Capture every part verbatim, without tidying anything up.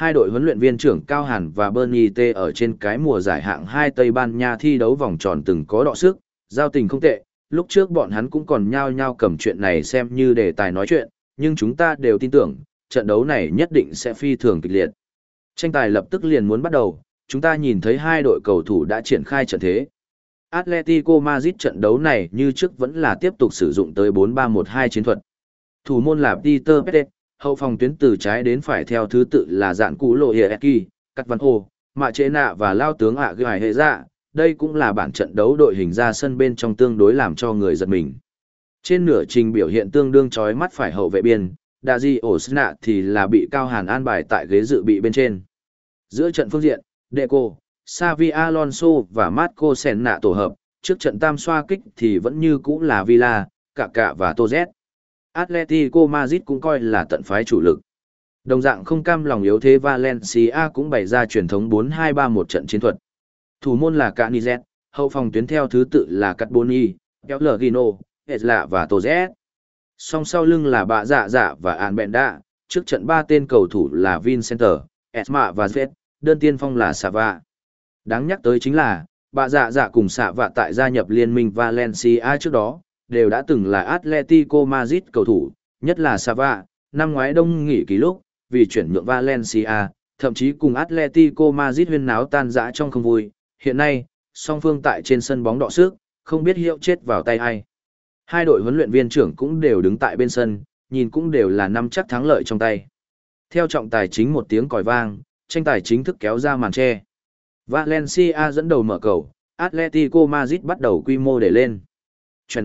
Hai đội huấn luyện viên trưởng Cao Hàn và Bernie T ở trên cái mùa giải hạng hai Tây Ban Nha thi đấu vòng tròn từng có đọ sức, giao tình không tệ, lúc trước bọn hắn cũng còn nhao nhao cầm chuyện này xem như đề tài nói chuyện, nhưng chúng ta đều tin tưởng, trận đấu này nhất định sẽ phi thường kịch liệt. Tranh tài lập tức liền muốn bắt đầu, chúng ta nhìn thấy hai đội cầu thủ đã triển khai trận thế. Atletico Madrid trận đấu này như trước vẫn là tiếp tục sử dụng tới bốn ba một hai chiến thuật. Thủ môn là Peter Pérez, hậu phòng tuyến từ trái đến phải theo thứ tự là dạn cú lộ Hieki, Cắt Văn Hồ, Mạ Chế Nạ và Lao tướng ạ Gài Hệ Dạ. Đây cũng là bản trận đấu đội hình ra sân bên trong tương đối làm cho người giật mình. Trên nửa trình biểu hiện tương đương chói mắt phải hậu vệ biên, Daji Osna thì là bị Cao Hàn an bài tại ghế dự bị bên trên. Giữa trận phương diện, Deco, Xavi Alonso và Marco Senna tổ hợp, trước trận tam xoa kích thì vẫn như cũ là Villa, Kaká và Toz. Atletico Madrid cũng coi là tận phái chủ lực. Đồng dạng không cam lòng yếu thế Valencia cũng bày ra truyền thống bốn hai ba một trận chiến thuật. Thủ môn là Canizet, hậu phòng tuyến theo thứ tự là Carboni, Pellegrino, Esla và Toz. Song sau lưng là Bạ Dạ Dạ và Albenda, trước trận ba tên cầu thủ là Vincenter, Esma và Z, đơn tiên phong là Sava. Đáng nhắc tới chính là, Bạ Dạ Dạ cùng Sava tại gia nhập liên minh Valencia trước đó, đều đã từng là Atletico Madrid cầu thủ, nhất là Sava, năm ngoái đông nghỉ ký lúc, vì chuyển nhượng Valencia, thậm chí cùng Atletico Madrid huyên náo tan rã trong không vui. Hiện nay, song phương tại trên sân bóng đọ sức, không biết hiệu chết vào tay ai. Hai đội huấn luyện viên trưởng cũng đều đứng tại bên sân, nhìn cũng đều là nắm chắc thắng lợi trong tay. Theo trọng tài chính một tiếng còi vang, tranh tài chính thức kéo ra màn che. Valencia dẫn đầu mở cầu, Atletico Madrid bắt đầu quy mô để lên. Chuẩn.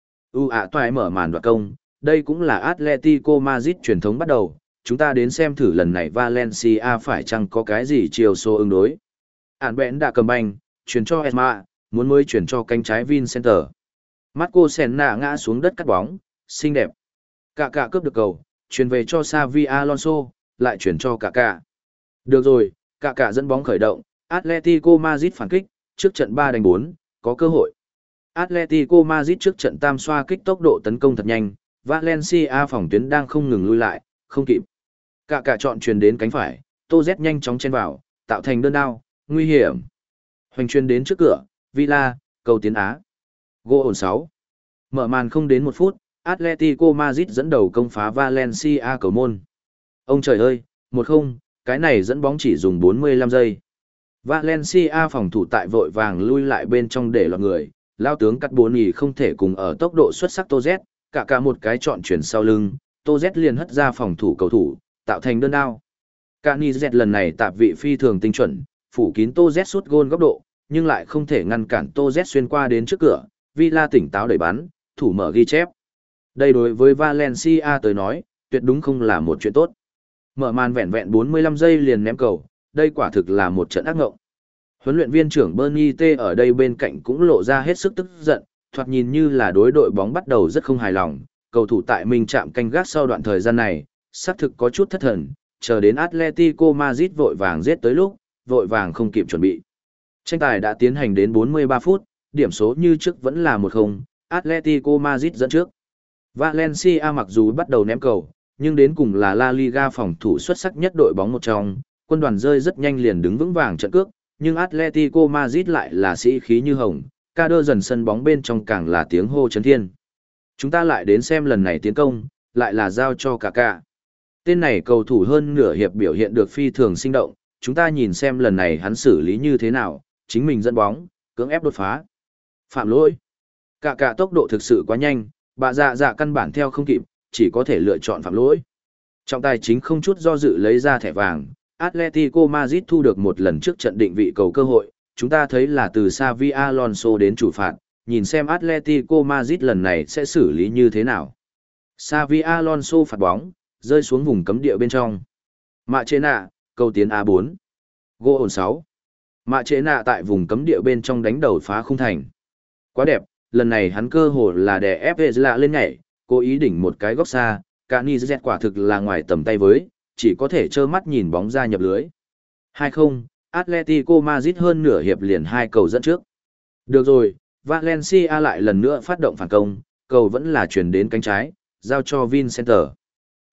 U ạ toại mở màn đoạt công, đây cũng là Atletico Madrid truyền thống bắt đầu. Chúng ta đến xem thử lần này Valencia phải chăng có cái gì chiều số ứng đối. Ản bẽn đã cầm banh, chuyển cho Esma, muốn mới chuyển cho cánh trái Vincenter. Marco Senna ngã xuống đất cắt bóng, xinh đẹp. Kaká cướp được cầu, chuyển về cho Xavi Alonso, lại chuyển cho Kaká. Được rồi, Kaká dẫn bóng khởi động, Atletico Madrid phản kích, trước trận ba đánh bốn, có cơ hội. Atletico Madrid trước trận tam xoa kích tốc độ tấn công thật nhanh, Valencia phòng tuyến đang không ngừng lui lại, không kịp. Kaká chọn truyền đến cánh phải, Toz nhanh chóng chen vào, tạo thành đơn đao, nguy hiểm. Hoành truyền đến trước cửa, Villa, cầu tiến Á. Goal sáu. Mở màn không đến một phút, Atletico Madrid dẫn đầu công phá Valencia cầu môn. Ông trời ơi, một không, cái này dẫn bóng chỉ dùng bốn mươi lăm giây. Valencia phòng thủ tại vội vàng lui lại bên trong để lọt người, lao tướng cắt bốn nhì không thể cùng ở tốc độ xuất sắc Toz, cả cả một cái chọn chuyển sau lưng, Toz liền hất ra phòng thủ cầu thủ, tạo thành đơn đao. Canizet lần này tạp vị phi thường tinh chuẩn, phủ kín Toz sút gôn góc độ, nhưng lại không thể ngăn cản Toz xuyên qua đến trước cửa, Villa tỉnh táo đẩy bắn, thủ mở ghi chép. Đây đối với Valencia tới nói, tuyệt đúng không là một chuyện tốt. Mở màn vẹn vẹn bốn mươi lăm giây liền ném cầu, đây quả thực là một trận ác ngộng. Huấn luyện viên trưởng Bernie T ở đây bên cạnh cũng lộ ra hết sức tức giận, thoạt nhìn như là đối đội bóng bắt đầu rất không hài lòng, cầu thủ tại mình chạm canh gác sau đoạn thời gian này, xác thực có chút thất thần, chờ đến Atletico Madrid vội vàng giết tới lúc, vội vàng không kịp chuẩn bị. Tranh tài đã tiến hành đến bốn mươi ba phút, điểm số như trước vẫn là một không, Atletico Madrid dẫn trước. Valencia mặc dù bắt đầu ném cầu, nhưng đến cùng là La Liga phòng thủ xuất sắc nhất đội bóng một trong, quân đoàn rơi rất nhanh liền đứng vững vàng trận cước, nhưng Atletico Madrid lại là sĩ khí như hồng, ca đơ dần sân bóng bên trong càng là tiếng hô chấn thiên. Chúng ta lại đến xem lần này tiến công, lại là giao cho Kaká. Tên này cầu thủ hơn nửa hiệp biểu hiện được phi thường sinh động, chúng ta nhìn xem lần này hắn xử lý như thế nào, chính mình dẫn bóng, cưỡng ép đột phá. Phạm lỗi. Kaká tốc độ thực sự quá nhanh, bà dạ dạ căn bản theo không kịp, chỉ có thể lựa chọn phạm lỗi. Trọng tài chính không chút do dự lấy ra thẻ vàng, Atletico Madrid thu được một lần trước trận định vị cầu cơ hội, chúng ta thấy là từ Xavi Alonso đến chủ phạt, nhìn xem Atletico Madrid lần này sẽ xử lý như thế nào. Xavi Alonso phạt bóng, rơi xuống vùng cấm địa bên trong. Mạ Chế Nạ, cầu tiến A bốn. Goal sáu. Mạ Chế Nạ tại vùng cấm địa bên trong đánh đầu phá khung thành. Quá đẹp, lần này hắn cơ hồ là đè ép Esla lên nhảy, cố ý đỉnh một cái góc xa, Canizet quả thực là ngoài tầm tay với, chỉ có thể trơ mắt nhìn bóng ra nhập lưới. hai không, Atletico Madrid hơn nửa hiệp liền hai cầu dẫn trước. Được rồi, Valencia lại lần nữa phát động phản công, cầu vẫn là chuyển đến cánh trái, giao cho Vincenter.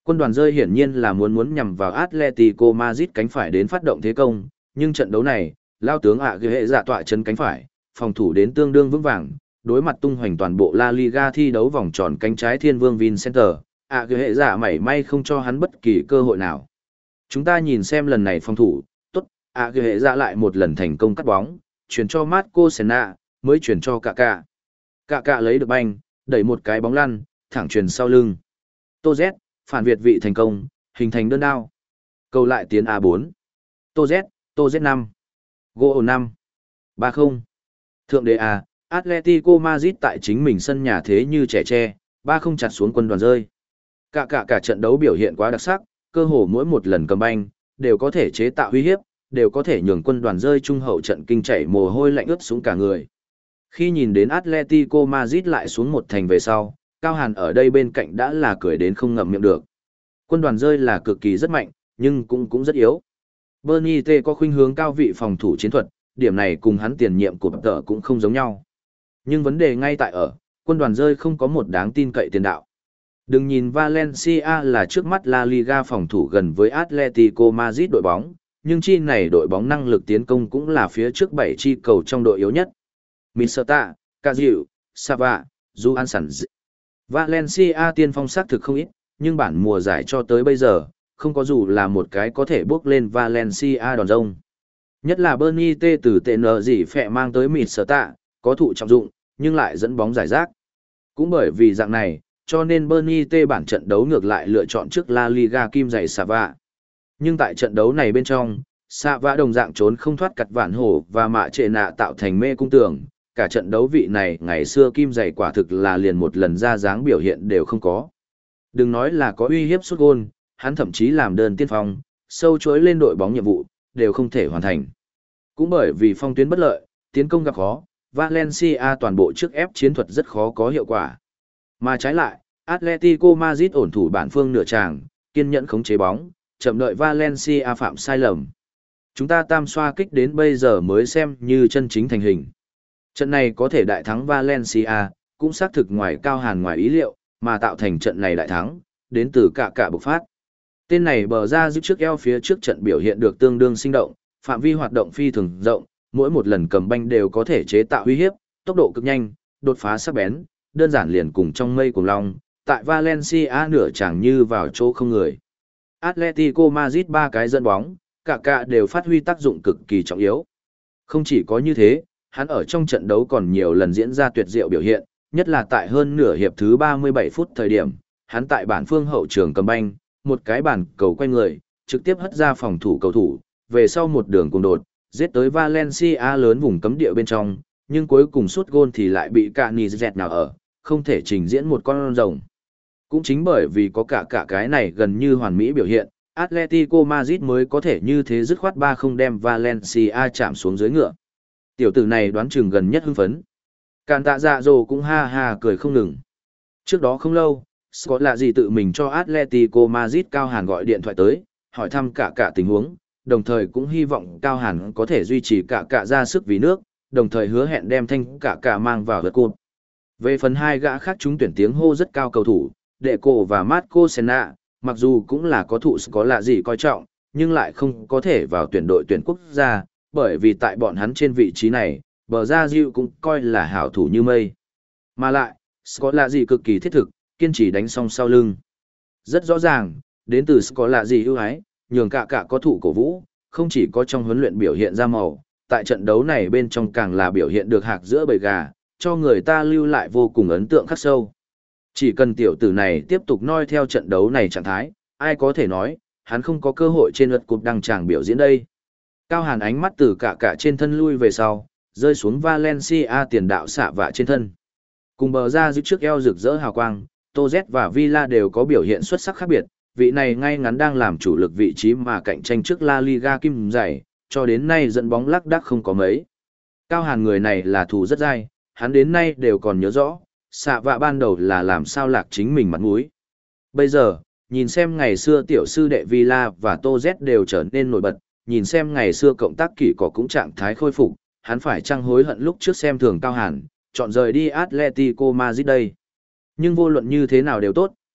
Quân đoàn rơi hiển nhiên là muốn muốn nhằm vào Atletico Madrid cánh phải đến phát động thế công, nhưng trận đấu này, lao tướng ạ ghế hệ dạ tọa chân cánh phải, phòng thủ đến tương đương vững vàng, đối mặt tung hoành toàn bộ La Liga thi đấu vòng tròn cánh trái thiên vương Vincenter, ạ ghế hệ dạ mảy may không cho hắn bất kỳ cơ hội nào. Chúng ta nhìn xem lần này phòng thủ, tốt, ạ ghế hệ dạ lại một lần thành công cắt bóng, chuyển cho Marco Senna, mới chuyển cho Kaká. Kaká lấy được banh, đẩy một cái bóng lăn, thẳng truyền sau lưng. Tô Z, phản việt vị thành công, hình thành đơn đao. Cầu lại tiến a bốn. Tô Z, Tô Z năm. Gol năm. ba không. Thượng đế A, Atletico Madrid tại chính mình sân nhà thế như trẻ tre, ba không chặt xuống quân đoàn rơi. Cả cả cả trận đấu biểu hiện quá đặc sắc, cơ hồ mỗi một lần cầm banh, đều có thể chế tạo uy hiếp, đều có thể nhường quân đoàn rơi trung hậu trận kinh chảy mồ hôi lạnh ướt xuống cả người. Khi nhìn đến Atletico Madrid lại xuống một thành về sau, Cao Hàn ở đây bên cạnh đã là cười đến không ngậm miệng được. Quân đoàn rơi là cực kỳ rất mạnh, nhưng cũng cũng rất yếu. Bernie T có khuynh hướng cao vị phòng thủ chiến thuật, điểm này cùng hắn tiền nhiệm của tờ cũng không giống nhau. Nhưng vấn đề ngay tại ở, quân đoàn rơi không có một đáng tin cậy tiền đạo. Đừng nhìn Valencia là trước mắt La Liga phòng thủ gần với Atletico Madrid đội bóng, nhưng chi này đội bóng năng lực tiến công cũng là phía trước bảy chi cầu trong đội yếu nhất. Miseta, Caziu, Sava, Juan Valencia tiên phong sắc thực không ít, nhưng bản mùa giải cho tới bây giờ, không có dù là một cái có thể bước lên Valencia đòn rông. Nhất là Bernie T từ tệ nợ gì phẹ mang tới Miseta, có thụ trọng dụng, nhưng lại dẫn bóng giải rác. Cũng bởi vì dạng này, cho nên Bernie T bản trận đấu ngược lại lựa chọn trước La Liga kim giày Sava. Nhưng tại trận đấu này bên trong, Sava đồng dạng trốn không thoát cặt vạn hổ và mạ trệ nạ tạo thành mê cung tường. Cả trận đấu vị này ngày xưa kim giày quả thực là liền một lần ra dáng biểu hiện đều không có. Đừng nói là có uy hiếp sút gôn, hắn thậm chí làm đơn tiên phong, sâu chuỗi lên đội bóng nhiệm vụ, đều không thể hoàn thành. Cũng bởi vì phong tuyến bất lợi, tiến công gặp khó, Valencia toàn bộ trước ép chiến thuật rất khó có hiệu quả. Mà trái lại, Atletico Madrid ổn thủ bản phương nửa tràng, kiên nhẫn khống chế bóng, chậm đợi Valencia phạm sai lầm. Chúng ta tam xoa kích đến bây giờ mới xem như chân chính thành hình. Trận này có thể đại thắng Valencia, cũng xác thực ngoài Cao Hàn ngoài ý liệu, mà tạo thành trận này đại thắng, đến từ cả cả bộc phát. Tên này bờ ra giúp trước eo phía trước trận biểu hiện được tương đương sinh động, phạm vi hoạt động phi thường rộng, mỗi một lần cầm banh đều có thể chế tạo uy hiếp, tốc độ cực nhanh, đột phá sắc bén, đơn giản liền cùng trong mây cùng long, tại Valencia nửa chẳng như vào chỗ không người. Atletico Madrid ba cái dẫn bóng, cả cả đều phát huy tác dụng cực kỳ trọng yếu. Không chỉ có như thế, hắn ở trong trận đấu còn nhiều lần diễn ra tuyệt diệu biểu hiện, nhất là tại hơn nửa hiệp thứ ba mươi bảy phút thời điểm, hắn tại bản phương hậu trường cầm banh, một cái bàn cầu quay người, trực tiếp hất ra phòng thủ cầu thủ, về sau một đường cùng đột, giết tới Valencia lớn vùng cấm địa bên trong, nhưng cuối cùng sút gôn thì lại bị Cani dẹt nào ở, không thể trình diễn một con rồng. Cũng chính bởi vì có cả cả cái này gần như hoàn mỹ biểu hiện, Atletico Madrid mới có thể như thế dứt khoát ba không đem Valencia chạm xuống dưới ngựa. Tiểu tử này đoán chừng gần nhất hưng phấn. Càn tạ dạ dồ cũng ha ha cười không ngừng. Trước đó không lâu, Scott lạ gì tự mình cho Atletico Madrid Cao Hàn gọi điện thoại tới, hỏi thăm cả cả tình huống, đồng thời cũng hy vọng Cao Hàn có thể duy trì cả cả ra sức vì nước, đồng thời hứa hẹn đem thanh cả cả mang vào lượt cột. Về phần hai gã khác chúng tuyển tiếng hô rất cao cầu thủ, Đệ Cổ và Marco Senna, mặc dù cũng là có thụ có lạ gì coi trọng, nhưng lại không có thể vào tuyển đội tuyển quốc gia, bởi vì tại bọn hắn trên vị trí này, bờ ra Diệu cũng coi là hảo thủ như mây. Mà lại, Scott lạ gì cực kỳ thiết thực, kiên trì đánh song sau lưng. Rất rõ ràng, đến từ Scott lạ gì ưu ái, nhường cả cả có thụ cổ vũ, không chỉ có trong huấn luyện biểu hiện ra màu, tại trận đấu này bên trong càng là biểu hiện được hạc giữa bầy gà, cho người ta lưu lại vô cùng ấn tượng khắc sâu. Chỉ cần tiểu tử này tiếp tục noi theo trận đấu này trạng thái, ai có thể nói, hắn không có cơ hội trên lượt cúp đăng tràng biểu diễn đây. Cao Hàn ánh mắt từ cả cả trên thân lui về sau, rơi xuống Valencia tiền đạo xạ vạ trên thân. Cùng bờ ra giữ trước eo rực rỡ hào quang, Tô Z và Villa đều có biểu hiện xuất sắc khác biệt, vị này ngay ngắn đang làm chủ lực vị trí mà cạnh tranh trước La Liga kim giày, cho đến nay dẫn bóng lắc đắc không có mấy. Cao Hàn người này là thù rất dai, hắn đến nay đều còn nhớ rõ, xạ vạ ban đầu là làm sao lạc chính mình mặt mũi. Bây giờ, nhìn xem ngày xưa tiểu sư đệ Villa và Tô Z đều trở nên nổi bật, nhìn xem ngày xưa cộng tác kỷ có cũng trạng thái khôi phục, hắn phải chăng hối hận lúc trước xem thường Cao Hàn, chọn rời đi Atletico Madrid đây. Nhưng vô luận như thế nào đều tốt,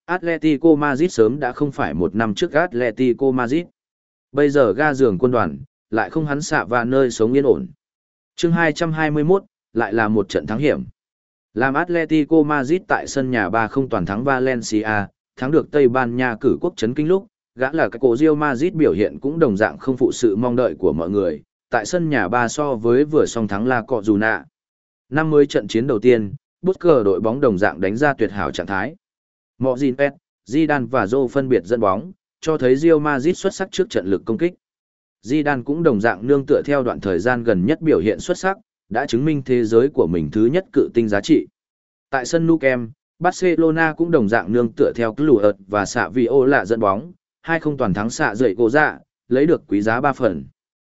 Atletico Madrid sớm đã không phải một năm trước Atletico Madrid. Bây giờ ga giường quân đoàn, lại không hắn xạ và nơi sống yên ổn. chương hai trăm hai mươi mốt, lại là một trận thắng hiểm. Làm Atletico Madrid tại sân nhà ba không toàn thắng Valencia, thắng được Tây Ban Nha cử quốc chấn kinh lúc, gã là cái cổ Real Madrid biểu hiện cũng đồng dạng không phụ sự mong đợi của mọi người, tại sân nhà ba so với vừa song thắng La Cojuna. Năm mươi trận chiến đầu tiên, Busquets đội bóng đồng dạng đánh ra tuyệt hảo trạng thái. Modric, Zidane và Zô phân biệt dẫn bóng, cho thấy Real Madrid xuất sắc trước trận lực công kích. Zidane cũng đồng dạng nương tựa theo đoạn thời gian gần nhất biểu hiện xuất sắc, đã chứng minh thế giới của mình thứ nhất cự tinh giá trị. Tại sân Nou Camp, Barcelona cũng đồng dạng nương tựa theo Cluert và xạ Viola dẫn bóng, hai không toàn thắng xạ dậy cổ dạ, lấy được quý giá ba phần.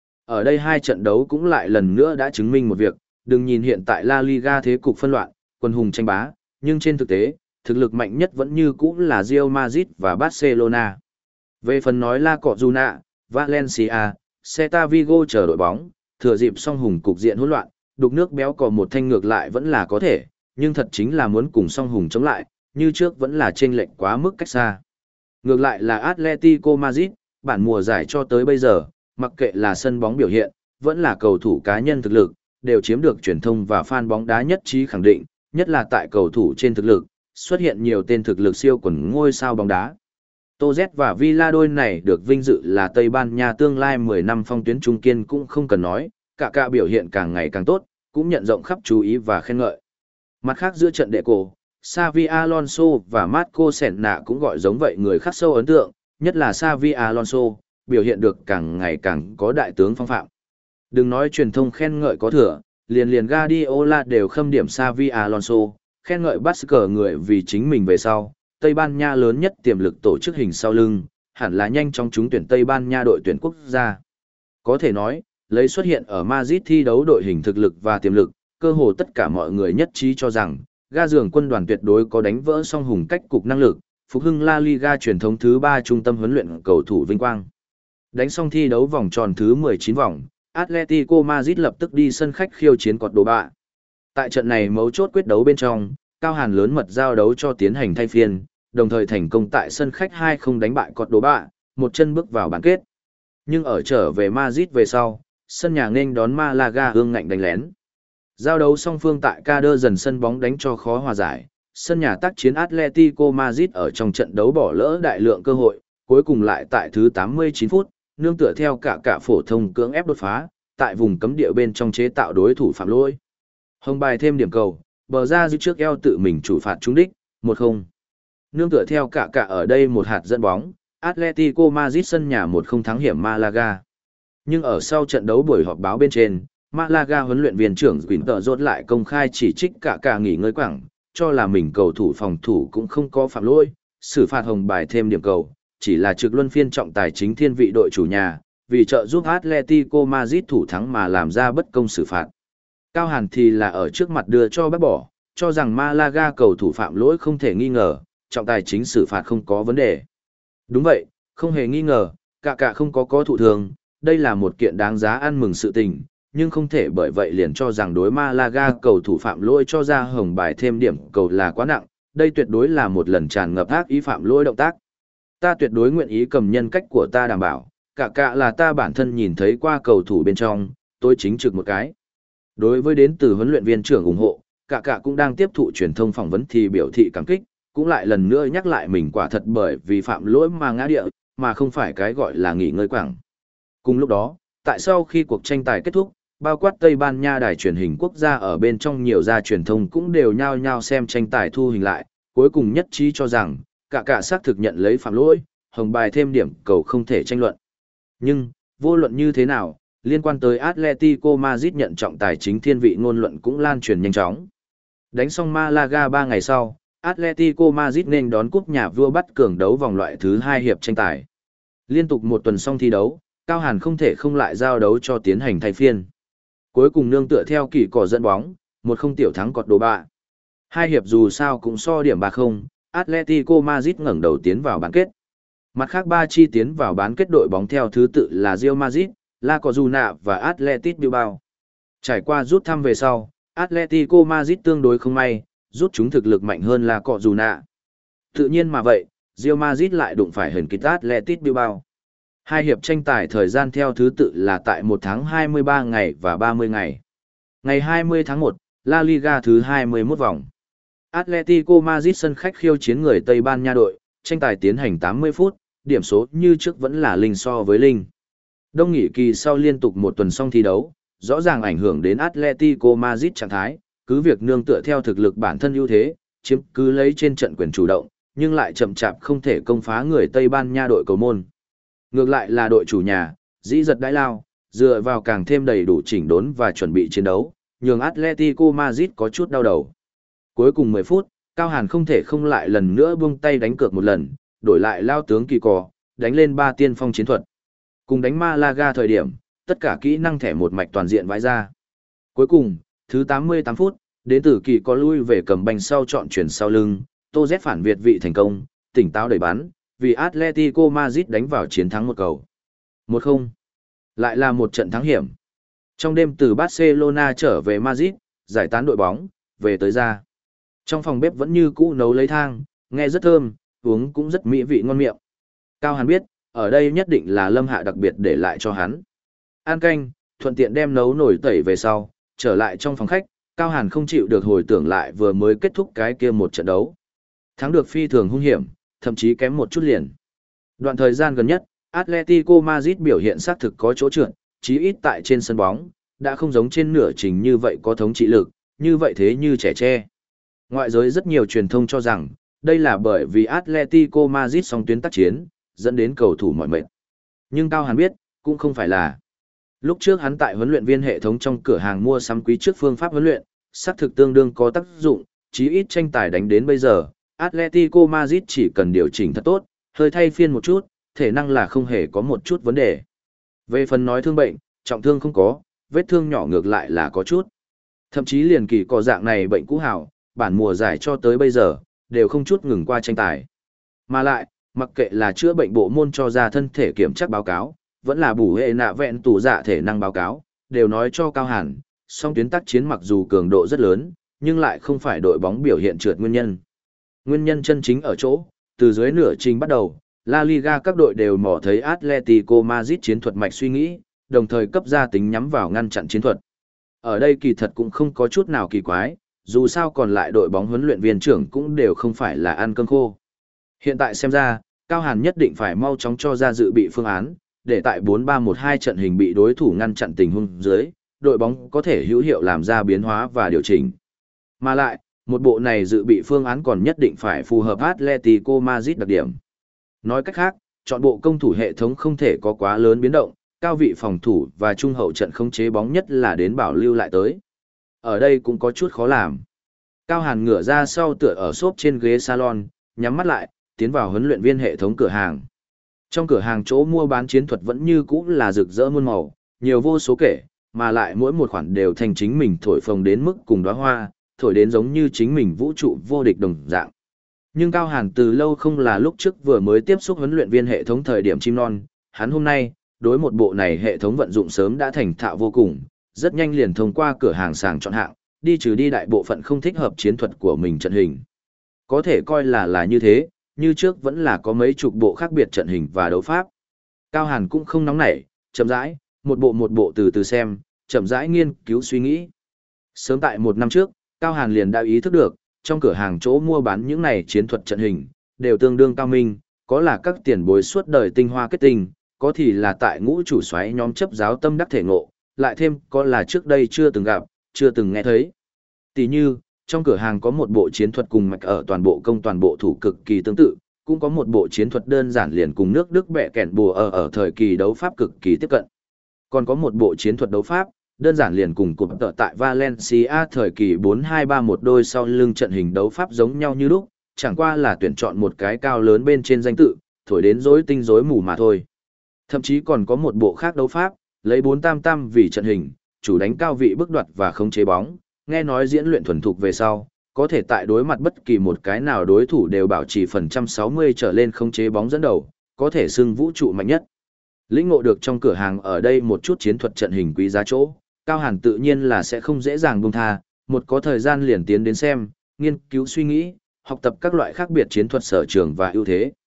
Ở đây hai trận đấu cũng lại lần nữa đã chứng minh một việc, đừng nhìn hiện tại La Liga thế cục phân loạn, quân hùng tranh bá, nhưng trên thực tế, thực lực mạnh nhất vẫn như cũ là Real Madrid và Barcelona. Về phần nói La Cojuna, Valencia, Celta Vigo chờ đội bóng, thừa dịp song hùng cục diện hỗn loạn, đục nước béo cò một thanh ngược lại vẫn là có thể, nhưng thật chính là muốn cùng song hùng chống lại, như trước vẫn là chênh lệch quá mức cách xa. Ngược lại là Atletico Madrid, bản mùa giải cho tới bây giờ, mặc kệ là sân bóng biểu hiện, vẫn là cầu thủ cá nhân thực lực, đều chiếm được truyền thông và fan bóng đá nhất trí khẳng định, nhất là tại cầu thủ trên thực lực, xuất hiện nhiều tên thực lực siêu quần ngôi sao bóng đá. Toz và Villa đôi này được vinh dự là Tây Ban Nha tương lai mười năm phong tuyến trung kiên cũng không cần nói, cả cả biểu hiện càng ngày càng tốt, cũng nhận rộng khắp chú ý và khen ngợi. Mặt khác giữa trận đệ cổ, Xavi Alonso và Marco Senna cũng gọi giống vậy người khắc sâu ấn tượng, nhất là Xavi Alonso, biểu hiện được càng ngày càng có đại tướng phong phạm. Đừng nói truyền thông khen ngợi có thừa, liền liền Guardiola đều khâm điểm Xavi Alonso, khen ngợi Busquets người vì chính mình về sau, Tây Ban Nha lớn nhất tiềm lực tổ chức hình sau lưng, hẳn là nhanh chóng trúng tuyển Tây Ban Nha đội tuyển quốc gia. Có thể nói, lấy xuất hiện ở Madrid thi đấu đội hình thực lực và tiềm lực, cơ hồ tất cả mọi người nhất trí cho rằng, ga giường quân đoàn tuyệt đối có đánh vỡ song hùng cách cục năng lực, phục hưng La Liga truyền thống thứ ba trung tâm huấn luyện cầu thủ vinh quang. Đánh xong thi đấu vòng tròn thứ mười chín vòng, Atletico Madrid lập tức đi sân khách khiêu chiến Cordoba. Tại trận này mấu chốt quyết đấu bên trong, Cao Hàn lớn mật giao đấu cho tiến hành thay phiên, đồng thời thành công tại sân khách hai không đánh bại Cordoba, một chân bước vào bán kết. Nhưng ở trở về Madrid về sau, sân nhà nghênh đón Malaga ương ngạnh đánh lén. Giao đấu song phương tại Cadơ dần sân bóng đánh cho khó hòa giải, sân nhà tác chiến Atletico Madrid ở trong trận đấu bỏ lỡ đại lượng cơ hội, cuối cùng lại tại thứ tám mươi chín phút, nương tựa theo cả cả phổ thông cưỡng ép đột phá, tại vùng cấm địa bên trong chế tạo đối thủ phạm lỗi. Hồng bài thêm điểm cầu, bờ ra giữ trước eo tự mình chủ phạt trúng đích, một không. Nương tựa theo cả cả ở đây một hạt dẫn bóng, Atletico Madrid sân nhà một không thắng hiểm Malaga. Nhưng ở sau trận đấu buổi họp báo bên trên, Malaga huấn luyện viên trưởng Quinter rốt lại công khai chỉ trích cả cả nghỉ ngơi quảng, cho là mình cầu thủ phòng thủ cũng không có phạm lỗi, xử phạt hồng bài thêm điểm cầu, chỉ là trực luân phiên trọng tài chính thiên vị đội chủ nhà, vì trợ giúp Atletico Madrid thủ thắng mà làm ra bất công xử phạt. Cao Hàn thì là ở trước mặt đưa cho bác bỏ, cho rằng Malaga cầu thủ phạm lỗi không thể nghi ngờ, trọng tài chính xử phạt không có vấn đề. Đúng vậy, không hề nghi ngờ, cả cả không có có thụ thường, đây là một kiện đáng giá ăn mừng sự tình, nhưng không thể bởi vậy liền cho rằng đối Malaga cầu thủ phạm lỗi cho ra hồng bài thêm điểm cầu là quá nặng, đây tuyệt đối là một lần tràn ngập ác ý phạm lỗi động tác. Ta tuyệt đối nguyện ý cầm nhân cách của ta đảm bảo, cả cả là ta bản thân nhìn thấy qua cầu thủ bên trong, tôi chính trực một cái. Đối với đến từ huấn luyện viên trưởng ủng hộ, cả cả cũng đang tiếp thụ truyền thông phỏng vấn thì biểu thị cảm kích, cũng lại lần nữa nhắc lại mình quả thật bởi vì phạm lỗi mà ngã địa, mà không phải cái gọi là nghỉ ngơi quảng. Cùng lúc đó, tại sau khi cuộc tranh tài kết thúc, bao quát Tây Ban Nha đài truyền hình quốc gia ở bên trong nhiều gia truyền thông cũng đều nhao nhao xem tranh tài thu hình lại, cuối cùng nhất trí cho rằng, cả cả xác thực nhận lấy phạm lỗi, hồng bài thêm điểm cầu không thể tranh luận. Nhưng, vô luận như thế nào, liên quan tới Atletico Madrid nhận trọng tài chính thiên vị ngôn luận cũng lan truyền nhanh chóng. Đánh xong Malaga ba ngày sau, Atletico Madrid nên đón cúp nhà vua bắt cường đấu vòng loại thứ hai hiệp tranh tài. Liên tục một tuần xong thi đấu, Cao Hàn không thể không lại giao đấu cho tiến hành thay phiên. Cuối cùng nương tựa theo kỳ cỏ dẫn bóng, một không tiểu thắng cọt đồ bạ. Hai hiệp dù sao cũng so điểm ba không, Atletico Madrid ngẩng đầu tiến vào bán kết. Mặt khác ba chi tiến vào bán kết đội bóng theo thứ tự là Real Madrid, La Cojuna và Athletic Bilbao. Trải qua rút thăm về sau, Atletico Madrid tương đối không may, rút chúng thực lực mạnh hơn La Cojuna. Tự nhiên mà vậy, Real Madrid lại đụng phải Hình Kịch Athletic Bilbao. Hai hiệp tranh tài thời gian theo thứ tự là tại một tháng hai mươi ba ngày và ba mươi ngày. Ngày hai mươi tháng một, La Liga thứ hai mươi mốt vòng. Atletico Madrid sân khách khiêu chiến người Tây Ban Nha đội, tranh tài tiến hành tám mươi phút, điểm số như trước vẫn là linh so với linh. Đông nghỉ kỳ sau liên tục một tuần xong thi đấu, rõ ràng ảnh hưởng đến Atletico Madrid trạng thái, cứ việc nương tựa theo thực lực bản thân ưu thế, chiếm cứ lấy trên trận quyền chủ động, nhưng lại chậm chạp không thể công phá người Tây Ban Nha đội cầu môn. Ngược lại là đội chủ nhà, dĩ giật đãi lao, dựa vào càng thêm đầy đủ chỉnh đốn và chuẩn bị chiến đấu, nhường Atletico Madrid có chút đau đầu. Cuối cùng mười phút, Cao Hàn không thể không lại lần nữa buông tay đánh cược một lần, đổi lại lao tướng kỳ cò, đánh lên ba tiên phong chiến thuật. Cùng đánh Malaga thời điểm, tất cả kỹ năng thẻ một mạch toàn diện vãi ra. Cuối cùng, thứ tám mươi tám phút, đến từ kỳ có lui về cầm banh sau chọn chuyển sau lưng, Tô Z phản việt vị thành công, tỉnh táo đẩy bắn, vì Atletico Madrid đánh vào chiến thắng một cầu. một không. Lại là một trận thắng hiểm. Trong đêm từ Barcelona trở về Madrid, giải tán đội bóng, về tới ra. Trong phòng bếp vẫn như cũ nấu lấy thang, nghe rất thơm, uống cũng rất mỹ vị ngon miệng. Cao Hàn biết, ở đây nhất định là Lâm Hạ đặc biệt để lại cho hắn. Ăn canh, thuận tiện đem nấu nổi tẩy về sau, trở lại trong phòng khách, Cao Hàn không chịu được hồi tưởng lại vừa mới kết thúc cái kia một trận đấu. Thắng được phi thường hung hiểm, thậm chí kém một chút liền. Đoạn thời gian gần nhất, Atletico Madrid biểu hiện xác thực có chỗ trượt, chí ít tại trên sân bóng, đã không giống trên nửa trình như vậy có thống trị lực, như vậy thế như trẻ tre. Ngoại giới rất nhiều truyền thông cho rằng, đây là bởi vì Atletico Madrid song tuyến tác chiến, dẫn đến cầu thủ mỏi mệt. Nhưng Cao Hàn biết, cũng không phải là. Lúc trước hắn tại huấn luyện viên hệ thống trong cửa hàng mua sắm quý trước phương pháp huấn luyện, xác thực tương đương có tác dụng, chí ít tranh tài đánh đến bây giờ, Atletico Madrid chỉ cần điều chỉnh thật tốt, hơi thay phiên một chút, thể năng là không hề có một chút vấn đề. Về phần nói thương bệnh, trọng thương không có, vết thương nhỏ ngược lại là có chút. Thậm chí liền kỳ có dạng này bệnh cũ hào, bản mùa giải cho tới bây giờ, đều không chút ngừng qua tranh tài. Mà lại, mặc kệ là chữa bệnh bộ môn cho ra thân thể kiểm tra báo cáo, vẫn là bù hệ nạ vẹn tủ dạ thể năng báo cáo, đều nói cho Cao Hàn, song tuyến tác chiến mặc dù cường độ rất lớn, nhưng lại không phải đội bóng biểu hiện trượt nguyên nhân. Nguyên nhân chân chính ở chỗ, từ dưới nửa trình bắt đầu, La Liga các đội đều mò thấy Atletico Madrid chiến thuật mạch suy nghĩ, đồng thời cấp ra tính nhắm vào ngăn chặn chiến thuật. Ở đây kỳ thật cũng không có chút nào kỳ quái, dù sao còn lại đội bóng huấn luyện viên trưởng cũng đều không phải là ăn cơm khô. Hiện tại xem ra, Cao Hàn nhất định phải mau chóng cho ra dự bị phương án, để tại bốn ba một hai trận hình bị đối thủ ngăn chặn tình huống dưới, đội bóng có thể hữu hiệu làm ra biến hóa và điều chỉnh. Mà lại, một bộ này dự bị phương án còn nhất định phải phù hợp Atletico Madrid đặc điểm. Nói cách khác, chọn bộ công thủ hệ thống không thể có quá lớn biến động, cao vị phòng thủ và trung hậu trận khống chế bóng nhất là đến bảo lưu lại tới. Ở đây cũng có chút khó làm. Cao Hàn ngửa ra sau tựa ở xốp trên ghế salon, nhắm mắt lại, tiến vào huấn luyện viên hệ thống cửa hàng. Trong cửa hàng chỗ mua bán chiến thuật vẫn như cũ là rực rỡ muôn màu, nhiều vô số kể, mà lại mỗi một khoản đều thành chính mình thổi phồng đến mức cùng đóa hoa, thổi đến giống như chính mình vũ trụ vô địch đồng dạng. Nhưng Cao Hàn từ lâu không là lúc trước vừa mới tiếp xúc huấn luyện viên hệ thống thời điểm chim non, hắn hôm nay, đối một bộ này hệ thống vận dụng sớm đã thành thạo vô cùng, rất nhanh liền thông qua cửa hàng sàng chọn hạng, đi trừ đi đại bộ phận không thích hợp chiến thuật của mình trận hình. Có thể coi là là như thế, như trước vẫn là có mấy chục bộ khác biệt trận hình và đấu pháp. Cao Hàn cũng không nóng nảy, chậm rãi, một bộ một bộ từ từ xem, chậm rãi nghiên cứu suy nghĩ. Sớm tại một năm trước, Cao Hàn liền đã ý thức được, trong cửa hàng chỗ mua bán những này chiến thuật trận hình, đều tương đương cao minh, có là các tiền bối suốt đời tinh hoa kết tinh, có thì là tại ngũ chủ xoáy nhóm chấp giáo tâm đắc thể ngộ, lại thêm có là trước đây chưa từng gặp, chưa từng nghe thấy. Tỷ như, trong cửa hàng có một bộ chiến thuật cùng mạch ở toàn bộ công toàn bộ thủ cực kỳ tương tự, cũng có một bộ chiến thuật đơn giản liền cùng nước Đức bẹ kẹn bùa ở ở thời kỳ đấu pháp cực kỳ tiếp cận. Còn có một bộ chiến thuật đấu pháp, đơn giản liền cùng cụm tợ tại Valencia thời kỳ bốn hai ba một đôi sau lưng trận hình đấu pháp giống nhau như lúc, chẳng qua là tuyển chọn một cái cao lớn bên trên danh tự, thổi đến rối tinh rối mù mà thôi. Thậm chí còn có một bộ khác đấu pháp, lấy bốn tam tam vì trận hình, chủ đánh cao vị bước đoạt và khống chế bóng, nghe nói diễn luyện thuần thục về sau, có thể tại đối mặt bất kỳ một cái nào đối thủ đều bảo trì phần trăm sáu mươi trở lên khống chế bóng dẫn đầu, có thể xưng vũ trụ mạnh nhất. Lĩnh ngộ được trong cửa hàng ở đây một chút chiến thuật trận hình quý giá chỗ, Cao Hàn tự nhiên là sẽ không dễ dàng buông tha, một có thời gian liền tiến đến xem, nghiên cứu suy nghĩ, học tập các loại khác biệt chiến thuật sở trường và ưu thế.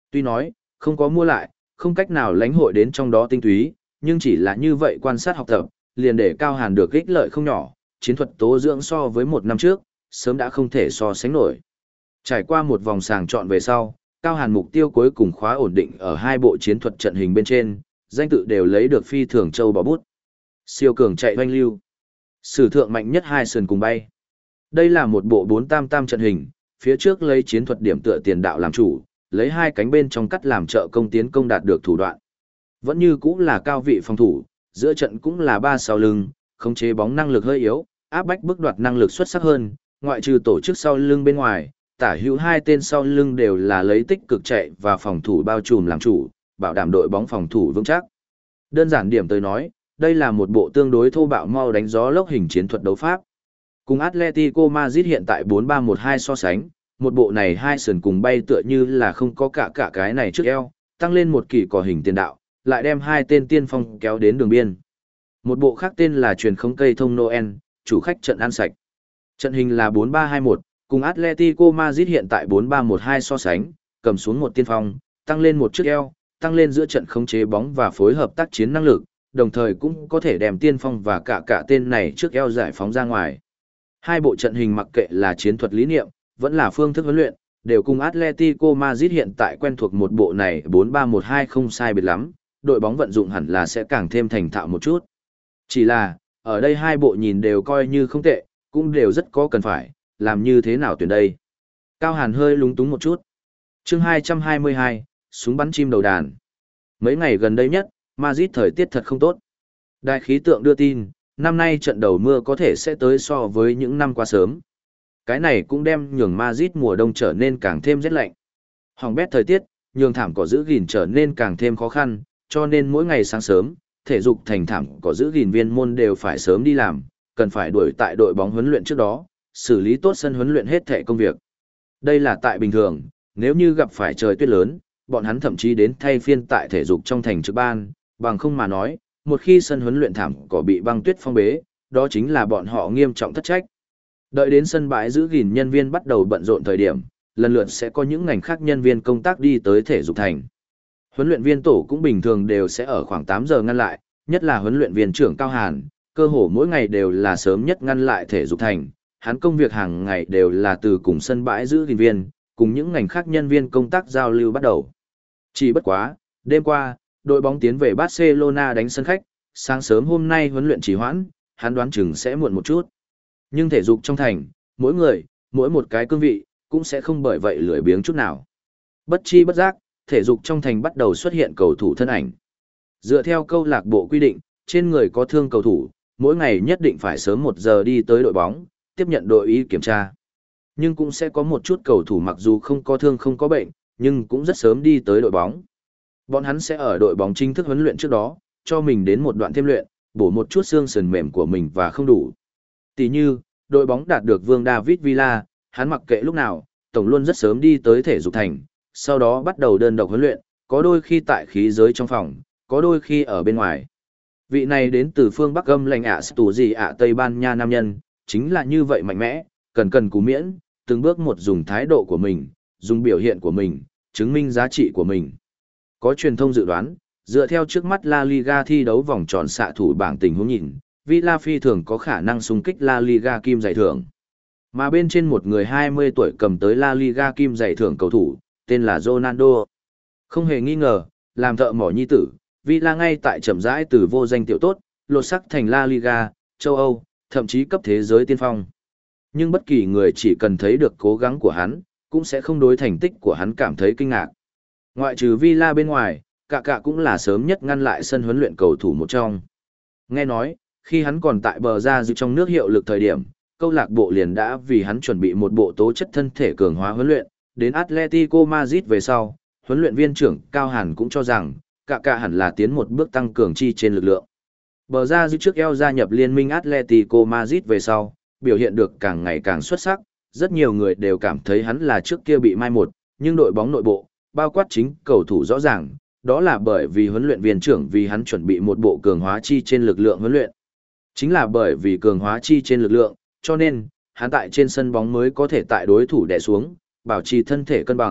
Tuy nói, không có mua lại, không cách nào lãnh hội đến trong đó tinh túy, nhưng chỉ là như vậy quan sát học tập, liền để Cao Hàn được ích lợi không nhỏ, chiến thuật tố dưỡng so với một năm trước, sớm đã không thể so sánh nổi. Trải qua một vòng sàng chọn về sau, Cao Hàn mục tiêu cuối cùng khóa ổn định ở hai bộ chiến thuật trận hình bên trên, danh tự đều lấy được phi thường châu bỏ bút. Siêu cường chạy hoanh lưu. Sử thượng mạnh nhất hai sườn cùng bay. Đây là một bộ bốn tam tam trận hình, phía trước lấy chiến thuật điểm tựa tiền đạo làm chủ, lấy hai cánh bên trong cắt làm trợ công tiến công đạt được thủ đoạn. Vẫn như cũng là cao vị phòng thủ, giữa trận cũng là ba sau lưng, khống chế bóng năng lực hơi yếu, áp bách bước đoạt năng lực xuất sắc hơn, ngoại trừ tổ chức sau lưng bên ngoài, tả hữu hai tên sau lưng đều là lấy tích cực chạy và phòng thủ bao trùm làm chủ, bảo đảm đội bóng phòng thủ vững chắc. Đơn giản điểm tới nói, đây là một bộ tương đối thô bạo mau đánh gió lốc hình chiến thuật đấu pháp. Cùng Atletico Madrid hiện tại bốn ba một hai so sánh, một bộ này hai sườn cùng bay tựa như là không có cả cả cái này trước eo, tăng lên một kỳ cỏ hình tiền đạo, lại đem hai tên tiên phong kéo đến đường biên. Một bộ khác tên là truyền không cây thông Noel, chủ khách trận ăn sạch. Trận hình là bốn ba hai một, cùng Atletico Madrid hiện tại bốn ba một hai so sánh, cầm xuống một tiên phong, tăng lên một chiếc eo, tăng lên giữa trận khống chế bóng và phối hợp tác chiến năng lực, đồng thời cũng có thể đem tiên phong và cả cả tên này trước eo giải phóng ra ngoài. Hai bộ trận hình mặc kệ là chiến thuật lý niệm, vẫn là phương thức huấn luyện, đều cùng Atletico Madrid hiện tại quen thuộc một bộ này bốn ba một hai không sai biệt lắm, đội bóng vận dụng hẳn là sẽ càng thêm thành thạo một chút. Chỉ là, ở đây hai bộ nhìn đều coi như không tệ, cũng đều rất có cần phải, làm như thế nào tuyển đây. Cao Hàn hơi lúng túng một chút. Chương hai trăm hai mươi hai, súng bắn chim đầu đàn. Mấy ngày gần đây nhất, Madrid thời tiết thật không tốt. Đài khí tượng đưa tin, năm nay trận đầu mưa có thể sẽ tới so với những năm qua sớm. Cái này cũng đem nhường Madrid mùa đông trở nên càng thêm rét lạnh. Hỏng bét thời tiết, nhường thảm cỏ giữ gìn trở nên càng thêm khó khăn, cho nên mỗi ngày sáng sớm, thể dục thành thảm cỏ giữ gìn viên môn đều phải sớm đi làm, cần phải đuổi tại đội bóng huấn luyện trước đó, xử lý tốt sân huấn luyện hết thảy công việc. Đây là tại bình thường, nếu như gặp phải trời tuyết lớn, bọn hắn thậm chí đến thay phiên tại thể dục trong thành trực ban, bằng không mà nói, một khi sân huấn luyện thảm cỏ bị băng tuyết phong bế, đó chính là bọn họ nghiêm trọng thất trách. Đợi đến sân bãi giữ gìn nhân viên bắt đầu bận rộn thời điểm, lần lượt sẽ có những ngành khác nhân viên công tác đi tới thể dục thành. Huấn luyện viên tổ cũng bình thường đều sẽ ở khoảng tám giờ ngăn lại, nhất là huấn luyện viên trưởng Cao Hàn, cơ hồ mỗi ngày đều là sớm nhất ngăn lại thể dục thành. Hắn công việc hàng ngày đều là từ cùng sân bãi giữ gìn viên, cùng những ngành khác nhân viên công tác giao lưu bắt đầu. Chỉ bất quá, đêm qua, đội bóng tiến về Barcelona đánh sân khách, sáng sớm hôm nay huấn luyện trì hoãn, hắn đoán chừng sẽ muộn một chút. Nhưng thể dục trong thành, mỗi người, mỗi một cái cương vị, cũng sẽ không bởi vậy lười biếng chút nào. Bất chi bất giác, thể dục trong thành bắt đầu xuất hiện cầu thủ thân ảnh. Dựa theo câu lạc bộ quy định, trên người có thương cầu thủ, mỗi ngày nhất định phải sớm một giờ đi tới đội bóng, tiếp nhận đội y kiểm tra. Nhưng cũng sẽ có một chút cầu thủ mặc dù không có thương không có bệnh, nhưng cũng rất sớm đi tới đội bóng. Bọn hắn sẽ ở đội bóng chính thức huấn luyện trước đó, cho mình đến một đoạn thêm luyện, bổ một chút xương sườn mềm của mình và không đủ. Tỷ như, đội bóng đạt được Vương David Villa, hắn mặc kệ lúc nào, tổng luôn rất sớm đi tới thể dục thành, sau đó bắt đầu đơn độc huấn luyện, có đôi khi tại khí giới trong phòng, có đôi khi ở bên ngoài. Vị này đến từ phương Bắc Âm lành ạ tù gì ạ Tây Ban Nha nam nhân, chính là như vậy mạnh mẽ, cần cần cú miễn, từng bước một dùng thái độ của mình, dùng biểu hiện của mình, chứng minh giá trị của mình. Có truyền thông dự đoán, dựa theo trước mắt La Liga thi đấu vòng tròn xạ thủ bảng tình huống nhìn, Villa phi thường có khả năng xung kích La Liga kim giải thưởng. Mà bên trên một người hai mươi tuổi cầm tới La Liga kim giải thưởng cầu thủ, tên là Ronaldo. Không hề nghi ngờ, làm thợ mỏ nhi tử, Villa ngay tại chậm rãi từ vô danh tiểu tốt, lột sắc thành La Liga, châu Âu, thậm chí cấp thế giới tiên phong. Nhưng bất kỳ người chỉ cần thấy được cố gắng của hắn, cũng sẽ không đối thành tích của hắn cảm thấy kinh ngạc. Ngoại trừ Villa bên ngoài, cả cả cũng là sớm nhất ngăn lại sân huấn luyện cầu thủ một trong. Nghe nói, khi hắn còn tại bờ ra dự trong nước hiệu lực thời điểm, câu lạc bộ liền đã vì hắn chuẩn bị một bộ tố chất thân thể cường hóa huấn luyện, đến Atletico Madrid về sau, huấn luyện viên trưởng Cao Hàn cũng cho rằng, cả cả hẳn là tiến một bước tăng cường chi trên lực lượng. Bờ ra dự trước eo gia nhập liên minh Atletico Madrid về sau, biểu hiện được càng ngày càng xuất sắc, rất nhiều người đều cảm thấy hắn là trước kia bị mai một, nhưng đội bóng nội bộ, bao quát chính cầu thủ rõ ràng, đó là bởi vì huấn luyện viên trưởng vì hắn chuẩn bị một bộ cường hóa chi trên lực lượng huấn luyện. Chính là bởi vì cường hóa chi trên lực lượng, cho nên, hắn tại trên sân bóng mới có thể tại đối thủ đè xuống, bảo trì thân thể cân bằng,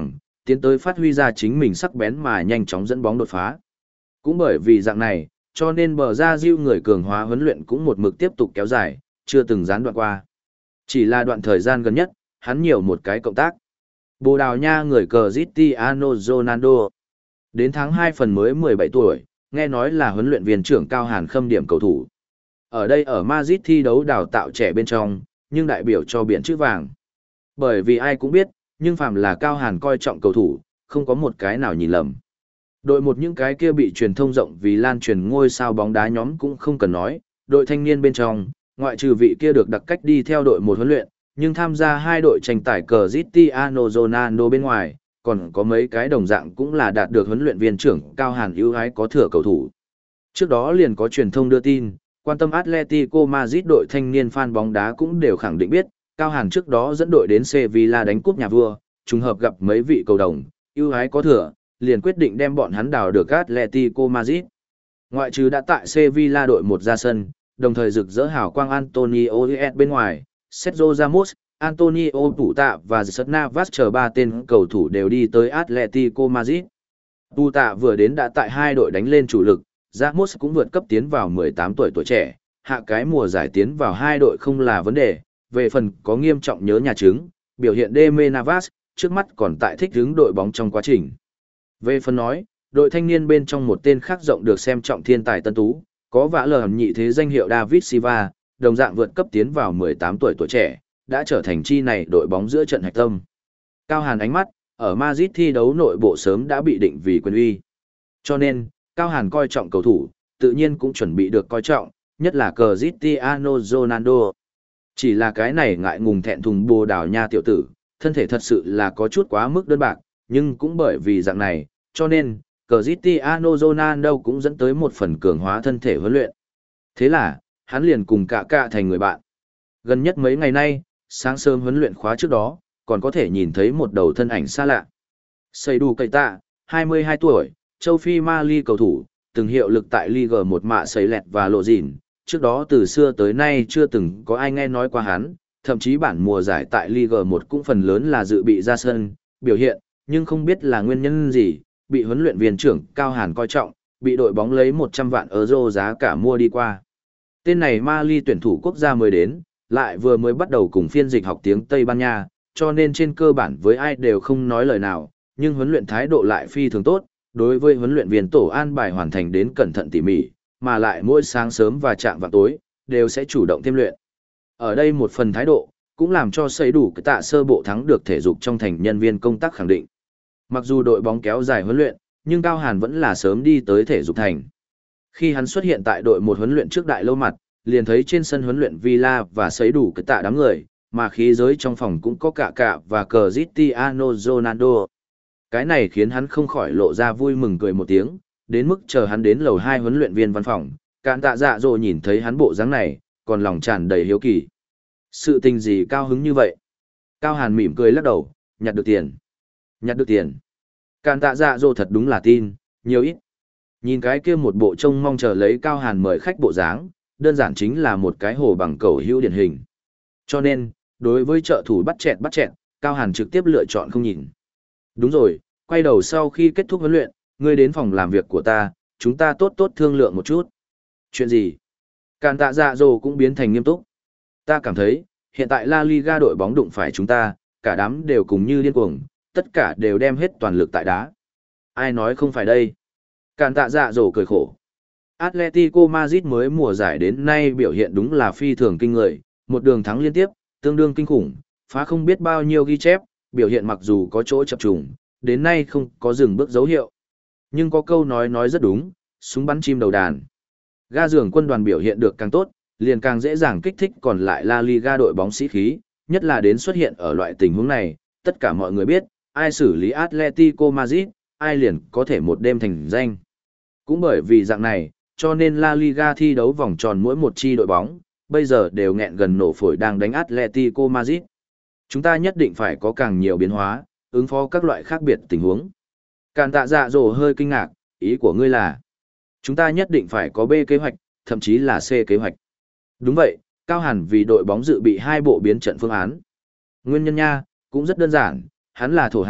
tiến tới phát huy ra chính mình sắc bén mà nhanh chóng dẫn bóng đột phá. Cũng bởi vì dạng này, cho nên bờ ra diêu người cường hóa huấn luyện cũng một mực tiếp tục kéo dài, chưa từng gián đoạn qua. Chỉ là đoạn thời gian gần nhất, hắn nhiều một cái cộng tác. Bồ Đào Nha người Cristiano Ronaldo. Đến tháng hai phần mới mười bảy tuổi, nghe nói là huấn luyện viên trưởng Cao Hàn khâm điểm cầu thủ. Ở đây ở Madrid thi đấu đào tạo trẻ bên trong, nhưng đại biểu cho biển chữ vàng. Bởi vì ai cũng biết, nhưng phàm là Cao Hàn coi trọng cầu thủ, không có một cái nào nhìn lầm. Đội một những cái kia bị truyền thông rộng vì lan truyền ngôi sao bóng đá nhóm cũng không cần nói, đội thanh niên bên trong, ngoại trừ vị kia được đặc cách đi theo đội một huấn luyện, nhưng tham gia hai đội tranh tài Cristiano Ronaldo bên ngoài, còn có mấy cái đồng dạng cũng là đạt được huấn luyện viên trưởng Cao Hàn ưu ái có thừa cầu thủ. Trước đó liền có truyền thông đưa tin, quan tâm Atletico Madrid đội thanh niên fan bóng đá cũng đều khẳng định biết, Cao Hàn trước đó dẫn đội đến Sevilla đánh cúp nhà vua, trùng hợp gặp mấy vị cầu đồng, ưu ái có thừa, liền quyết định đem bọn hắn đào được Atletico Madrid. Ngoại trừ đã tại Sevilla đội một ra sân, đồng thời rực rỡ hào quang Antonio Ruiz bên ngoài, Sergio Ramos, Antonio Puta và Jesus Navas chờ ba tên cầu thủ đều đi tới Atletico Madrid. Puta vừa đến đã tại hai đội đánh lên chủ lực, Ramos cũng vượt cấp tiến vào mười tám tuổi tuổi trẻ, hạ cái mùa giải tiến vào hai đội không là vấn đề, về phần có nghiêm trọng nhớ nhà trứng, biểu hiện đê mê Navas, trước mắt còn tại thích ứng đội bóng trong quá trình. Về phần nói, đội thanh niên bên trong một tên khác rộng được xem trọng thiên tài tân tú, có vã lờ nhị thế danh hiệu David Silva, đồng dạng vượt cấp tiến vào mười tám tuổi tuổi trẻ, đã trở thành chi này đội bóng giữa trận hạch tâm. Cao Hàn ánh mắt, ở Madrid thi đấu nội bộ sớm đã bị định vì quyền uy. Cho nên, Cao Hàn coi trọng cầu thủ, tự nhiên cũng chuẩn bị được coi trọng, nhất là Cristiano Ronaldo. Chỉ là cái này ngại ngùng thẹn thùng Bồ Đào Nha tiểu tử, thân thể thật sự là có chút quá mức đơn bạc, nhưng cũng bởi vì dạng này, cho nên, Cristiano Ronaldo cũng dẫn tới một phần cường hóa thân thể huấn luyện. Thế là, hắn liền cùng cả cả thành người bạn. Gần nhất mấy ngày nay, sáng sớm huấn luyện khóa trước đó, còn có thể nhìn thấy một đầu thân ảnh xa lạ. Xây đủ cậy tạ, hai mươi hai tuổi, châu Phi Mali cầu thủ, từng hiệu lực tại Ligue một mạ sấy lẹt và lộ dìn. Trước đó từ xưa tới nay chưa từng có ai nghe nói qua hắn, thậm chí bản mùa giải tại Ligue một cũng phần lớn là dự bị ra sân, biểu hiện, nhưng không biết là nguyên nhân gì, bị huấn luyện viên trưởng Cao Hàn coi trọng, bị đội bóng lấy một trăm vạn euro giá cả mua đi qua. Tên này Mali tuyển thủ quốc gia mới đến, lại vừa mới bắt đầu cùng phiên dịch học tiếng Tây Ban Nha, cho nên trên cơ bản với ai đều không nói lời nào, nhưng huấn luyện thái độ lại phi thường tốt, đối với huấn luyện viên tổ an bài hoàn thành đến cẩn thận tỉ mỉ, mà lại mỗi sáng sớm và chạm vào tối, đều sẽ chủ động thêm luyện. Ở đây một phần thái độ, cũng làm cho xây đủ cái tạ sơ bộ thắng được thể dục trong thành nhân viên công tác khẳng định. Mặc dù đội bóng kéo dài huấn luyện, nhưng Cao Hàn vẫn là sớm đi tới thể dục thành. Khi hắn xuất hiện tại đội một huấn luyện trước đại lâu mặt, liền thấy trên sân huấn luyện Villa và xây đủ cái tạ đám người, mà khí giới trong phòng cũng có cả cả và Cristiano Ronaldo. Cái này khiến hắn không khỏi lộ ra vui mừng cười một tiếng, đến mức chờ hắn đến lầu hai huấn luyện viên văn phòng, cạn tạ dạ dỗ nhìn thấy hắn bộ dáng này, còn lòng tràn đầy hiếu kỳ. Sự tình gì cao hứng như vậy? Cao Hàn mỉm cười lắc đầu, nhặt được tiền. Nhặt được tiền. Cạn tạ dạ dỗ thật đúng là tin, nhiều ít. Nhìn cái kia một bộ trông mong chờ lấy Cao Hàn mời khách bộ dáng, đơn giản chính là một cái hồ bằng cầu hữu điển hình. Cho nên, đối với trợ thủ bắt chẹt bắt chẹt, Cao Hàn trực tiếp lựa chọn không nhìn. Đúng rồi, quay đầu sau khi kết thúc huấn luyện, ngươi đến phòng làm việc của ta, chúng ta tốt tốt thương lượng một chút. Chuyện gì? Càn tạ dạ dỗ cũng biến thành nghiêm túc. Ta cảm thấy, hiện tại La Liga đội bóng đụng phải chúng ta, cả đám đều cùng như điên cuồng, tất cả đều đem hết toàn lực tại đá. Ai nói không phải đây? Càn tạ dạ dỗ cười khổ. Atletico Madrid mới mùa giải đến nay biểu hiện đúng là phi thường kinh người, một đường thắng liên tiếp, tương đương kinh khủng, phá không biết bao nhiêu ghi chép, biểu hiện mặc dù có chỗ chập trùng, đến nay không có dừng bước dấu hiệu. Nhưng có câu nói nói rất đúng, súng bắn chim đầu đàn. Ga giường quân đoàn biểu hiện được càng tốt, liền càng dễ dàng kích thích còn lại La Liga đội bóng sĩ khí, nhất là đến xuất hiện ở loại tình huống này, tất cả mọi người biết, ai xử lý Atletico Madrid, ai liền có thể một đêm thành danh. Cũng bởi vì dạng này, cho nên La Liga thi đấu vòng tròn mỗi một chi đội bóng, bây giờ đều nghẹn gần nổ phổi đang đánh Atletico Madrid. Chúng ta nhất định phải có càng nhiều biến hóa, ứng phó các loại khác biệt tình huống. Càn tạ dạ dỗ hơi kinh ngạc, ý của ngươi là, chúng ta nhất định phải có B kế hoạch, thậm chí là C kế hoạch. Đúng vậy, Cao Hàn vì đội bóng dự bị hai bộ biến trận phương án. Nguyên nhân nha, cũng rất đơn giản, hắn là thổ hào,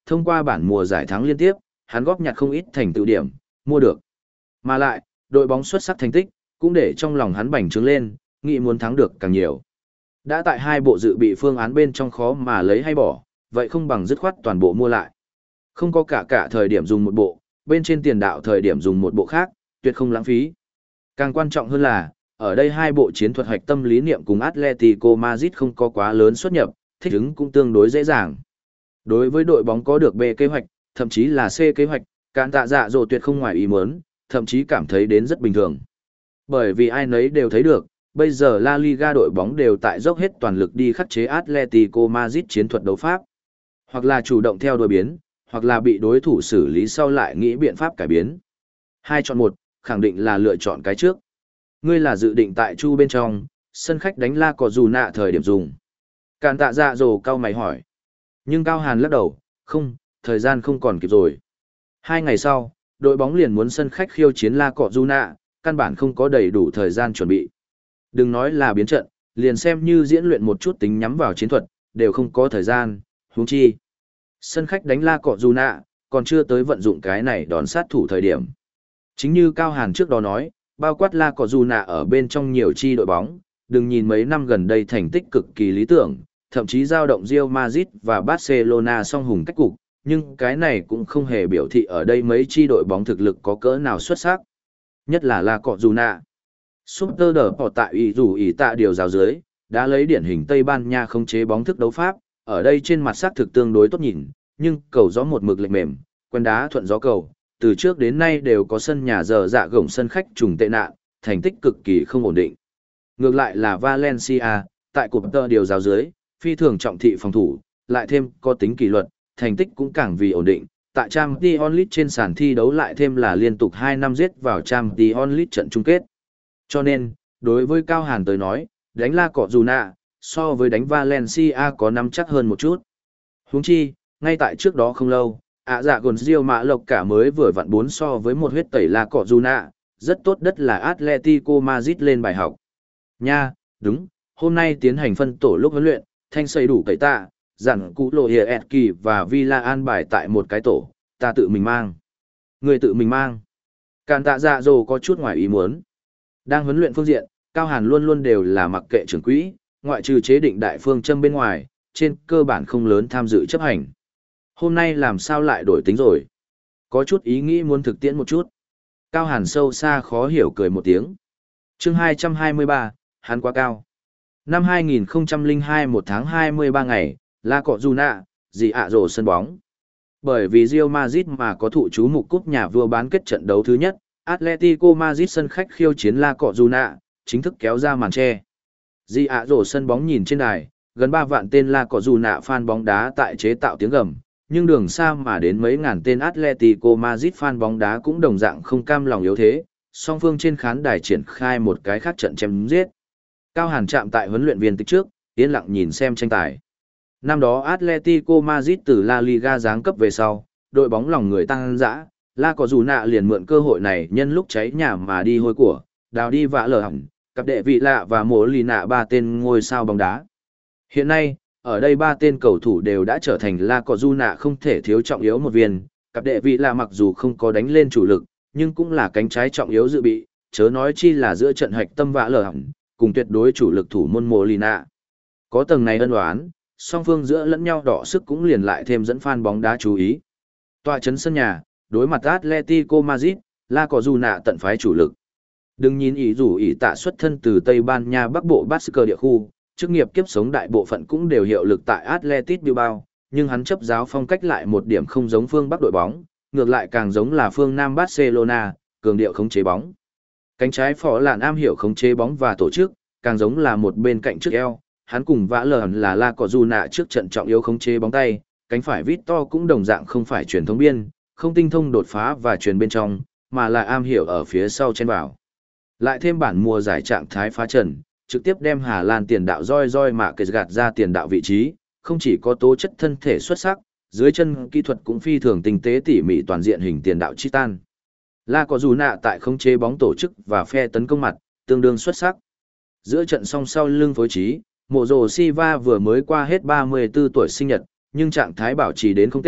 thông qua bản mùa giải thắng liên tiếp, hắn góp nhặt không ít thành tựu điểm, mua được. Mà lại, đội bóng xuất sắc thành tích, cũng để trong lòng hắn bành trướng lên, nghĩ muốn thắng được càng nhiều. Đã tại hai bộ dự bị phương án bên trong khó mà lấy hay bỏ, vậy không bằng dứt khoát toàn bộ mua lại. Không có cả cả thời điểm dùng một bộ, bên trên tiền đạo thời điểm dùng một bộ khác, tuyệt không lãng phí. Càng quan trọng hơn là, ở đây hai bộ chiến thuật hạch tâm lý niệm cùng Atletico Madrid không có quá lớn xuất nhập, thích ứng cũng tương đối dễ dàng. Đối với đội bóng có được B kế hoạch, thậm chí là C kế hoạch, Cản Tạ Dạ Dỗ tuyệt không ngoài ý muốn, thậm chí cảm thấy đến rất bình thường. Bởi vì ai nấy đều thấy được, bây giờ La Liga đội bóng đều tại dốc hết toàn lực đi khắc chế Atletico Madrid chiến thuật đấu pháp. Hoặc là chủ động theo đuổi biến, hoặc là bị đối thủ xử lý sau lại nghĩ biện pháp cải biến. Hai chọn một, khẳng định là lựa chọn cái trước. Ngươi là dự định tại chu bên trong, sân khách đánh La Cọ Dù Nạ thời điểm dùng. Cản Tạ Dạ Dỗ cao mày hỏi. Nhưng Cao Hàn lắc đầu, không, thời gian không còn kịp rồi. Hai ngày sau, đội bóng liền muốn sân khách khiêu chiến La Cọ Dù Nạ, căn bản không có đầy đủ thời gian chuẩn bị. Đừng nói là biến trận, liền xem như diễn luyện một chút tính nhắm vào chiến thuật, đều không có thời gian, huống chi. Sân khách đánh La Cọ Dù Nạ, còn chưa tới vận dụng cái này đón sát thủ thời điểm. Chính như Cao Hàn trước đó nói, bao quát La Cọ Dù Nạ ở bên trong nhiều chi đội bóng, đừng nhìn mấy năm gần đây thành tích cực kỳ lý tưởng, thậm chí giao động Real Madrid và Barcelona song hùng cách cục, nhưng cái này cũng không hề biểu thị ở đây mấy chi đội bóng thực lực có cỡ nào xuất sắc. Nhất là La Cọ Dù Nạ. Super đờ bỏ tại ý rủ ý tạ điều rào dưới, đã lấy điển hình Tây Ban Nha khống chế bóng thức đấu pháp, ở đây trên mặt sắc thực tương đối tốt nhìn, nhưng cầu gió một mực lệch mềm, quen đá thuận gió cầu, từ trước đến nay đều có sân nhà dở dạ gổng sân khách trùng tệ nạn, thành tích cực kỳ không ổn định. Ngược lại là Valencia, tại cụm tơ điều rào dưới, phi thường trọng thị phòng thủ, lại thêm có tính kỷ luật, thành tích cũng càng vì ổn định. Tại Champions League trên sàn thi đấu lại thêm là liên tục hai năm giết vào Champions League trận chung kết. Cho nên, đối với Cao Hàn tới nói, đánh La Cọ Dù Nạ, so với đánh Valencia có nắm chắc hơn một chút. Huống chi, ngay tại trước đó không lâu, ạ dạ gồn Real Mã Lộc cả mới vừa vặn bốn so với một huyết tẩy La Cọ Dù Nạ, rất tốt đất là Atletico Madrid lên bài học. Nha, đúng, hôm nay tiến hành phân tổ lúc huấn luyện, thanh xây đủ cậy tạ, dặn cụ lộ hiệp ẹt kỳ và Villa an bài tại một cái tổ, ta tự mình mang. Người tự mình mang. Cản Tạ Dạ Dỗ có chút ngoài ý muốn. Đang huấn luyện phương diện, Cao Hàn luôn luôn đều là mặc kệ trưởng quỹ, ngoại trừ chế định đại phương châm bên ngoài, trên cơ bản không lớn tham dự chấp hành. Hôm nay làm sao lại đổi tính rồi? Có chút ý nghĩ muốn thực tiễn một chút. Cao Hàn sâu xa khó hiểu cười một tiếng. Chương hai trăm hai mươi ba, hắn quá cao. Năm hai nghìn không trăm lẻ hai một tháng hai mươi ba ngày, La Cọ Dù Nạ, gì ạ rổ sân bóng. Bởi vì Real Madrid mà có thụ chú mục cúp nhà vua bán kết trận đấu thứ nhất, Atletico Madrid sân khách khiêu chiến La Cọ Dù Nạ, chính thức kéo ra màn che. Di ạ rổ sân bóng nhìn trên đài, gần ba vạn tên La Cọ Dù Nạ fan bóng đá tại chế tạo tiếng gầm, nhưng đường xa mà đến mấy ngàn tên Atletico Madrid fan bóng đá cũng đồng dạng không cam lòng yếu thế, song phương trên khán đài triển khai một cái khác trận chém giết. Cao Hàn chạm tại huấn luyện viên tích trước, yên lặng nhìn xem tranh tài. Năm đó Atletico Madrid từ La Liga giáng cấp về sau, đội bóng lòng người tăng dã, La Cọ Dù Nạ liền mượn cơ hội này nhân lúc cháy nhà mà đi hôi của, đào đi vã lờ hỏng, cặp đệ vị lạ và mổ lì nạ ba tên ngôi sao bóng đá. Hiện nay, ở đây ba tên cầu thủ đều đã trở thành La Cọ Dù Nạ không thể thiếu trọng yếu một viên, cặp đệ vị lạ mặc dù không có đánh lên chủ lực, nhưng cũng là cánh trái trọng yếu dự bị, chớ nói chi là giữa trận hạch tâm vã lờ hỏng, cùng tuyệt đối chủ lực thủ môn mổ lì nạ. Có tầng này ân oán, song phương giữa lẫn nhau đỏ sức cũng liền lại thêm dẫn fan bóng đá chú ý. Tọa trấn sân nhà, đối mặt Atletico Madrid, La Cọ Dù Nạ tận phái chủ lực. Đừng nhìn ý rủ ý tạ xuất thân từ Tây Ban Nha Bắc Bộ Basque địa khu, chức nghiệp kiếp sống đại bộ phận cũng đều hiệu lực tại Athletic Bilbao, nhưng hắn chấp giáo phong cách lại một điểm không giống phương Bắc đội bóng, ngược lại càng giống là phương Nam Barcelona, cường điệu khống chế bóng. Cánh trái phó lạn am hiểu khống chế bóng và tổ chức, càng giống là một bên cạnh trước eo, hắn cùng vã lờ là La Cọ Dù Nạ trước trận trọng yếu khống chế bóng tay, cánh phải Victor cũng đồng dạng không phải truyền thống biên, không tinh thông đột phá và truyền bên trong, mà là am hiểu ở phía sau chen vào. Lại thêm bản mùa giải trạng thái phá trần, trực tiếp đem Hà Lan tiền đạo roi roi mà kề gạt ra tiền đạo vị trí, không chỉ có tố chất thân thể xuất sắc, dưới chân kỹ thuật cũng phi thường tinh tế tỉ mỉ toàn diện hình tiền đạo Chitan. La Cọ Dù Nạ tại khống chế bóng tổ chức và phe tấn công mặt, tương đương xuất sắc. Giữa trận song sau lưng phối trí, Mộ Rồ Silva vừa mới qua hết ba mươi tư tuổi sinh nhật, nhưng trạng thái bảo trì đến không tệ,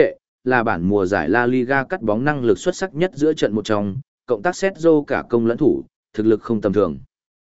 là bản mùa giải La Liga cắt bóng năng lực xuất sắc nhất giữa trận một trong, cộng tác Sergio cả công lẫn thủ, thực lực không tầm thường.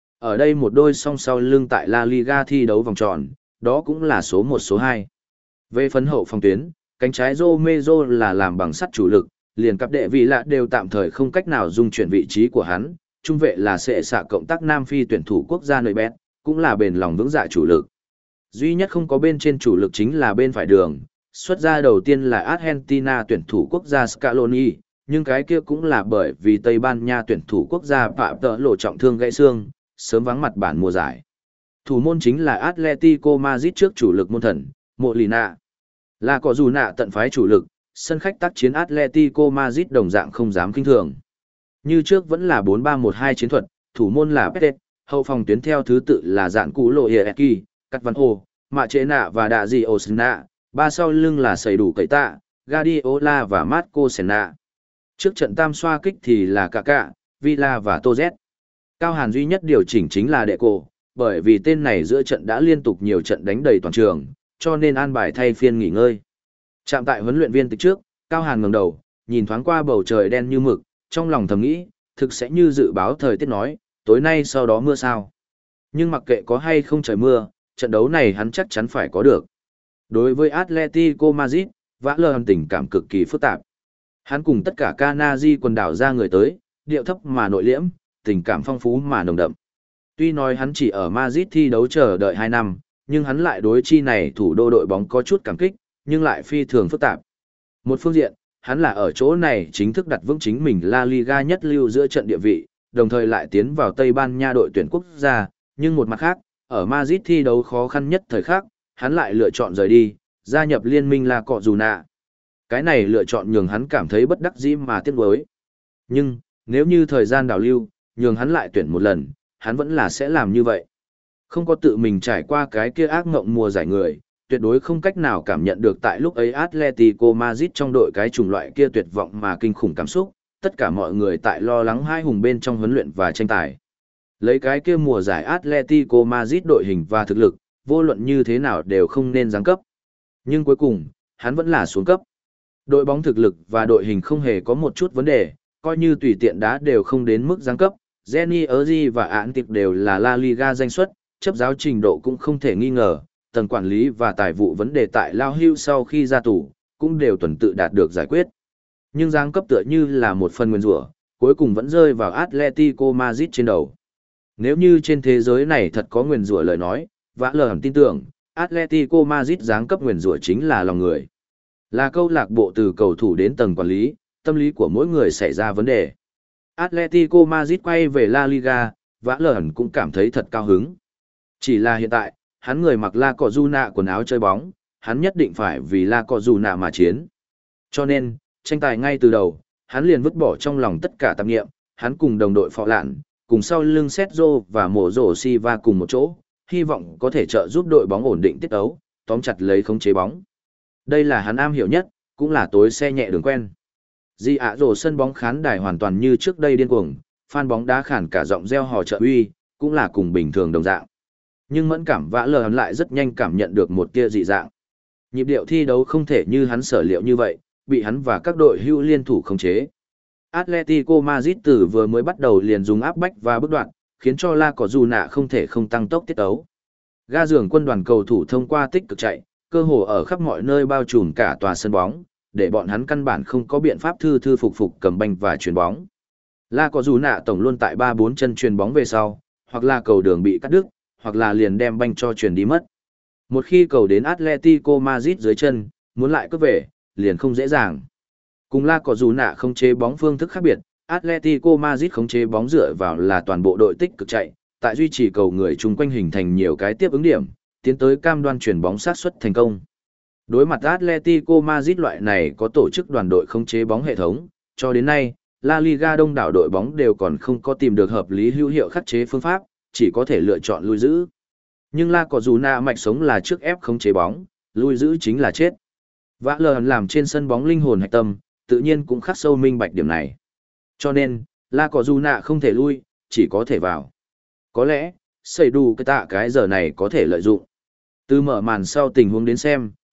Ở đây một đôi song sau lưng tại La Liga thi đấu vòng tròn, đó cũng là số một số hai. Về phấn hậu phòng tuyến, cánh trái Romero là làm bằng sắt chủ lực, liền cặp đệ vị lạ đều tạm thời không cách nào dung chuyển vị trí của hắn, trung vệ là sẽ xạ cộng tác Nam Phi tuyển thủ quốc gia nơi bét, cũng là bền lòng vững dạ chủ lực. Duy nhất không có bên trên chủ lực chính là bên phải đường, xuất ra đầu tiên là Argentina tuyển thủ quốc gia Scaloni, nhưng cái kia cũng là bởi vì Tây Ban Nha tuyển thủ quốc gia Phạm Tợ Lộ trọng thương gãy xương, sớm vắng mặt bản mùa giải. Thủ môn chính là Atletico Madrid trước chủ lực môn thần, Molina. Là có dù nạ tận phái chủ lực, sân khách tác chiến Atletico Madrid đồng dạng không dám kinh thường. Như trước vẫn là bốn ba một hai chiến thuật, thủ môn là Pete, hậu phòng tuyến theo thứ tự là dạn cú lộ Hieki, Cắt Văn Hồ, Mạ Chế Nạ và Đạ Dị Osna, ba sau lưng là Sầy Đủ Cậy Tạ, Guardiola và Marco Senna. Trước trận tam xoa kích thì là Kaká, Villa và Toz. Cao Hàn duy nhất điều chỉnh chính là Deco, bởi vì tên này giữa trận đã liên tục nhiều trận đánh đầy toàn trường, cho nên an bài thay phiên nghỉ ngơi. Chạm tại huấn luyện viên tịch trước, Cao Hàn ngẩng đầu, nhìn thoáng qua bầu trời đen như mực, trong lòng thầm nghĩ, thực sẽ như dự báo thời tiết nói, tối nay sau đó mưa sao. Nhưng mặc kệ có hay không trời mưa, trận đấu này hắn chắc chắn phải có được. Đối với Atletico Madrid, Vã Lờ tình cảm cực kỳ phức tạp. Hắn cùng tất cả Canary quần đảo ra người tới, điệu thấp mà nội liễm, tình cảm phong phú mà nồng đậm. Tuy nói hắn chỉ ở Madrid thi đấu chờ đợi hai năm, nhưng hắn lại đối chi này thủ đô đội bóng có chút cảm kích, nhưng lại phi thường phức tạp. Một phương diện, hắn là ở chỗ này chính thức đặt vững chính mình La Liga nhất lưu giữa trận địa vị, đồng thời lại tiến vào Tây Ban Nha đội tuyển quốc gia, nhưng một mặt khác, ở Madrid thi đấu khó khăn nhất thời khắc, hắn lại lựa chọn rời đi, gia nhập liên minh La Cọ Dù Nạ. Cái này lựa chọn nhường hắn cảm thấy bất đắc dĩ mà tiếc nuối. Nhưng, nếu như thời gian đào lưu, nhường hắn lại tuyển một lần, hắn vẫn là sẽ làm như vậy. Không có tự mình trải qua cái kia ác mộng mùa giải người, tuyệt đối không cách nào cảm nhận được tại lúc ấy Atletico Madrid trong đội cái chủng loại kia tuyệt vọng mà kinh khủng cảm xúc, tất cả mọi người tại lo lắng hai hùng bên trong huấn luyện và tranh tài. Lấy cái kia mùa giải Atletico Madrid đội hình và thực lực, vô luận như thế nào đều không nên giáng cấp. Nhưng cuối cùng, hắn vẫn là xuống cấp. Đội bóng thực lực và đội hình không hề có một chút vấn đề, coi như tùy tiện đá đều không đến mức giáng cấp. Jenny Erzi và Án Tiệp đều là La Liga danh xuất, chấp giáo trình độ cũng không thể nghi ngờ, tầng quản lý và tài vụ vấn đề tại Lao Hưu sau khi ra tù, cũng đều tuần tự đạt được giải quyết. Nhưng giáng cấp tựa như là một phần nguyên rủa, cuối cùng vẫn rơi vào Atletico Madrid trên đầu. Nếu như trên thế giới này thật có nguyền rủa lời nói, Vã Lờ tin tưởng, Atletico Madrid giáng cấp nguyền rủa chính là lòng người. Là câu lạc bộ từ cầu thủ đến tầng quản lý, tâm lý của mỗi người xảy ra vấn đề. Atletico Madrid quay về La Liga, Vã Lờ cũng cảm thấy thật cao hứng. Chỉ là hiện tại, hắn người mặc La Cọ Dù Nạ quần áo chơi bóng, hắn nhất định phải vì La Cọ Dù Nạ mà chiến. Cho nên, tranh tài ngay từ đầu, hắn liền vứt bỏ trong lòng tất cả tạp nghiệm, hắn cùng đồng đội phò lạn, cùng sau lưng Sergio và Mộ Rổ Silva cùng một chỗ, hy vọng có thể trợ giúp đội bóng ổn định tiết ấu, tóm chặt lấy khống chế bóng. Đây là hắn am hiểu nhất, cũng là tối xe nhẹ đường quen. Di ạ rổ sân bóng khán đài hoàn toàn như trước đây điên cuồng, fan bóng đá khản cả giọng reo hò trợ uy, cũng là cùng bình thường đồng dạng. Nhưng mẫn cảm Vã Lờ lại rất nhanh cảm nhận được một tia dị dạng. Nhịp điệu thi đấu không thể như hắn sở liệu như vậy, bị hắn và các đội hữu liên thủ khống chế. Atletico Madrid từ vừa mới bắt đầu liền dùng áp bách và bước đoạn, khiến cho La Cọ Dù Nạ không thể không tăng tốc tiết ấu. Ga giường quân đoàn cầu thủ thông qua tích cực chạy, cơ hồ ở khắp mọi nơi bao trùm cả tòa sân bóng, để bọn hắn căn bản không có biện pháp thư thư phục phục cầm banh và chuyền bóng. La Cọ Dù Nạ tổng luôn tại ba bốn chân chuyền bóng về sau, hoặc là cầu đường bị cắt đứt, hoặc là liền đem banh cho chuyền đi mất. Một khi cầu đến Atletico Madrid dưới chân, muốn lại cướp về, liền không dễ dàng. Cùng La Cọ Dù Nạ không chế bóng phương thức khác biệt, Atletico Madrid khống chế bóng dựa vào là toàn bộ đội tích cực chạy, tại duy trì cầu người chung quanh hình thành nhiều cái tiếp ứng điểm, tiến tới cam đoan chuyển bóng sát xuất thành công. Đối mặt Atletico Madrid loại này có tổ chức đoàn đội khống chế bóng hệ thống, cho đến nay, La Liga đông đảo đội bóng đều còn không có tìm được hợp lý hữu hiệu khắc chế phương pháp, chỉ có thể lựa chọn lui giữ. Nhưng La Cọ Dù Nạ mạch sống là trước ép khống chế bóng, lui giữ chính là chết. Vã Lờ làm trên sân bóng linh hồn hạch tâm, tự nhiên cũng khắc sâu minh bạch điểm này. Cho nên, La Cọ Dù Nạ không thể lui, chỉ có thể vào. Có lẽ, xây đủ cái tạ cái giờ này có thể lợi dụng. Từ mở màn sau tình huống đến xem,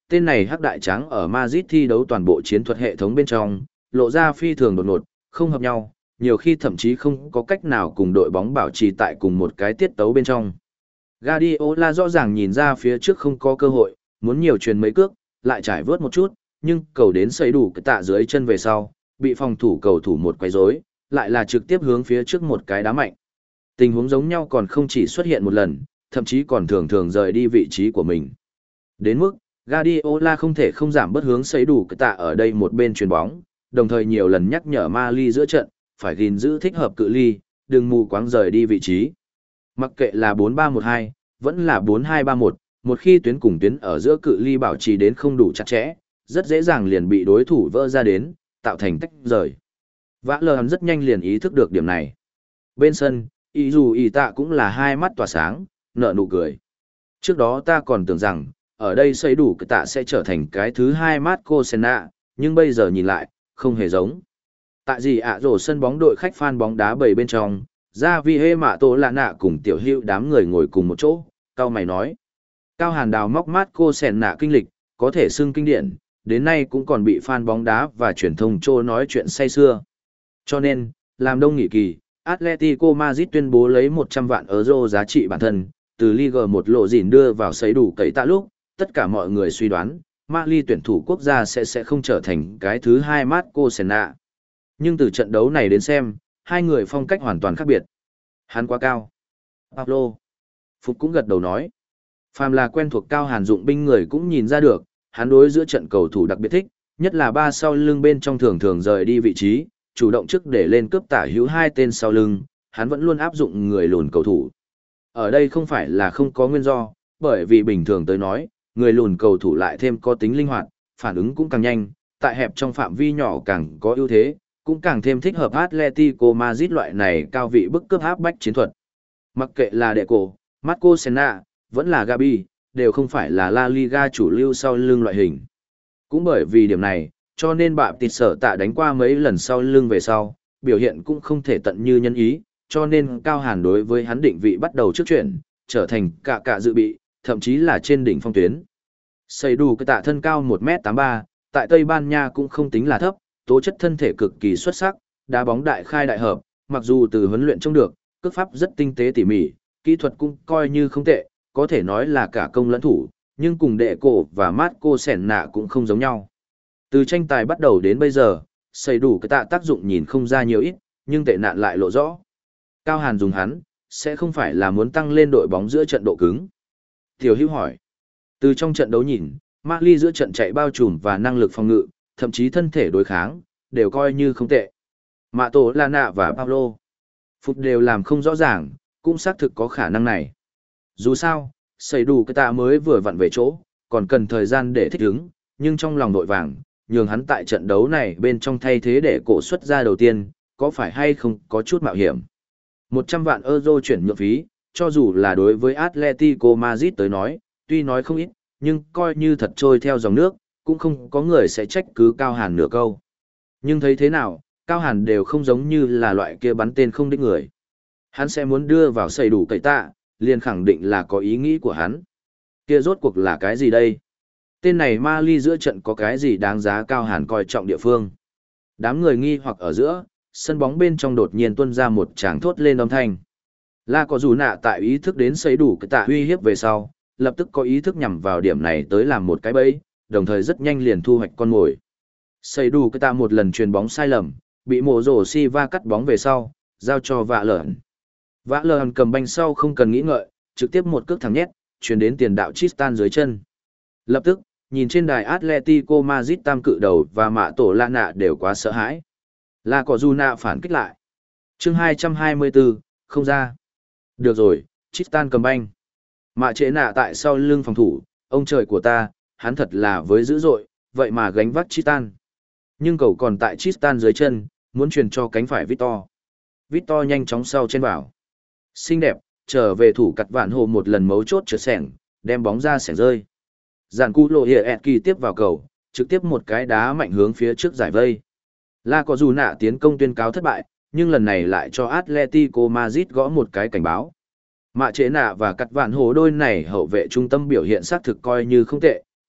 tên này hắc đại trắng ở Madrid thi đấu toàn bộ chiến thuật hệ thống bên trong, lộ ra phi thường đột ngột, không hợp nhau, nhiều khi thậm chí không có cách nào cùng đội bóng bảo trì tại cùng một cái tiết tấu bên trong. Guardiola rõ ràng nhìn ra phía trước không có cơ hội, muốn nhiều truyền mấy cước, lại trải vớt một chút, nhưng cầu đến xây đủ cái tạ dưới chân về sau, bị phòng thủ cầu thủ một quấy rối, lại là trực tiếp hướng phía trước một cái đá mạnh. Tình huống giống nhau còn không chỉ xuất hiện một lần, thậm chí còn thường thường rời đi vị trí của mình. Đến mức, Guardiola không thể không giảm bớt hướng xây đủ cái tạ ở đây một bên chuyền bóng, đồng thời nhiều lần nhắc nhở Mali giữa trận, phải gìn giữ thích hợp cự ly, đừng mù quáng rời đi vị trí. Mặc kệ là bốn ba một hai, vẫn là bốn hai ba một, một khi tuyến cùng tuyến ở giữa cự ly bảo trì đến không đủ chặt chẽ, rất dễ dàng liền bị đối thủ vỡ ra đến, tạo thành tách rời. Vã lờ hắn rất nhanh liền ý thức được điểm này. Bên sân, ý dù ý tạ cũng là hai mắt tỏa sáng, nở nụ cười. Trước đó ta còn tưởng rằng, ở đây xây đủ cái tạ sẽ trở thành cái thứ hai Marco Senna, nhưng bây giờ nhìn lại, không hề giống. Tại gì ạ rổ sân bóng đội khách fan bóng đá bầy bên trong, ra vì hê mạ tổ lạ nạ cùng tiểu hữu đám người ngồi cùng một chỗ, cao mày nói. Cao Hàn đào móc Marco Senna kinh lịch, có thể xưng kinh điển, đến nay cũng còn bị fan bóng đá và truyền thông trô nói chuyện say xưa. Cho nên, làm đông nghỉ kỳ, Atletico Madrid tuyên bố lấy một trăm vạn euro giá trị bản thân, từ Liga một lộ dỉn đưa vào sấy đủ cấy tạ lúc, tất cả mọi người suy đoán, Mali tuyển thủ quốc gia sẽ sẽ không trở thành cái thứ hai Marco Senna. Nhưng từ trận đấu này đến xem, hai người phong cách hoàn toàn khác biệt. Hắn quá cao. Pablo. Phục cũng gật đầu nói. Phàm là quen thuộc Cao Hàn dụng binh người cũng nhìn ra được, hắn đối giữa trận cầu thủ đặc biệt thích, nhất là ba sau lưng bên trong thường thường rời đi vị trí, chủ động trước để lên cướp tả hữu hai tên sau lưng, hắn vẫn luôn áp dụng người lùn cầu thủ. Ở đây không phải là không có nguyên do, bởi vì bình thường tới nói, người lùn cầu thủ lại thêm có tính linh hoạt, phản ứng cũng càng nhanh, tại hẹp trong phạm vi nhỏ càng có ưu thế, cũng càng thêm thích hợp Atletico Madrid loại này cao vị bức cướp áp bách chiến thuật. Mặc kệ là Deco, Marco Senna, vẫn là Gabi, đều không phải là La Liga chủ lưu sau lưng loại hình. Cũng bởi vì điểm này, cho nên bạ tịt sở tạ đánh qua mấy lần sau lưng về sau, biểu hiện cũng không thể tận như nhân ý, cho nên Cao Hàn đối với hắn định vị bắt đầu trước chuyển, trở thành cả cả dự bị, thậm chí là trên đỉnh phong tuyến. Xây đủ cái tạ thân cao một mét tám mươi ba, tại Tây Ban Nha cũng không tính là thấp, tố chất thân thể cực kỳ xuất sắc, đá bóng đại khai đại hợp, mặc dù từ huấn luyện trông được, cước pháp rất tinh tế tỉ mỉ, kỹ thuật cũng coi như không tệ, có thể nói là cả công lẫn thủ, nhưng cùng đệ cổ và Marco Senna cũng không giống nhau. Từ tranh tài bắt đầu đến bây giờ, xây đủ cái tạ tác dụng nhìn không ra nhiều ít, nhưng tệ nạn lại lộ rõ. Cao Hàn dùng hắn, sẽ không phải là muốn tăng lên đội bóng giữa trận độ cứng. Tiểu Hữu hỏi. Từ trong trận đấu nhìn, Mali giữa trận chạy bao trùm và năng lực phòng ngự, thậm chí thân thể đối kháng, đều coi như không tệ. Mạ Tổ Lana và Pablo Phục đều làm không rõ ràng, cũng xác thực có khả năng này. Dù sao, xây đủ cái tạ mới vừa vặn về chỗ, còn cần thời gian để thích ứng, nhưng trong lòng đội vàng, nhường hắn tại trận đấu này bên trong thay thế để cổ xuất ra đầu tiên, có phải hay không có chút mạo hiểm. một trăm vạn euro chuyển nhượng phí, cho dù là đối với Atletico Madrid tới nói, tuy nói không ít, nhưng coi như thật trôi theo dòng nước, cũng không có người sẽ trách cứ Cao Hàn nửa câu. Nhưng thấy thế nào, Cao Hàn đều không giống như là loại kia bắn tên không đích người. Hắn sẽ muốn đưa vào xây đủ cậy tạ, liền khẳng định là có ý nghĩ của hắn. Kia rốt cuộc là cái gì đây? Tên này Mali giữa trận có cái gì đáng giá Cao Hàn coi trọng địa phương? Đám người nghi hoặc ở giữa, sân bóng bên trong đột nhiên tuôn ra một tràng thốt lên âm thanh. La có dù nạ tại ý thức đến xây đủ cái tạ uy hiếp về sau, lập tức có ý thức nhằm vào điểm này tới làm một cái bẫy, đồng thời rất nhanh liền thu hoạch con mồi. Xây đủ cái tạ một lần chuyền bóng sai lầm, bị mộ rổ si va cắt bóng về sau, giao cho vạ lợn. Vạ lợn cầm banh sau không cần nghĩ ngợi, trực tiếp một cước thẳng nhét, chuyền đến tiền đạo Tristan dưới chân. Lập tức, nhìn trên đài Atletico Madrid tam cự đầu và mạ tổ lạ nạ đều quá sợ hãi. La có dù nạ phản kích lại. Chương hai trăm hai mươi tư, không ra. Được rồi, Tristan cầm banh. Mạ trễ nạ tại sau lưng phòng thủ, ông trời của ta, hắn thật là với dữ dội, vậy mà gánh vác Tristan. Nhưng cầu còn tại Tristan dưới chân, muốn truyền cho cánh phải Victor. Victor nhanh chóng sau trên vào. Xinh đẹp, trở về thủ cặt vạn hồ một lần mấu chốt trượt sẻng, đem bóng ra sẻng rơi. Giản Cú Lộ Hiệp ẹt kỳ tiếp vào cầu, trực tiếp một cái đá mạnh hướng phía trước giải vây. La có dù nạ tiến công tuyên cáo thất bại, nhưng lần này lại cho Atletico Madrid gõ một cái cảnh báo. Mạ chế nạ và cặt vạn hồ đôi này hậu vệ trung tâm biểu hiện xác thực coi như không tệ,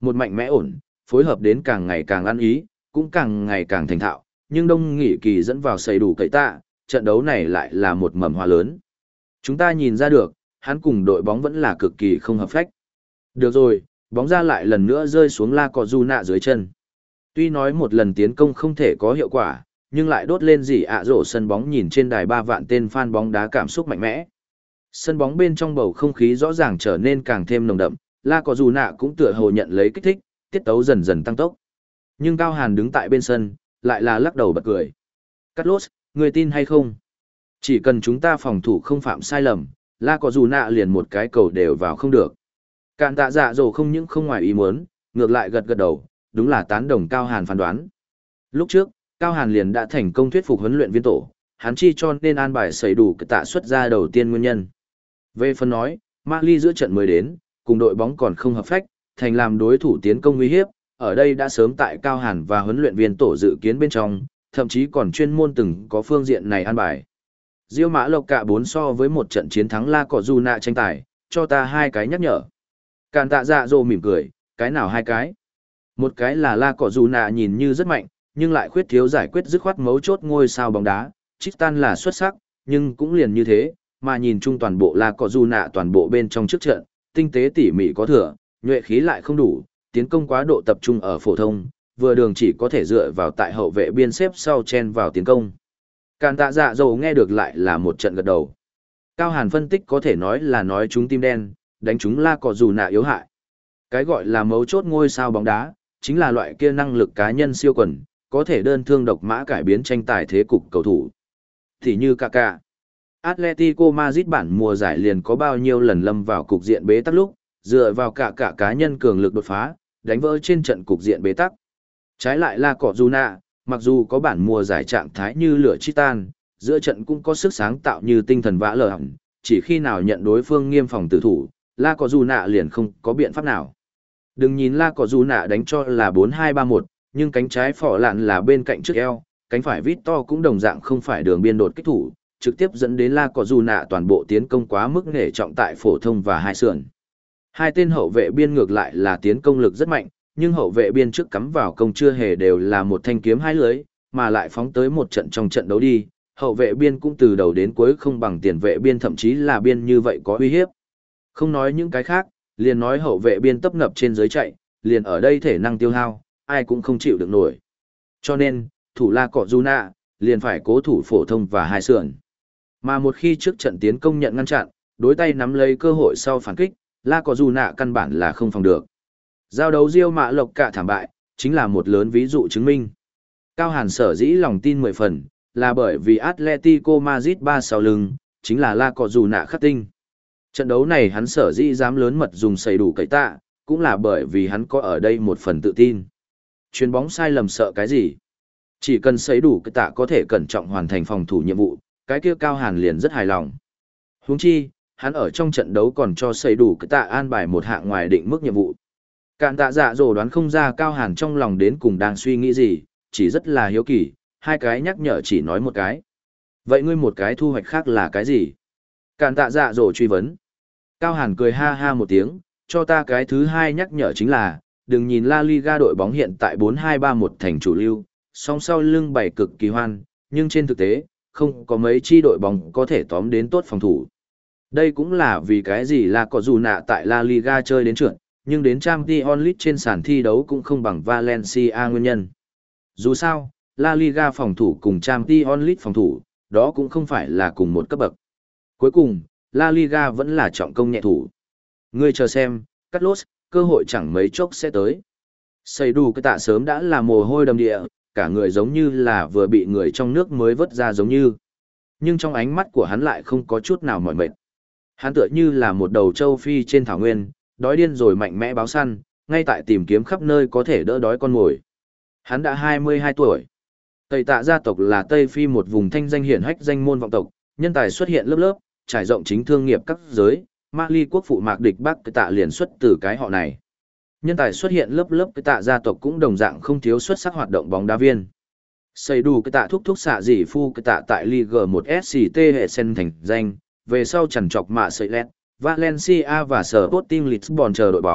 một mạnh mẽ ổn, phối hợp đến càng ngày càng ăn ý, cũng càng ngày càng thành thạo, nhưng Đông Nghị Kỳ dẫn vào xây đủ cậy tạ, trận đấu này lại là một mầm hoa lớn. Chúng ta nhìn ra được, hắn cùng đội bóng vẫn là cực kỳ không hợp phách. Được rồi, bóng ra lại lần nữa rơi xuống La Cọ Dù Nạ dưới chân. Tuy nói một lần tiến công không thể có hiệu quả, nhưng lại đốt lên gì ạ rổ sân bóng nhìn trên đài ba vạn tên fan bóng đá cảm xúc mạnh mẽ. Sân bóng bên trong bầu không khí rõ ràng trở nên càng thêm nồng đậm, La Cọ Dù Nạ cũng tựa hồ nhận lấy kích thích, tiết tấu dần dần tăng tốc. Nhưng Cao Hàn đứng tại bên sân, lại là lắc đầu bật cười. Carlos, người tin hay không? Chỉ cần chúng ta phòng thủ không phạm sai lầm, La Cọ Dù Nạ liền một cái cầu đều vào không được. Cạn tạ dạ dỗ không những không ngoài ý muốn, ngược lại gật gật đầu, đúng là tán đồng Cao Hàn phán đoán. Lúc trước, Cao Hàn liền đã thành công thuyết phục huấn luyện viên tổ, hắn chi cho nên an bài xảy đủ cái tạ xuất ra đầu tiên nguyên nhân. Về phần nói, Mali giữa trận mới đến, cùng đội bóng còn không hợp phách, thành làm đối thủ tiến công uy hiếp, ở đây đã sớm tại Cao Hàn và huấn luyện viên tổ dự kiến bên trong, thậm chí còn chuyên môn từng có phương diện này an bài. Diêu Mã Lộc cả bốn so với một trận chiến thắng La Cọ Dù Nạ tranh tài, cho ta hai cái nhắc nhở. Càn tạ dạ dỗ mỉm cười, cái nào hai cái? Một cái là La Cọ Dù Nạ nhìn như rất mạnh, nhưng lại khuyết thiếu giải quyết dứt khoát mấu chốt ngôi sao bóng đá, Tristan là xuất sắc, nhưng cũng liền như thế, mà nhìn chung toàn bộ La Cọ Dù Nạ toàn bộ bên trong trước trận, tinh tế tỉ mỉ có thừa, nhuệ khí lại không đủ, tiến công quá độ tập trung ở phổ thông, vừa đường chỉ có thể dựa vào tại hậu vệ biên xếp sau chen vào tiến công. Càn tạ dạ dỗ nghe được lại là một trận gật đầu. Cao Hàn phân tích có thể nói là nói chúng tim đen, đánh chúng La Cọ Dù Nạ yếu hại. Cái gọi là mấu chốt ngôi sao bóng đá, chính là loại kia năng lực cá nhân siêu quần, có thể đơn thương độc mã cải biến tranh tài thế cục cầu thủ. Thì như Kaká. Atletico Madrid bản mùa giải liền có bao nhiêu lần lâm vào cục diện bế tắc lúc, dựa vào cả cả cá nhân cường lực đột phá, đánh vỡ trên trận cục diện bế tắc. Trái lại La Cọ Dù Nạ, mặc dù có bản mùa giải trạng thái như lửa Titan, giữa trận cũng có sức sáng tạo như tinh thần vã lờ hẳn, chỉ khi nào nhận đối phương nghiêm phòng tử thủ, La Cọ Dù Nạ liền không có biện pháp nào. Đừng nhìn La Cọ Dù Nạ đánh cho là bốn hai ba một, nhưng cánh trái phỏ lạn là bên cạnh trước eo, cánh phải Victor cũng đồng dạng không phải đường biên đột kích thủ, trực tiếp dẫn đến La Cọ Dù Nạ toàn bộ tiến công quá mức nể trọng tại phổ thông và hai sườn. Hai tên hậu vệ biên ngược lại là tiến công lực rất mạnh, nhưng hậu vệ biên trước cắm vào công chưa hề đều là một thanh kiếm hai lưới, mà lại phóng tới một trận trong trận đấu đi, hậu vệ biên cũng từ đầu đến cuối không bằng tiền vệ biên, thậm chí là biên như vậy có uy hiếp. Không nói những cái khác, liền nói hậu vệ biên tấp nập trên dưới chạy, liền ở đây thể năng tiêu hao, ai cũng không chịu được nổi. Cho nên, thủ La Cọ Dù Nạ liền phải cố thủ phổ thông và hai sườn. Mà một khi trước trận tiến công nhận ngăn chặn, đối tay nắm lấy cơ hội sau phản kích, La Cọ Dù Nạ căn bản là không phòng được. Giao đấu Diêu Mã Lộc cả thảm bại, chính là một lớn ví dụ chứng minh. Cao Hàn sở dĩ lòng tin mười phần, là bởi vì Atletico Madrid ba sau lưng, chính là La Cọ Dù Nạ khắc tinh. Trận đấu này hắn sở dĩ dám lớn mật dùng xây đủ cậy tạ, cũng là bởi vì hắn có ở đây một phần tự tin. Chuyền bóng sai lầm sợ cái gì? Chỉ cần xây đủ cậy tạ có thể cẩn trọng hoàn thành phòng thủ nhiệm vụ, cái kia Cao Hàn liền rất hài lòng. Huống chi, hắn ở trong trận đấu còn cho xây đủ cậy tạ an bài một hạng ngoài định mức nhiệm vụ. Cạn tạ dạ dỗ đoán không ra Cao Hàn trong lòng đến cùng đang suy nghĩ gì, chỉ rất là hiếu kỳ, hai cái nhắc nhở chỉ nói một cái. Vậy ngươi một cái thu hoạch khác là cái gì? Cạn tạ dạ dỗ truy vấn. Cao Hàn cười ha ha một tiếng, cho ta cái thứ hai nhắc nhở chính là, đừng nhìn La Liga đội bóng hiện tại bốn hai ba một thành chủ lưu, song sau lưng bày cực kỳ hoan, nhưng trên thực tế, không có mấy chi đội bóng có thể tóm đến tốt phòng thủ. Đây cũng là vì cái gì là có dù nạ tại La Liga chơi đến trượt, nhưng đến Champions League trên sàn thi đấu cũng không bằng Valencia nguyên nhân. Dù sao, La Liga phòng thủ cùng Champions League phòng thủ, đó cũng không phải là cùng một cấp bậc. Cuối cùng, La Liga vẫn là trọng công nhẹ thủ. Ngươi chờ xem, Carlos, cơ hội chẳng mấy chốc sẽ tới. Xây đủ cái tạ sớm đã là mồ hôi đầm địa, cả người giống như là vừa bị người trong nước mới vớt ra giống như. Nhưng trong ánh mắt của hắn lại không có chút nào mỏi mệt. Hắn tựa như là một đầu châu Phi trên thảo nguyên, đói điên rồi mạnh mẽ báo săn, ngay tại tìm kiếm khắp nơi có thể đỡ đói con mồi. Hắn đã hai mươi hai tuổi. Tây Tạ gia tộc là Tây Phi một vùng thanh danh hiển hách danh môn vọng tộc, nhân tài xuất hiện lớp lớp, trải rộng chính thương nghiệp các giới, Mali quốc phụ Mạc Địch Bắc Tạ liền xuất từ cái họ này. Nhân tài xuất hiện lớp lớp cái Tạ gia tộc cũng đồng dạng không thiếu xuất sắc hoạt động bóng đá viên. Xây đủ cái Tạ thúc thúc xạ dị phu cái Tạ tại Ligue một ét xê tê hệ sen thành danh, về sau chằn chọc mạ sợi lét, Valencia và Sporting Lisbon chờ đội bóng,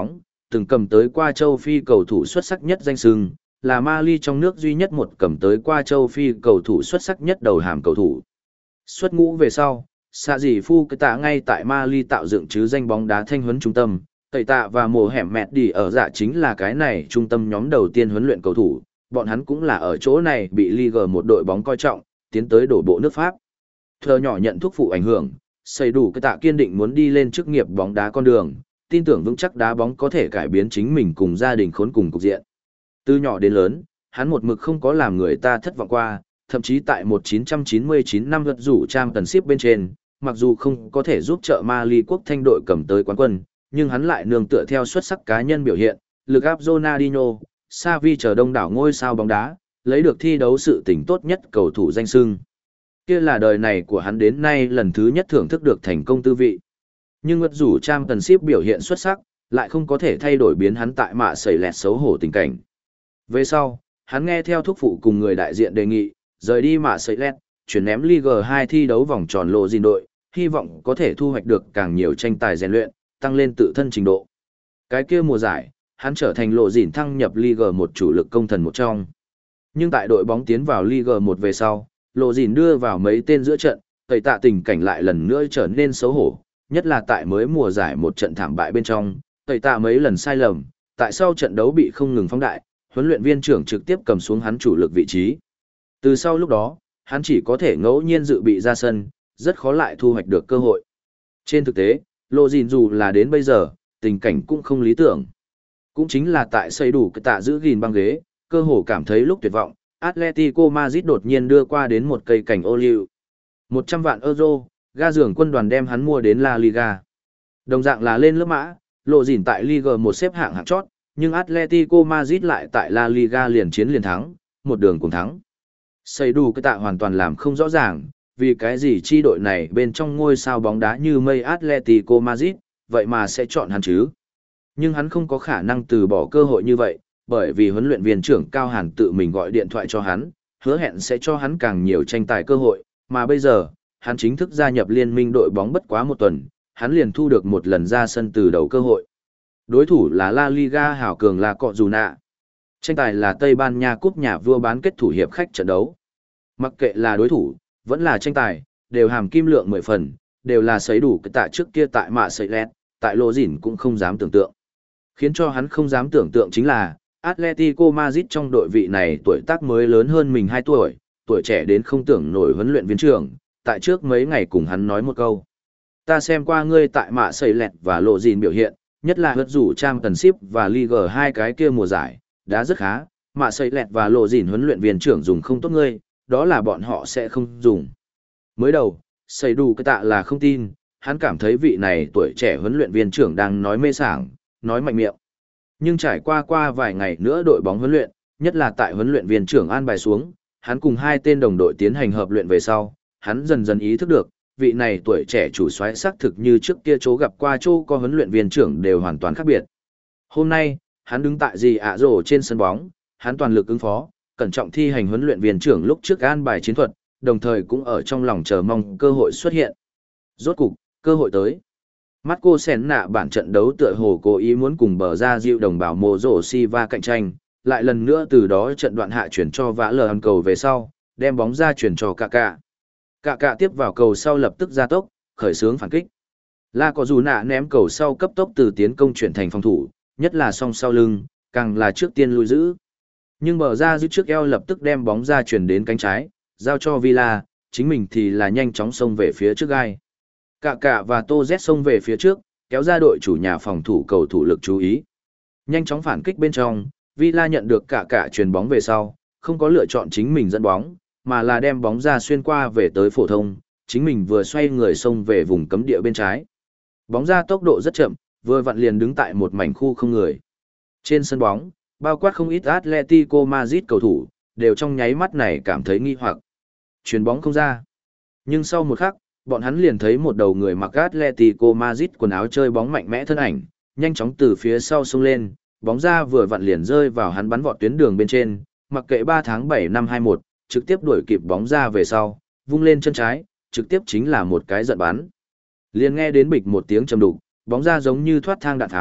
từng cầm tới qua châu Phi cầu thủ xuất sắc nhất danh xưng, là Mali trong nước duy nhất một cầm tới qua châu Phi cầu thủ xuất sắc nhất đầu hàm cầu thủ. Xuất ngũ về sau, Sạ Dĩ Phu Cái Tạ ngay tại Mali tạo dựng chứ danh bóng đá thanh huấn trung tâm, Tẩy Tạ và Mồ Hẻm Mẹt Đi ở dạ chính là cái này trung tâm nhóm đầu tiên huấn luyện cầu thủ, bọn hắn cũng là ở chỗ này bị Ligue một đội bóng coi trọng, tiến tới đổ bộ nước Pháp. Thờ nhỏ nhận thuốc phụ ảnh hưởng, xây đủ Cái Tạ kiên định muốn đi lên chức nghiệp bóng đá con đường, tin tưởng vững chắc đá bóng có thể cải biến chính mình cùng gia đình khốn cùng cục diện. Từ nhỏ đến lớn, hắn một mực không có làm người ta thất vọng qua, thậm chí tại một nghìn chín trăm chín mươi chín năm gật rủ trang tần ship bên trên, mặc dù không có thể giúp trợ Mali quốc thanh đội cầm tới quán quân, nhưng hắn lại nương tựa theo xuất sắc cá nhân biểu hiện, lực áp Ronaldinho, Xavi chờ đông đảo ngôi sao bóng đá, lấy được thi đấu sự tỉnh tốt nhất cầu thủ danh xưng. Kia là đời này của hắn đến nay lần thứ nhất thưởng thức được thành công tư vị. Nhưng gật rủ trang tần ship biểu hiện xuất sắc, lại không có thể thay đổi biến hắn tại mạ sẩy lẹt xấu hổ tình cảnh. Về sau, hắn nghe theo thúc phụ cùng người đại diện đề nghị, rời đi mạ sẩy lẹt, chuyển ném Ligue hai thi đấu vòng tròn lộ dìn đội, hy vọng có thể thu hoạch được càng nhiều tranh tài rèn luyện, tăng lên tự thân trình độ. Cái kia mùa giải, hắn trở thành lộ dìn thăng nhập Ligue một chủ lực công thần một trong. Nhưng tại đội bóng tiến vào Ligue một về sau, lộ dìn đưa vào mấy tên giữa trận, Tẩy Tạ tình cảnh lại lần nữa trở nên xấu hổ, nhất là tại mới mùa giải một trận thảm bại bên trong, Tẩy Tạ mấy lần sai lầm, tại sau trận đấu bị không ngừng phóng đại, huấn luyện viên trưởng trực tiếp cầm xuống hắn chủ lực vị trí. Từ sau lúc đó, hắn chỉ có thể ngẫu nhiên dự bị ra sân, rất khó lại thu hoạch được cơ hội. Trên thực tế, lộ dìn dù là đến bây giờ, tình cảnh cũng không lý tưởng. Cũng chính là tại xây đủ Cái Tạ giữ gìn băng ghế, cơ hồ cảm thấy lúc tuyệt vọng, Atletico Madrid đột nhiên đưa qua đến một cây cảnh ô liu. một trăm vạn euro, ga giường quân đoàn đem hắn mua đến La Liga. Đồng dạng là lên lớp mã, lộ dìn tại Ligue một xếp hạng hạng chót, nhưng Atletico Madrid lại tại La Liga liền chiến liền thắng, một đường cùng thắng. Xây đủ Cái Tạ hoàn toàn làm không rõ ràng, vì cái gì chi đội này bên trong ngôi sao bóng đá như mây Atletico Madrid, vậy mà sẽ chọn hắn chứ. Nhưng hắn không có khả năng từ bỏ cơ hội như vậy, bởi vì huấn luyện viên trưởng Cao Hàn tự mình gọi điện thoại cho hắn, hứa hẹn sẽ cho hắn càng nhiều tranh tài cơ hội, mà bây giờ, hắn chính thức gia nhập liên minh đội bóng bất quá một tuần, hắn liền thu được một lần ra sân từ đầu cơ hội. Đối thủ là La Liga hảo cường là Cọ Dù Nạ. Tranh tài là Tây Ban Nha cúp nhà vua bán kết thủ hiệp khách trận đấu. Mặc kệ là đối thủ, vẫn là tranh tài, đều hàm kim lượng mười phần, đều là sấy đủ Cái Tạ trước kia tại mạ sấy lẹt, tại lộ dìn cũng không dám tưởng tượng. Khiến cho hắn không dám tưởng tượng chính là, Atletico Madrid trong đội vị này tuổi tác mới lớn hơn mình hai tuổi, tuổi trẻ đến không tưởng nổi huấn luyện viên trưởng, tại trước mấy ngày cùng hắn nói một câu. Ta xem qua ngươi tại mạ sấy lẹt và lộ dìn biểu hiện, nhất là hất rủ trang tần ship và Ligue hai cái kia mùa giải, đã rất khá, mạ sấy lẹt và lộ dìn huấn luyện viên trưởng dùng không tốt ngươi, đó là bọn họ sẽ không dùng. Mới đầu, xây đủ Cái Tạ là không tin, hắn cảm thấy vị này tuổi trẻ huấn luyện viên trưởng đang nói mê sảng, nói mạnh miệng. Nhưng trải qua qua vài ngày nữa đội bóng huấn luyện, nhất là tại huấn luyện viên trưởng an bài xuống, hắn cùng hai tên đồng đội tiến hành hợp luyện về sau, hắn dần dần ý thức được, vị này tuổi trẻ chủ soái xác thực như trước kia chỗ gặp qua chỗ có huấn luyện viên trưởng đều hoàn toàn khác biệt. Hôm nay, hắn đứng tại gì ạ rổ trên sân bóng, hắn toàn lực ứng phó, cẩn trọng thi hành huấn luyện viên trưởng lúc trước an bài chiến thuật, đồng thời cũng ở trong lòng chờ mong cơ hội xuất hiện. Rốt cục, cơ hội tới. Marco Senna bản trận đấu tựa hồ cố ý muốn cùng bờ ra dịu đồng bào Mô Rổ Silva cạnh tranh, lại lần nữa từ đó trận đoạn hạ chuyển cho vã lờ ăn cầu về sau, đem bóng ra chuyển cho Kaká. Kaká tiếp vào cầu sau lập tức ra tốc, khởi xướng phản kích. La có dù nạ ném cầu sau cấp tốc từ tiến công chuyển thành phòng thủ, nhất là song sau lưng, càng là trước tiên lui giữ. Nhưng bờ ra giữ trước eo lập tức đem bóng ra chuyển đến cánh trái, giao cho Villa, chính mình thì là nhanh chóng xông về phía trước gai. Cả cả và Tô Z xông về phía trước, kéo ra đội chủ nhà phòng thủ cầu thủ lực chú ý. Nhanh chóng phản kích bên trong, Villa nhận được cả cả chuyền bóng về sau, không có lựa chọn chính mình dẫn bóng, mà là đem bóng ra xuyên qua về tới phổ thông, chính mình vừa xoay người xông về vùng cấm địa bên trái. Bóng ra tốc độ rất chậm, vừa vặn liền đứng tại một mảnh khu không người. Trên sân bóng, bao quát không ít Atletico Madrid cầu thủ, đều trong nháy mắt này cảm thấy nghi hoặc. Chuyền bóng không ra. Nhưng sau một khắc, bọn hắn liền thấy một đầu người mặc Atletico Madrid quần áo chơi bóng mạnh mẽ thân ảnh, nhanh chóng từ phía sau xông lên, bóng ra vừa vặn liền rơi vào hắn bắn vọt tuyến đường bên trên, mặc kệ ba tháng bảy năm hai mốt, trực tiếp đuổi kịp bóng ra về sau, vung lên chân trái, trực tiếp chính là một cái giận bắn. Liền nghe đến bịch một tiếng trầm đục, bóng ra giống như thoát thang đạn tháo,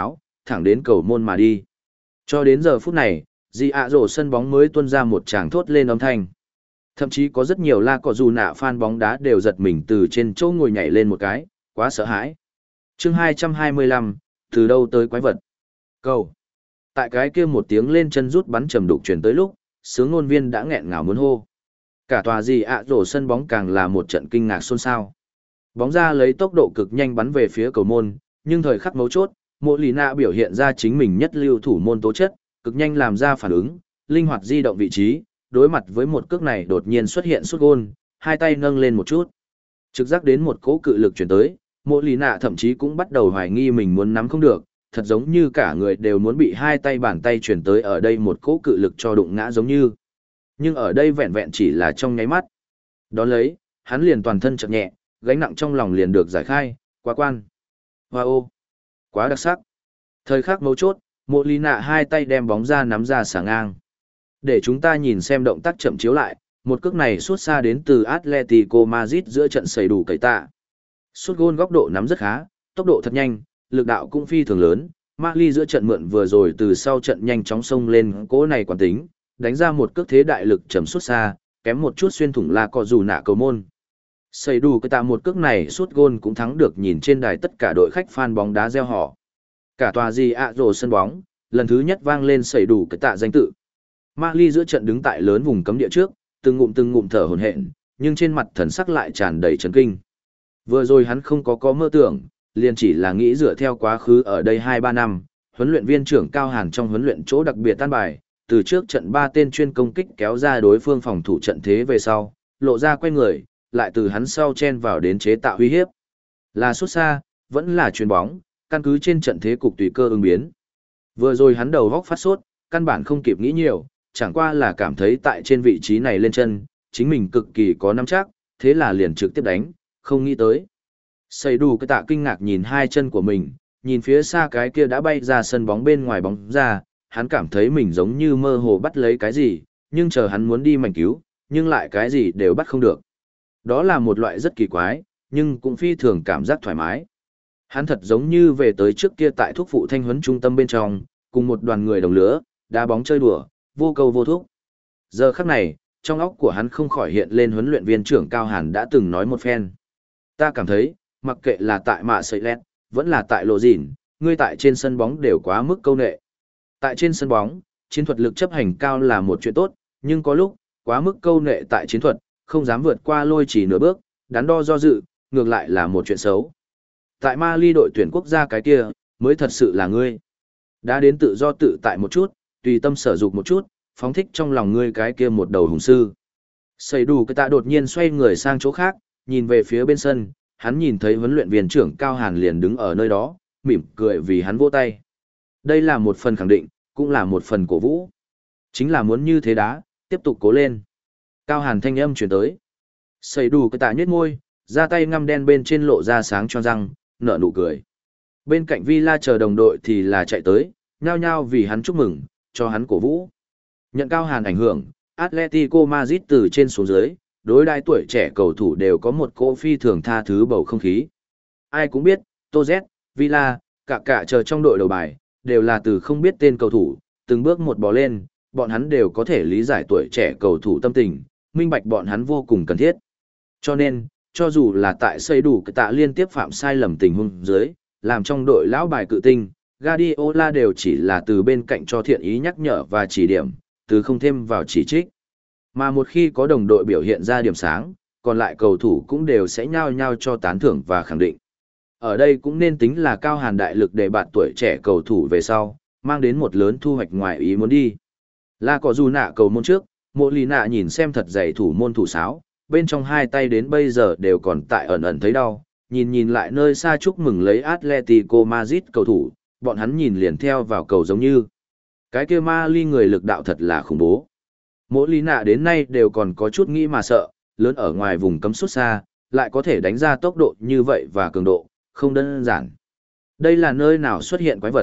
thẳng đến cầu môn mà đi. Cho đến giờ phút này, Di ạ rổ sân bóng mới tuôn ra một tràng thốt lên âm thanh. Thậm chí có rất nhiều La Cọ Dù Nạ fan bóng đá đều giật mình từ trên chỗ ngồi nhảy lên một cái, quá sợ hãi. Chương hai trăm hai mươi lăm, từ đâu tới quái vật? Cầu. Tại cái kia một tiếng lên chân rút bắn trầm đục truyền tới lúc, sướng ngôn viên đã nghẹn ngào muốn hô. Cả tòa Di ạ rổ sân bóng càng là một trận kinh ngạc xôn xao. Bóng ra lấy tốc độ cực nhanh bắn về phía cầu môn, nhưng thời khắc mấu chốt, Mộ Lì Nạ biểu hiện ra chính mình nhất lưu thủ môn tố chất, cực nhanh làm ra phản ứng, linh hoạt di động vị trí, đối mặt với một cước này đột nhiên xuất hiện sút gôn, hai tay nâng lên một chút. Trực giác đến một cỗ cự lực chuyển tới, Mộ Lì Nạ thậm chí cũng bắt đầu hoài nghi mình muốn nắm không được, thật giống như cả người đều muốn bị hai tay bàn tay chuyển tới ở đây một cỗ cự lực cho đụng ngã giống như. Nhưng ở đây vẹn vẹn chỉ là trong nháy mắt. Đón lấy, hắn liền toàn thân chậm nhẹ, gánh nặng trong lòng liền được giải khai, quá quan. Wow! Quá đặc sắc. Thời khắc mấu chốt, Mộ Lì Nạ hai tay đem bóng ra nắm ra xả ngang. Để chúng ta nhìn xem động tác chậm chiếu lại, một cước này suốt xa đến từ Atletico Madrid giữa trận sẩy đủ cậy tạ. Sút gôn góc độ nắm rất khá, tốc độ thật nhanh, lực đạo cũng phi thường lớn. Marley giữa trận mượn vừa rồi từ sau trận nhanh chóng xông lên cỗ này quán tính, đánh ra một cước thế đại lực chầm suốt xa, kém một chút xuyên thủng La Cọ Dù Nạ cầu môn. Sẩy đủ cậy tạ một cước này sút gôn cũng thắng được nhìn trên đài tất cả đội khách fan bóng đá reo hò. Cả tòa gì ạ rồ sân bóng, lần thứ nhất vang lên sẩy đủ cậy tạ danh tự. Marley giữa trận đứng tại lớn vùng cấm địa trước, từng ngụm từng ngụm thở hổn hển, nhưng trên mặt thần sắc lại tràn đầy chấn kinh. Vừa rồi hắn không có có mơ tưởng, liền chỉ là nghĩ dựa theo quá khứ ở đây hai ba năm, huấn luyện viên trưởng Cao Hàn trong huấn luyện chỗ đặc biệt tan bài, từ trước trận ba tên chuyên công kích kéo ra đối phương phòng thủ trận thế về sau, lộ ra quay người, lại từ hắn sau chen vào đến chế tạo uy hiếp. Là sút xa, vẫn là chuyền bóng, căn cứ trên trận thế cục tùy cơ ứng biến. Vừa rồi hắn đầu góc phát sốt, căn bản không kịp nghĩ nhiều, chẳng qua là cảm thấy tại trên vị trí này lên chân, chính mình cực kỳ có nắm chắc, thế là liền trực tiếp đánh, không nghĩ tới. Sẩy đủ cái tạ kinh ngạc nhìn hai chân của mình, nhìn phía xa cái kia đã bay ra sân bóng bên ngoài bóng ra, hắn cảm thấy mình giống như mơ hồ bắt lấy cái gì, nhưng chờ hắn muốn đi mảnh cứu, nhưng lại cái gì đều bắt không được. Đó là một loại rất kỳ quái, nhưng cũng phi thường cảm giác thoải mái. Hắn thật giống như về tới trước kia tại thuốc phụ thanh huấn trung tâm bên trong, cùng một đoàn người đồng lứa, đá bóng chơi đùa, vô câu vô thúc. Giờ khắc này, trong óc của hắn không khỏi hiện lên huấn luyện viên trưởng Cao Hàn đã từng nói một phen. Ta cảm thấy, mặc kệ là tại mạ sợi lẹt, vẫn là tại lộ dỉn, ngươi tại trên sân bóng đều quá mức câu nệ. Tại trên sân bóng, chiến thuật lực chấp hành cao là một chuyện tốt, nhưng có lúc, quá mức câu nệ tại chiến thuật, không dám vượt qua lôi chỉ nửa bước, đắn đo do dự, ngược lại là một chuyện xấu. Tại Mali đội tuyển quốc gia cái kia, mới thật sự là ngươi. Đã đến tự do tự tại một chút, tùy tâm sở dục một chút, phóng thích trong lòng ngươi cái kia một đầu hùng sư. Sẩy đủ cái tạ đột nhiên xoay người sang chỗ khác, nhìn về phía bên sân, hắn nhìn thấy huấn luyện viên trưởng Cao Hàn liền đứng ở nơi đó, mỉm cười vì hắn vỗ tay. Đây là một phần khẳng định, cũng là một phần cổ vũ. Chính là muốn như thế đá, tiếp tục cố lên. Cao Hàn thanh âm truyền tới. Sẩy đủ cái tạ nhếch môi, ra tay ngăm đen bên trên lộ ra sáng cho răng, nở nụ cười. Bên cạnh Villa chờ đồng đội thì là chạy tới, nhao nhao vì hắn chúc mừng, cho hắn cổ vũ. Nhận Cao Hàn ảnh hưởng, Atletico Madrid từ trên xuống dưới, đối đai tuổi trẻ cầu thủ đều có một cỗ phi thường tha thứ bầu không khí. Ai cũng biết, Toz, Villa, cả cả chờ trong đội đầu bài, đều là từ không biết tên cầu thủ, từng bước một bò lên, bọn hắn đều có thể lý giải tuổi trẻ cầu thủ tâm tình, minh bạch bọn hắn vô cùng cần thiết. Cho nên, cho dù là tại xây đủ cái tạ liên tiếp phạm sai lầm tình huống dưới, làm trong đội lão bài cự tinh, Guardiola đều chỉ là từ bên cạnh cho thiện ý nhắc nhở và chỉ điểm, từ không thêm vào chỉ trích. Mà một khi có đồng đội biểu hiện ra điểm sáng, còn lại cầu thủ cũng đều sẽ nhao nhao cho tán thưởng và khẳng định. Ở đây cũng nên tính là Cao Hàn đại lực để bạn tuổi trẻ cầu thủ về sau, mang đến một lớn thu hoạch ngoài ý muốn đi. La Cọ Dù Nạ cầu môn trước, Mộ Lì Nạ nhìn xem thật dày thủ môn thủ sáo, bên trong hai tay đến bây giờ đều còn tại ẩn ẩn thấy đau, nhìn nhìn lại nơi xa chúc mừng lấy Atletico Madrid cầu thủ, bọn hắn nhìn liền theo vào cầu giống như. Cái kia Mali người lực đạo thật là khủng bố. Mộ Lì Nạ đến nay đều còn có chút nghĩ mà sợ, lớn ở ngoài vùng cấm sút xa, lại có thể đánh ra tốc độ như vậy và cường độ, không đơn giản. Đây là nơi nào xuất hiện quái vật.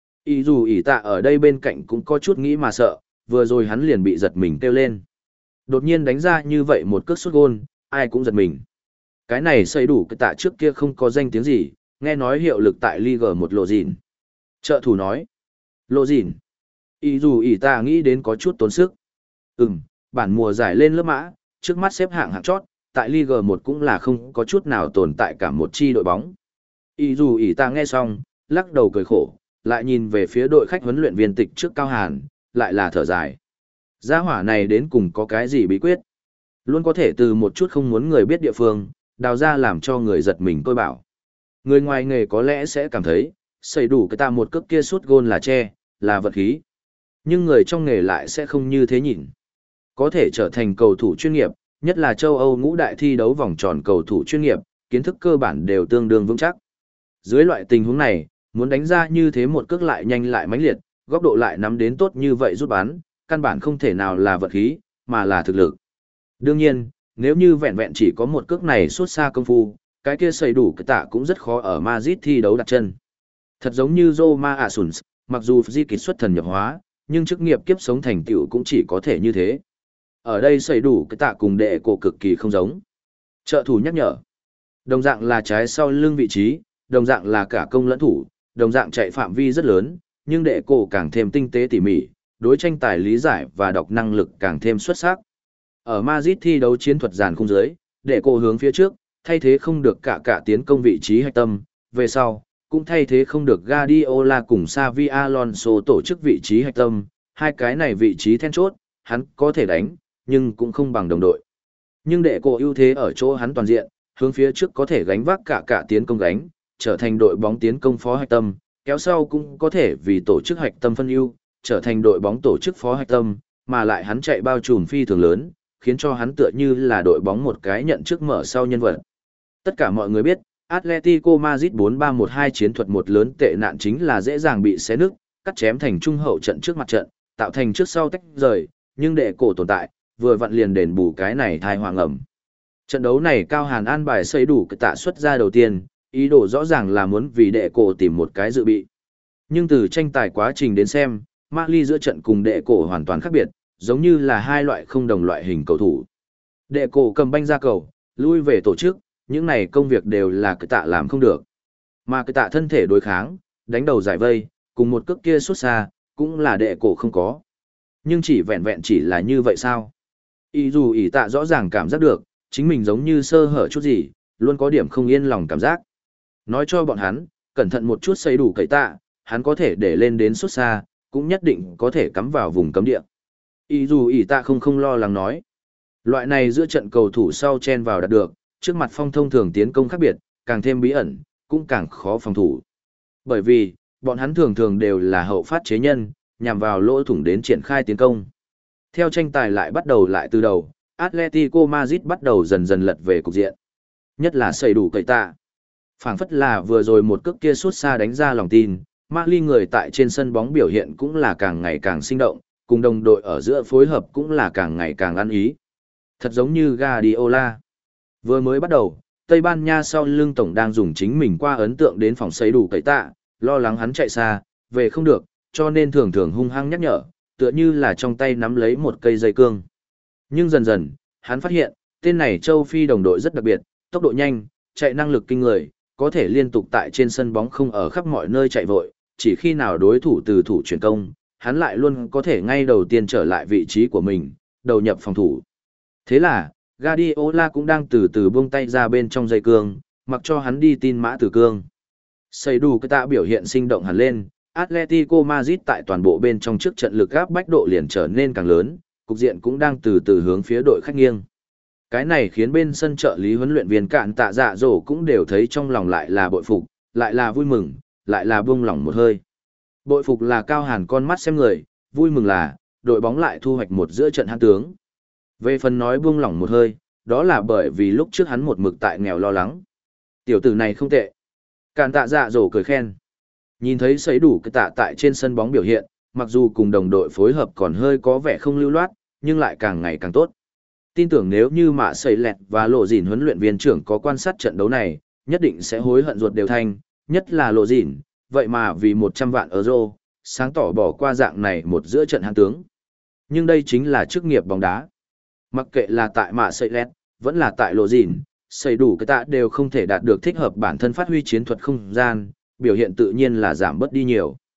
Ý dù ỷ tạ ở đây bên cạnh cũng có chút nghĩ mà sợ, vừa rồi hắn liền bị giật mình kêu lên. Đột nhiên đánh ra như vậy một cước sút gôn, ai cũng giật mình. Cái này xây đủ cái tạ trước kia không có danh tiếng gì, nghe nói hiệu lực tại Ligue một lộ dịn. Trợ thủ nói. Lộ dìn. Ý dù ý ta nghĩ đến có chút tốn sức. Ừm, bản mùa giải lên lớp mã, trước mắt xếp hạng hạng chót, tại Ligue một cũng là không có chút nào tồn tại cả một chi đội bóng. Ý dù ý ta nghe xong, lắc đầu cười khổ, lại nhìn về phía đội khách huấn luyện viên tịch trước Cao Hàn, lại là thở dài. Gia hỏa này đến cùng có cái gì bí quyết? Luôn có thể từ một chút không muốn người biết địa phương, đào ra làm cho người giật mình tôi bảo. Người ngoài nghề có lẽ sẽ cảm thấy, xây đủ cái ta một cước kia sút gôn là che, là vật khí. Nhưng người trong nghề lại sẽ không như thế nhìn. Có thể trở thành cầu thủ chuyên nghiệp, nhất là châu Âu ngũ đại thi đấu vòng tròn cầu thủ chuyên nghiệp, kiến thức cơ bản đều tương đương vững chắc. Dưới loại tình huống này, muốn đánh ra như thế một cước lại nhanh lại mãnh liệt, góc độ lại nắm đến tốt như vậy rút bắn, căn bản không thể nào là vật khí, mà là thực lực. Đương nhiên, nếu như vẹn vẹn chỉ có một cước này suốt xa công phu, cái kia xây đủ cái tạ cũng rất khó ở Madrid thi đấu đặt chân. Thật giống như Roma Asuns, mặc dù di kịch xuất thần nhập hóa, nhưng chức nghiệp kiếp sống thành tựu cũng chỉ có thể như thế. Ở đây xây đủ cái tạ cùng đệ cổ cực kỳ không giống. Trợ thủ nhắc nhở. Đồng dạng là trái sau lưng vị trí, đồng dạng là cả công lẫn thủ, đồng dạng chạy phạm vi rất lớn, nhưng đệ cổ càng thêm tinh tế tỉ mỉ, đối tranh tài lý giải và đọc năng lực càng thêm xuất sắc. Ở Madrid thi đấu chiến thuật giàn khung dưới, đệ cổ hướng phía trước, thay thế không được cả cả tiến công vị trí hạch tâm, về sau, cũng thay thế không được Guardiola cùng Xavi Alonso tổ chức vị trí hạch tâm, hai cái này vị trí then chốt, hắn có thể đánh, nhưng cũng không bằng đồng đội. Nhưng đệ cổ ưu thế ở chỗ hắn toàn diện, hướng phía trước có thể gánh vác cả cả tiến công gánh, trở thành đội bóng tiến công phó hạch tâm, kéo sau cũng có thể vì tổ chức hạch tâm phân ưu, trở thành đội bóng tổ chức phó hạch tâm, mà lại hắn chạy bao trùm phi thường lớn, khiến cho hắn tựa như là đội bóng một cái nhận trước mở sau nhân vật. Tất cả mọi người biết, Atletico Madrid bốn ba một hai chiến thuật một lớn tệ nạn chính là dễ dàng bị xé nứt, cắt chém thành trung hậu trận trước mặt trận, tạo thành trước sau tách rời, nhưng đệ cổ tồn tại, vừa vặn liền đền bù cái này thai hoàng ẩm. Trận đấu này Cao Hàn an bài xây đủ cái tạ xuất ra đầu tiên, ý đồ rõ ràng là muốn vì đệ cổ tìm một cái dự bị. Nhưng từ tranh tài quá trình đến xem, Marley giữa trận cùng đệ cổ hoàn toàn khác biệt, giống như là hai loại không đồng loại hình cầu thủ. Đệ cổ cầm banh ra cầu, lui về tổ chức, những này công việc đều là cái tạ làm không được. Mà cái tạ thân thể đối kháng, đánh đầu giải vây, cùng một cước kia xuất xa, cũng là đệ cổ không có. Nhưng chỉ vẹn vẹn chỉ là như vậy sao? Ý dù ý tạ rõ ràng cảm giác được, chính mình giống như sơ hở chút gì, luôn có điểm không yên lòng cảm giác. Nói cho bọn hắn, cẩn thận một chút xây đủ cậy tạ, hắn có thể để lên đến xuất xa, cũng nhất định có thể cắm vào vùng cấm địa. Ý dù ý tạ không không lo lắng nói. Loại này giữa trận cầu thủ sau chen vào đạt được, trước mặt phong thông thường tiến công khác biệt, càng thêm bí ẩn, cũng càng khó phòng thủ. Bởi vì, bọn hắn thường thường đều là hậu phát chế nhân, nhằm vào lỗ thủng đến triển khai tiến công. Theo tranh tài lại bắt đầu lại từ đầu, Atletico Madrid bắt đầu dần dần lật về cục diện. Nhất là xây đủ cậy tạ. Phảng phất là vừa rồi một cước kia sút xa đánh ra lòng tin, Marley người tại trên sân bóng biểu hiện cũng là càng ngày càng sinh động, cùng đồng đội ở giữa phối hợp cũng là càng ngày càng ăn ý. Thật giống như Guardiola. Vừa mới bắt đầu, Tây Ban Nha sau lưng tổng đang dùng chính mình qua ấn tượng đến phòng xây đủ cậy tạ, lo lắng hắn chạy xa, về không được, cho nên thường thường hung hăng nhắc nhở, tựa như là trong tay nắm lấy một cây dây cương. Nhưng dần dần, hắn phát hiện, tên này châu Phi đồng đội rất đặc biệt, tốc độ nhanh, chạy năng lực kinh người, có thể liên tục tại trên sân bóng không ở khắp mọi nơi chạy vội, chỉ khi nào đối thủ từ thủ chuyển công, hắn lại luôn có thể ngay đầu tiên trở lại vị trí của mình, đầu nhập phòng thủ. Thế là, Guardiola cũng đang từ từ buông tay ra bên trong dây cương, mặc cho hắn đi tin mã từ cương. Xây đủ cái tạ biểu hiện sinh động hẳn lên, Atletico Madrid tại toàn bộ bên trong trước trận lực áp bách độ liền trở nên càng lớn, cục diện cũng đang từ từ hướng phía đội khách nghiêng. Cái này khiến bên sân trợ lý huấn luyện viên Cạn Tạ Dạ Dỗ cũng đều thấy trong lòng lại là bội phục, lại là vui mừng, lại là buông lỏng một hơi. Bội phục là Cao Hàn con mắt xem người, vui mừng là đội bóng lại thu hoạch một giữa trận hãn tướng. Về phần nói buông lỏng một hơi, đó là bởi vì lúc trước hắn một mực tại nghèo lo lắng. Tiểu tử này không tệ. Cạn Tạ Dạ Dỗ cười khen. Nhìn thấy sấy đủ cái tạ tại trên sân bóng biểu hiện, mặc dù cùng đồng đội phối hợp còn hơi có vẻ không lưu loát, nhưng lại càng ngày càng tốt. Tin tưởng nếu như Mạ Sẩy Lẹt và Lộ Dìn huấn luyện viên trưởng có quan sát trận đấu này, nhất định sẽ hối hận ruột đều thanh, nhất là Lộ Dìn, vậy mà vì một trăm vạn euro, sáng tỏ bỏ qua dạng này một giữa trận hạng tướng. Nhưng đây chính là chức nghiệp bóng đá. Mặc kệ là tại Mạ Sẩy Lẹt, vẫn là tại Lộ Dìn, xây đủ cái tạ đều không thể đạt được thích hợp bản thân phát huy chiến thuật không gian, biểu hiện tự nhiên là giảm bớt đi nhiều.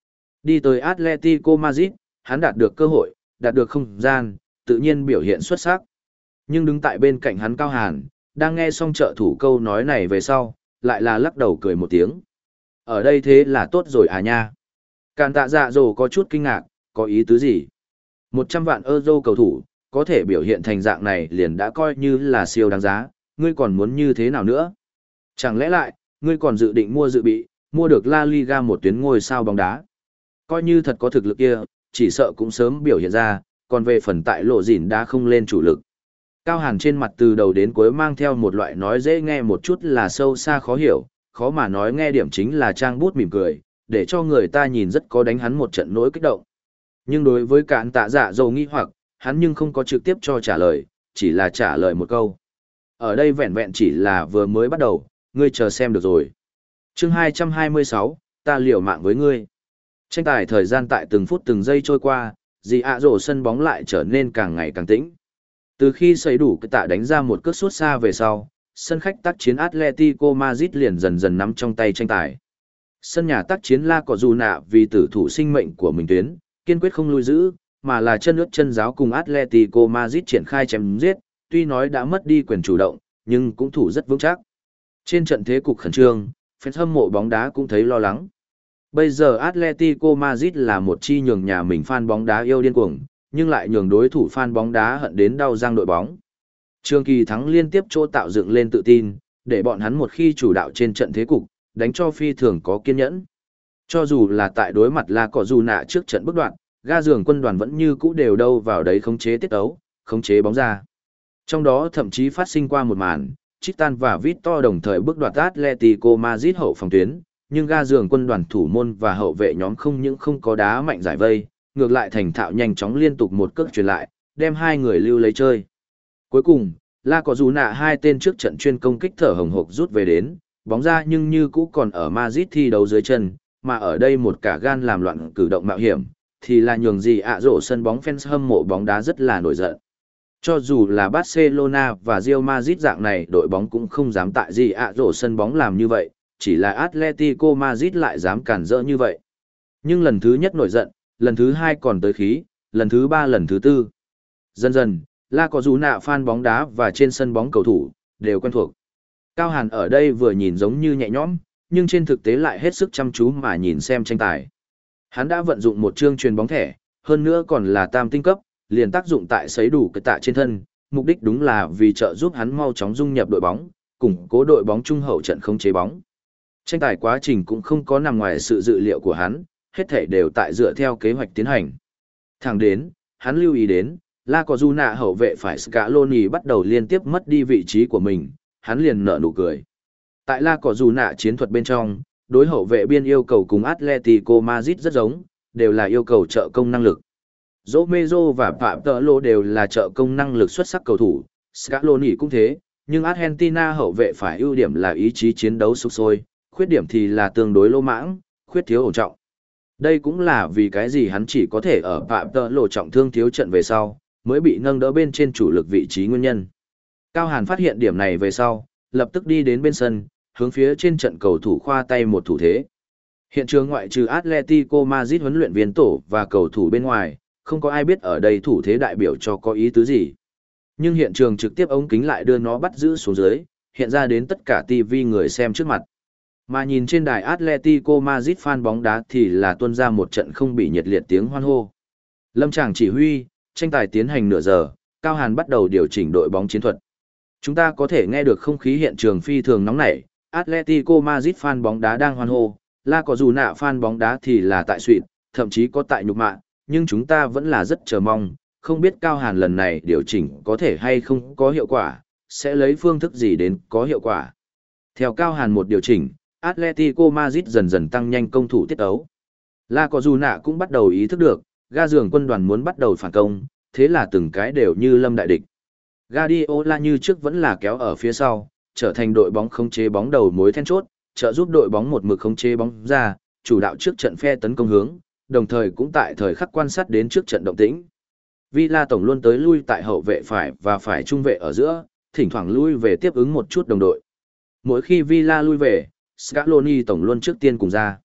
Đi tới Atletico Madrid, hắn đạt được cơ hội, đạt được không gian, tự nhiên biểu hiện xuất sắc. Nhưng đứng tại bên cạnh hắn Cao Hàn, đang nghe xong trợ thủ câu nói này về sau, lại là lắc đầu cười một tiếng. Ở đây thế là tốt rồi à nha. Càn tạ dạ dồ có chút kinh ngạc, có ý tứ gì? một trăm vạn euro cầu thủ, có thể biểu hiện thành dạng này liền đã coi như là siêu đáng giá, ngươi còn muốn như thế nào nữa? Chẳng lẽ lại, ngươi còn dự định mua dự bị, mua được La Liga một tuyến ngôi sao bóng đá? Coi như thật có thực lực kia, chỉ sợ cũng sớm biểu hiện ra, còn về phần tại lộ dỉn đã không lên chủ lực. Cao Hàn trên mặt từ đầu đến cuối mang theo một loại nói dễ nghe một chút là sâu xa khó hiểu, khó mà nói nghe điểm chính là trang bút mỉm cười, để cho người ta nhìn rất có đánh hắn một trận nỗi kích động. Nhưng đối với cạn tạ dạ dầu nghi hoặc, hắn nhưng không có trực tiếp cho trả lời, chỉ là trả lời một câu. Ở đây vẹn vẹn chỉ là vừa mới bắt đầu, ngươi chờ xem được rồi. chương hai trăm hai mươi sáu, ta liều mạng với ngươi. Tranh tài thời gian tại từng phút từng giây trôi qua, dì ạ rổ sân bóng lại trở nên càng ngày càng tĩnh. Từ khi xây đủ cái tạ đánh ra một cước sút xa về sau, sân khách tác chiến Atletico Madrid liền dần dần nắm trong tay tranh tài. Sân nhà tác chiến La Cọ Dù Nạ vì tử thủ sinh mệnh của mình tuyến, kiên quyết không lui giữ, mà là chân ướt chân giáo cùng Atletico Madrid triển khai chém giết, tuy nói đã mất đi quyền chủ động, nhưng cũng thủ rất vững chắc. Trên trận thế cục khẩn trương, fans hâm mộ bóng đá cũng thấy lo lắng. Bây giờ Atletico Madrid là một chi nhường nhà mình fan bóng đá yêu điên cuồng, nhưng lại nhường đối thủ fan bóng đá hận đến đau răng đội bóng. Trường kỳ thắng liên tiếp chỗ tạo dựng lên tự tin, để bọn hắn một khi chủ đạo trên trận thế cục, đánh cho phi thường có kiên nhẫn. Cho dù là tại đối mặt La Cọ Dù Nạ trước trận bước đoạn, ga giường quân đoàn vẫn như cũ đều đâu vào đấy khống chế tiết tấu, khống chế bóng ra. Trong đó thậm chí phát sinh qua một màn, Chitan và Victor đồng thời bước đoạt Atletico Madrid hậu phòng tuyến, nhưng ga giường quân đoàn thủ môn và hậu vệ nhóm không những không có đá mạnh giải vây, ngược lại thành thạo nhanh chóng liên tục một cước truyền lại, đem hai người lưu lấy chơi. Cuối cùng, La Cọ Dù Nạ hai tên trước trận chuyên công kích thở hồng hộc rút về đến, bóng ra nhưng như cũ còn ở Madrid thi đấu dưới chân, mà ở đây một cả gan làm loạn cử động mạo hiểm, thì là nhường gì ạ rổ sân bóng fans hâm mộ bóng đá rất là nổi giận. Cho dù là Barcelona và Real Madrid dạng này đội bóng cũng không dám tại gì ạ rổ sân bóng làm như vậy, chỉ là Atletico Madrid lại dám cản rỡ như vậy. Nhưng lần thứ nhất nổi giận, lần thứ hai còn tới khí, lần thứ ba lần thứ tư. Dần dần, La Cọ Dù Nạ fan bóng đá và trên sân bóng cầu thủ, đều quen thuộc. Cao Hàn ở đây vừa nhìn giống như nhẹ nhõm, nhưng trên thực tế lại hết sức chăm chú mà nhìn xem tranh tài. Hắn đã vận dụng một chương truyền bóng thẻ, hơn nữa còn là tam tinh cấp, liền tác dụng tại sấy đủ cái tạ trên thân, mục đích đúng là vì trợ giúp hắn mau chóng dung nhập đội bóng, củng cố đội bóng trung hậu trận không chế bóng. Tranh tài quá trình cũng không có nằm ngoài sự dự liệu của hắn, hết thảy đều tại dựa theo kế hoạch tiến hành. Thẳng đến, hắn lưu ý đến, La Cọ Dù Nạ hậu vệ phải Scaloni bắt đầu liên tiếp mất đi vị trí của mình, hắn liền nở nụ cười. Tại La Cọ Dù Nạ chiến thuật bên trong, đối hậu vệ biên yêu cầu cùng Atletico Madrid rất giống, đều là yêu cầu trợ công năng lực. Romero và Phạm Tợ Lô đều là trợ công năng lực xuất sắc cầu thủ, Scaloni cũng thế, nhưng Argentina hậu vệ phải ưu điểm là ý chí chiến đấu sục sôi, khuyết điểm thì là tương đối lô mãng, khuyết thiếu ổn trọng. Đây cũng là vì cái gì hắn chỉ có thể ở Phạm Tợ Lô trọng thương thiếu trận về sau, mới bị nâng đỡ bên trên chủ lực vị trí nguyên nhân. Cao Hàn phát hiện điểm này về sau, lập tức đi đến bên sân, hướng phía trên trận cầu thủ khoa tay một thủ thế. Hiện trường ngoại trừ Atletico Madrid huấn luyện viên tổ và cầu thủ bên ngoài, không có ai biết ở đây thủ thế đại biểu cho có ý tứ gì. Nhưng hiện trường trực tiếp ống kính lại đưa nó bắt giữ xuống dưới, hiện ra đến tất cả ti vi người xem trước mặt. Mà nhìn trên đài Atletico Madrid fan bóng đá thì là tuôn ra một trận không bị nhiệt liệt tiếng hoan hô. Lâm Tràng chỉ huy, tranh tài tiến hành nửa giờ, Cao Hàn bắt đầu điều chỉnh đội bóng chiến thuật. Chúng ta có thể nghe được không khí hiện trường phi thường nóng nảy, Atletico Madrid fan bóng đá đang hoan hô, La Cọ Dù Nạ fan bóng đá thì là tại suỵt, thậm chí có tại nhục mạ, nhưng chúng ta vẫn là rất chờ mong, không biết Cao Hàn lần này điều chỉnh có thể hay không có hiệu quả, sẽ lấy phương thức gì đến có hiệu quả. Theo Cao Hàn một điều chỉnh, Atletico Madrid dần dần tăng nhanh công thủ tiết ấu. La Cọ Dù Nạ cũng bắt đầu ý thức được, ga giường quân đoàn muốn bắt đầu phản công, thế là từng cái đều như lâm đại địch. Guardiola như trước vẫn là kéo ở phía sau, trở thành đội bóng khống chế bóng đầu mối then chốt, trợ giúp đội bóng một mực khống chế bóng ra, chủ đạo trước trận phe tấn công hướng, đồng thời cũng tại thời khắc quan sát đến trước trận động tĩnh. Villa tổng luôn tới lui tại hậu vệ phải và phải trung vệ ở giữa, thỉnh thoảng lui về tiếp ứng một chút đồng đội. Mỗi khi Villa lui về, Scaloni tổng luôn trước tiên cùng ra.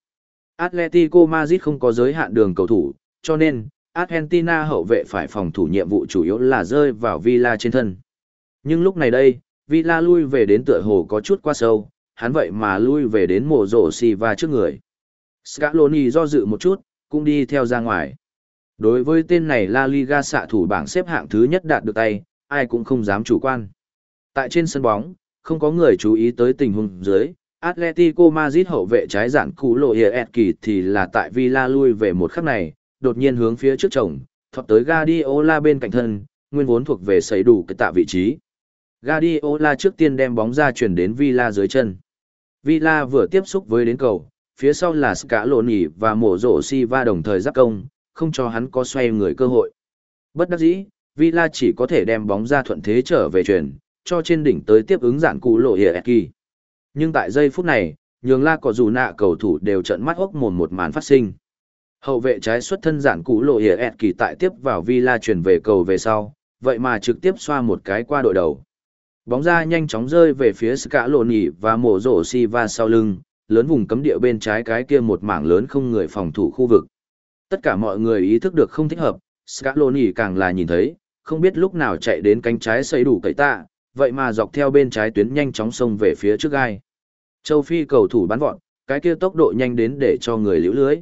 Atletico Madrid không có giới hạn đường cầu thủ, cho nên Argentina hậu vệ phải phòng thủ nhiệm vụ chủ yếu là rơi vào Villa trên thân. Nhưng lúc này đây, Villa lui về đến tựa hồ có chút quá sâu, hắn vậy mà lui về đến mổ rổ Silva trước người. Scaloni do dự một chút, cũng đi theo ra ngoài. Đối với tên này La Liga xạ thủ bảng xếp hạng thứ nhất đạt được tay, ai cũng không dám chủ quan. Tại trên sân bóng, không có người chú ý tới tình huống dưới, Atletico Madrid hậu vệ trái giản cú lộ Hiệp kỳ thì là tại Villa lui về một khắc này, đột nhiên hướng phía trước chồng, thọc tới Guardiola bên cạnh thân, nguyên vốn thuộc về sấy đủ cái tạ vị trí. Guardiola trước tiên đem bóng ra chuyển đến Villa dưới chân. Villa vừa tiếp xúc với đến cầu, phía sau là Scaloni và mổ rổ Silva đồng thời giáp công, không cho hắn có xoay người cơ hội. Bất đắc dĩ, Villa chỉ có thể đem bóng ra thuận thế trở về chuyển, cho trên đỉnh tới tiếp ứng giản cú lộ Hiệp kỳ. Nhưng tại giây phút này, nhường La có dù nạ cầu thủ đều trợn mắt hốc mồm một màn phát sinh. Hậu vệ trái xuất thân giản cú lộ Hiệp kỳ tại tiếp vào Villa chuyển về cầu về sau, vậy mà trực tiếp xoa một cái qua đội đầu. Bóng ra nhanh chóng rơi về phía Scaloni và mổ rổ Silva sau lưng, lớn vùng cấm địa bên trái cái kia một mảng lớn không người phòng thủ khu vực. Tất cả mọi người ý thức được không thích hợp, Scaloni càng là nhìn thấy, không biết lúc nào chạy đến cánh trái xây đủ cậy tạ, vậy mà dọc theo bên trái tuyến nhanh chóng xông về phía trước gai. Châu Phi cầu thủ bắn vọt, cái kia tốc độ nhanh đến để cho người liễu lưới.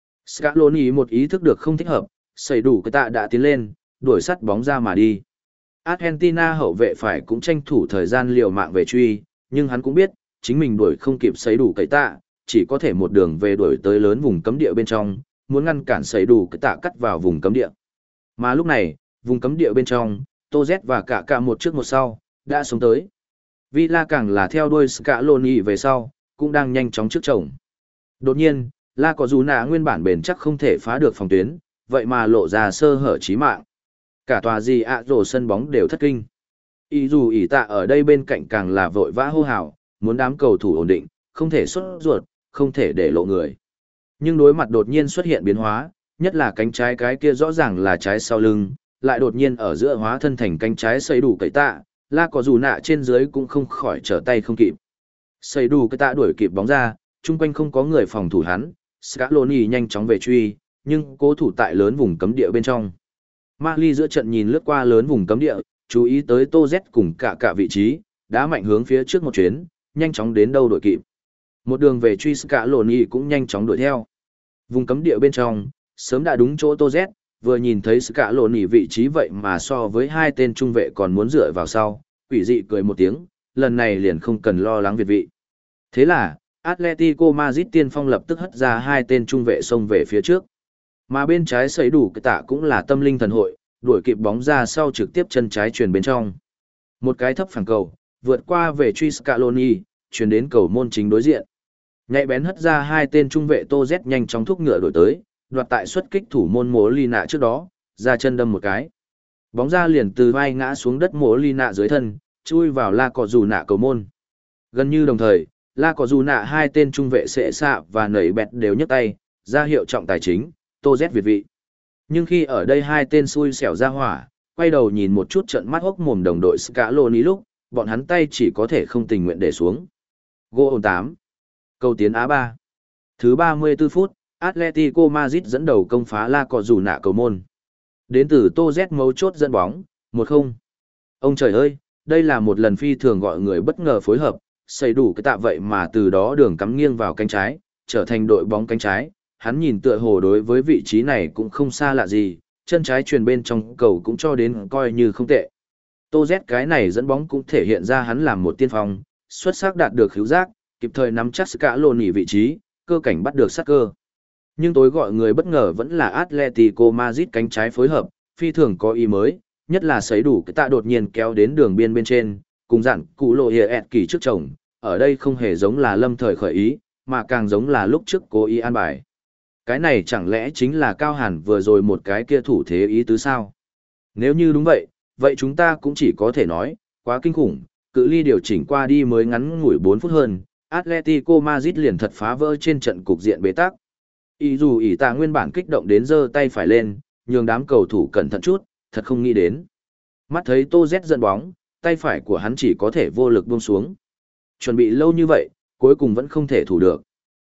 Scaloni một ý thức được không thích hợp, xây đủ cậy tạ đã tiến lên, đuổi sắt bóng ra mà đi. Argentina hậu vệ phải cũng tranh thủ thời gian liều mạng về truy, nhưng hắn cũng biết, chính mình đuổi không kịp xây đủ cậy tạ, chỉ có thể một đường về đuổi tới lớn vùng cấm địa bên trong, muốn ngăn cản xây đủ cậy tạ cắt vào vùng cấm địa. Mà lúc này, vùng cấm địa bên trong, Tô Z và cả cả một trước một sau, đã xuống tới. Villa càng là theo đuôi Scaloni về sau, cũng đang nhanh chóng trước chồng. Đột nhiên, La có dù nạ nguyên bản bền chắc không thể phá được phòng tuyến, vậy mà lộ ra sơ hở chí mạng. Cả tòa gì ạ rổ sân bóng đều thất kinh. Ý dù ý tạ ở đây bên cạnh càng là vội vã hô hào, muốn đám cầu thủ ổn định, không thể xuất ruột, không thể để lộ người. Nhưng đối mặt đột nhiên xuất hiện biến hóa, nhất là cánh trái cái kia rõ ràng là trái sau lưng, lại đột nhiên ở giữa hóa thân thành cánh trái xây đủ cậy tạ, La có dù nạ trên dưới cũng không khỏi trở tay không kịp. Xây đủ cậy tạ đuổi kịp bóng ra, chung quanh không có người phòng thủ hắn, Scaloni nhanh chóng về truy, nhưng cố thủ tại lớn vùng cấm địa bên trong. Marley giữa trận nhìn lướt qua lớn vùng cấm địa, chú ý tới Tô Z cùng cả cả vị trí, đã mạnh hướng phía trước một chuyến, nhanh chóng đến đâu đội kịp. Một đường về truy Scaloni cũng nhanh chóng đuổi theo. Vùng cấm địa bên trong, sớm đã đúng chỗ Tô Z, vừa nhìn thấy Scaloni vị trí vậy mà so với hai tên trung vệ còn muốn dựa vào sau, quỷ dị cười một tiếng, lần này liền không cần lo lắng việt vị. Thế là, Atletico Madrid tiên phong lập tức hất ra hai tên trung vệ xông về phía trước. Mà bên trái sấy đủ cái tạ cũng là tâm linh thần hội, đuổi kịp bóng ra sau trực tiếp chân trái truyền bên trong. Một cái thấp phẳng cầu, vượt qua về truy Scaloni, truyền đến cầu môn chính đối diện. Nhạy bén hất ra hai tên trung vệ Tô Z nhanh chóng thúc ngựa đổi tới, đoạt tại xuất kích thủ môn Mố Lina trước đó, ra chân đâm một cái. Bóng ra liền từ vai ngã xuống đất Mố Lina dưới thân, chui vào La Cọ Dù Nạ cầu môn. Gần như đồng thời, La Cọ Dù Nạ hai tên trung vệ Sệ Xạ và Nẩy Bẹt đều nhấc tay, ra hiệu trọng tài chính, Tô Z việt vị. Nhưng khi ở đây hai tên xui xẻo ra hỏa, quay đầu nhìn một chút trận mắt hốc mồm đồng đội Scaloni lúc, bọn hắn tay chỉ có thể không tình nguyện để xuống. Goal tám. Cầu tiến Á ba. Thứ ba mươi tư phút, Atletico Madrid dẫn đầu công phá La Cọ Dù Nạ cầu môn. Đến từ Tô Z mấu chốt dẫn bóng, một không. Ông trời ơi, đây là một lần phi thường gọi người bất ngờ phối hợp, xây đủ cái tạ vậy mà từ đó đường cắm nghiêng vào cánh trái, trở thành đội bóng cánh trái. Hắn nhìn tựa hồ đối với vị trí này cũng không xa lạ gì, chân trái truyền bên trong cầu cũng cho đến coi như không tệ. Tô Z cái này dẫn bóng cũng thể hiện ra hắn làm một tiên phong, xuất sắc đạt được khứu giác, kịp thời nắm chắc Scaloni vị trí, cơ cảnh bắt được sát cơ. Nhưng tối gọi người bất ngờ vẫn là Atletico Madrid cánh trái phối hợp, phi thường có ý mới, nhất là sấy đủ cái tạ đột nhiên kéo đến đường biên bên trên, cùng dặn cụ lộ hiệp kỳ trước chồng, ở đây không hề giống là lâm thời khởi ý, mà càng giống là lúc trước cố ý an bài. Cái này chẳng lẽ chính là Cao Hàn vừa rồi một cái kia thủ thế ý tứ sao? Nếu như đúng vậy, vậy chúng ta cũng chỉ có thể nói, quá kinh khủng, cự ly điều chỉnh qua đi mới ngắn ngủi bốn phút hơn, Atletico Madrid liền thật phá vỡ trên trận cục diện bế tắc. Ý dù ỷ tạ nguyên bản kích động đến giơ tay phải lên, nhường đám cầu thủ cẩn thận chút, thật không nghĩ đến. Mắt thấy Tô Z dẫn bóng, tay phải của hắn chỉ có thể vô lực buông xuống. Chuẩn bị lâu như vậy, cuối cùng vẫn không thể thủ được.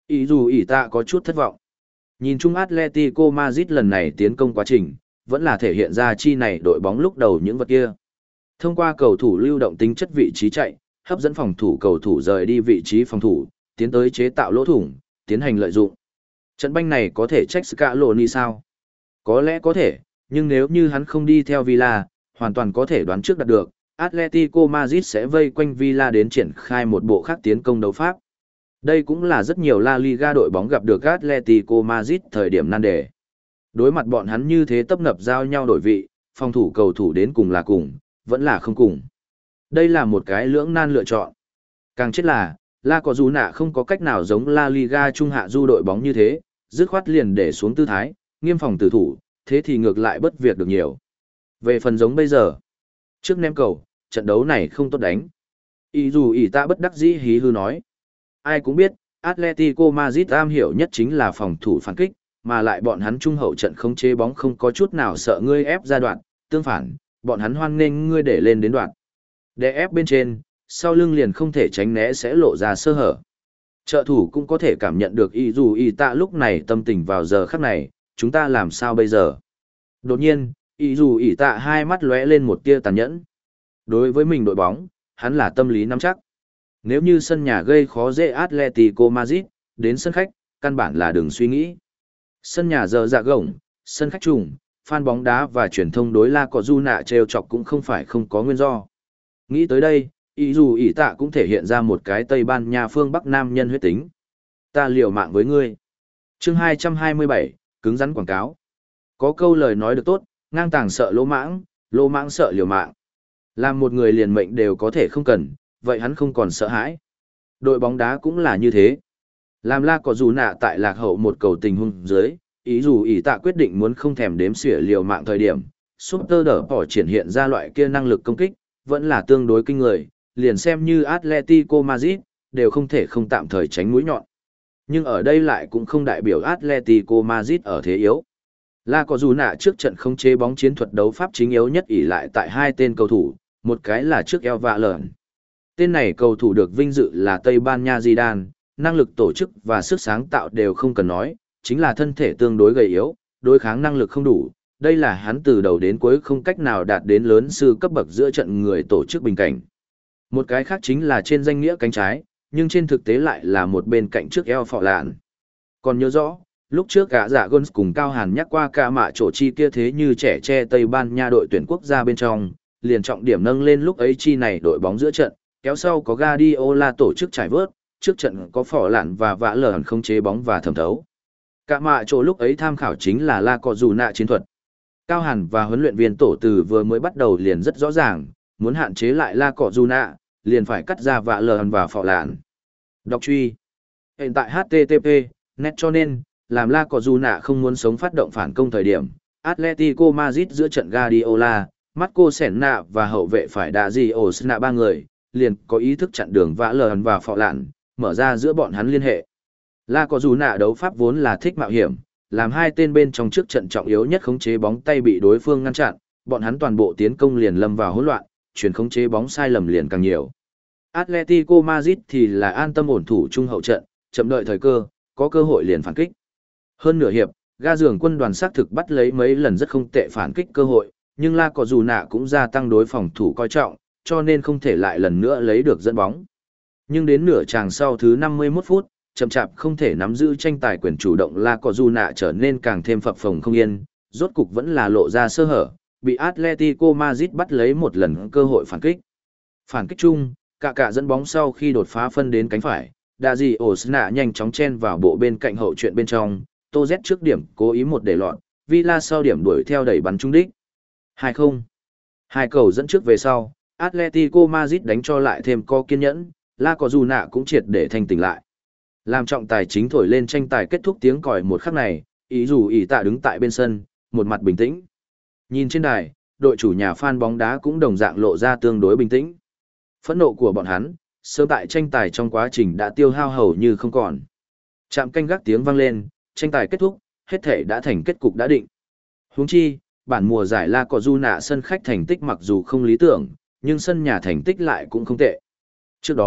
Ý dù ỷ tạ có chút thất vọng. Nhìn chung Atletico Madrid lần này tiến công quá trình, vẫn là thể hiện ra chi này đội bóng lúc đầu những vật kia. Thông qua cầu thủ lưu động tính chất vị trí chạy, hấp dẫn phòng thủ cầu thủ rời đi vị trí phòng thủ, tiến tới chế tạo lỗ thủng, tiến hành lợi dụng. Trận banh này có thể trách Scaloni sao? Có lẽ có thể, nhưng nếu như hắn không đi theo Villa, hoàn toàn có thể đoán trước đạt được, Atletico Madrid sẽ vây quanh Villa đến triển khai một bộ khác tiến công đấu pháp. Đây cũng là rất nhiều La Liga đội bóng gặp được Atletico Madrid thời điểm nan đề. Đối mặt bọn hắn như thế tấp nập giao nhau đổi vị, phòng thủ cầu thủ đến cùng là cùng, vẫn là không cùng. Đây là một cái lưỡng nan lựa chọn. Càng chết là, La Cojuna không có cách nào giống La Liga trung hạ du đội bóng như thế, dứt khoát liền để xuống tư thái, nghiêm phòng tử thủ, thế thì ngược lại bất việc được nhiều. Về phần giống bây giờ, trước ném cầu, trận đấu này không tốt đánh. Ý dù ý ta bất đắc dĩ hí hư nói. Ai cũng biết, Atletico Madrid am hiểu nhất chính là phòng thủ phản kích, mà lại bọn hắn trung hậu trận không chế bóng không có chút nào sợ ngươi ép ra đoạn, tương phản, bọn hắn hoan nghênh ngươi để lên đến đoạn. Để ép bên trên, sau lưng liền không thể tránh né sẽ lộ ra sơ hở. Trợ thủ cũng có thể cảm nhận được ý dù ý tạ lúc này tâm tình vào giờ khắc này, chúng ta làm sao bây giờ? Đột nhiên, ý dù ý tạ hai mắt lóe lên một tia tàn nhẫn. Đối với mình đội bóng, hắn là tâm lý nắm chắc. Nếu như sân nhà gây khó dễ Atletico Madrid, đến sân khách, căn bản là đừng suy nghĩ. Sân nhà giờ dạ gồng, sân khách trùng, fan bóng đá và truyền thông đối La Cojuna trêu chọc cũng không phải không có nguyên do. Nghĩ tới đây, ý dù ý tạ cũng thể hiện ra một cái Tây Ban Nha phương Bắc Nam nhân huyết tính. Ta liều mạng với ngươi. Chương hai trăm hai mươi bảy, cứng rắn quảng cáo. Có câu lời nói được tốt, ngang tàng sợ lỗ mãng, lỗ mãng sợ liều mạng. Làm một người liền mệnh đều có thể không cần, vậy hắn không còn sợ hãi. Đội bóng đá cũng là như thế. Làm La Cojuna tại lạc hậu một cầu tình huống dưới, ý dù ý tạ quyết định muốn không thèm đếm xỉa liều mạng thời điểm, Super đỡ bỏ triển hiện ra loại kia năng lực công kích, vẫn là tương đối kinh người, liền xem như Atletico Madrid, đều không thể không tạm thời tránh mũi nhọn. Nhưng ở đây lại cũng không đại biểu Atletico Madrid ở thế yếu. La Cojuna trước trận không chế bóng chiến thuật đấu pháp chính yếu nhất ỷ lại tại hai tên cầu thủ, một cái là trước El Valern. Tên này cầu thủ được vinh dự là Tây Ban Nha Zidane, năng lực tổ chức và sức sáng tạo đều không cần nói, chính là thân thể tương đối gầy yếu, đối kháng năng lực không đủ. Đây là hắn từ đầu đến cuối không cách nào đạt đến lớn sư cấp bậc giữa trận người tổ chức bình cảnh. Một cái khác chính là trên danh nghĩa cánh trái, nhưng trên thực tế lại là một bên cạnh trước eo phọ lạn. Còn nhớ rõ, lúc trước cả giả Gons cùng Cao Hàn nhắc qua ca mạ chỗ chi kia thế như trẻ tre Tây Ban Nha đội tuyển quốc gia bên trong, liền trọng điểm nâng lên lúc ấy chi này đội bóng giữa trận, kéo sau có Guardiola tổ chức trải vớt, trước trận có phỏ lạn và vã lởn không chế bóng và thẩm thấu. Cả mạ chỗ lúc ấy tham khảo chính là La Cojuna chiến thuật. Cao Hàn và huấn luyện viên tổ từ vừa mới bắt đầu liền rất rõ ràng, muốn hạn chế lại La Cojuna, liền phải cắt ra vạ lờn và phỏ lạn. Đọc truy. Hiện tại hát tê tê pê, net cho nên, làm La Cojuna không muốn sống phát động phản công thời điểm, Atletico Madrid giữa trận Guardiola, Marco Senna và hậu vệ phải đá gì Osna ba người, liền có ý thức chặn đường vã lờn và phỏ lạn, mở ra giữa bọn hắn liên hệ. La Cojuna đấu pháp vốn là thích mạo hiểm, làm hai tên bên trong trước trận trọng yếu nhất khống chế bóng tay bị đối phương ngăn chặn, bọn hắn toàn bộ tiến công liền lâm vào hỗn loạn, chuyển khống chế bóng sai lầm liền càng nhiều. Atletico Madrid thì là an tâm ổn thủ trung hậu trận, chậm đợi thời cơ, có cơ hội liền phản kích. Hơn nửa hiệp, ga giường quân đoàn xác thực bắt lấy mấy lần rất không tệ phản kích cơ hội, nhưng La Cojuna cũng gia tăng đối phòng thủ coi trọng, cho nên không thể lại lần nữa lấy được dẫn bóng. Nhưng đến nửa tràng sau thứ năm mươi mốt phút, chậm chạp không thể nắm giữ tranh tài quyền chủ động La Cojuna trở nên càng thêm phập phồng không yên, rốt cục vẫn là lộ ra sơ hở, bị Atletico Madrid bắt lấy một lần cơ hội phản kích. Phản kích chung, cả cả dẫn bóng sau khi đột phá phân đến cánh phải, Đa Di Osna nhanh chóng chen vào bộ bên cạnh hậu chuyện bên trong, Tô Z trước điểm cố ý một để lọt, Villa sau điểm đuổi theo đẩy bắn trúng đích. hai không. Hai cầu dẫn trước về sau, Atletico Madrid đánh cho lại thêm có kiên nhẫn, La Cojuna cũng triệt để thanh tỉnh lại. Làm trọng tài chính thổi lên tranh tài kết thúc tiếng còi một khắc này, ý dù ý tạ đứng tại bên sân, một mặt bình tĩnh. Nhìn trên đài, đội chủ nhà fan bóng đá cũng đồng dạng lộ ra tương đối bình tĩnh. Phẫn nộ của bọn hắn, sớm tại tranh tài trong quá trình đã tiêu hao hầu như không còn. Chạm canh gác tiếng vang lên, tranh tài kết thúc, hết thể đã thành kết cục đã định. Huống chi, bản mùa giải La Cojuna sân khách thành tích mặc dù không lý tưởng, nhưng sân nhà thành tích lại cũng không tệ. Trước đó,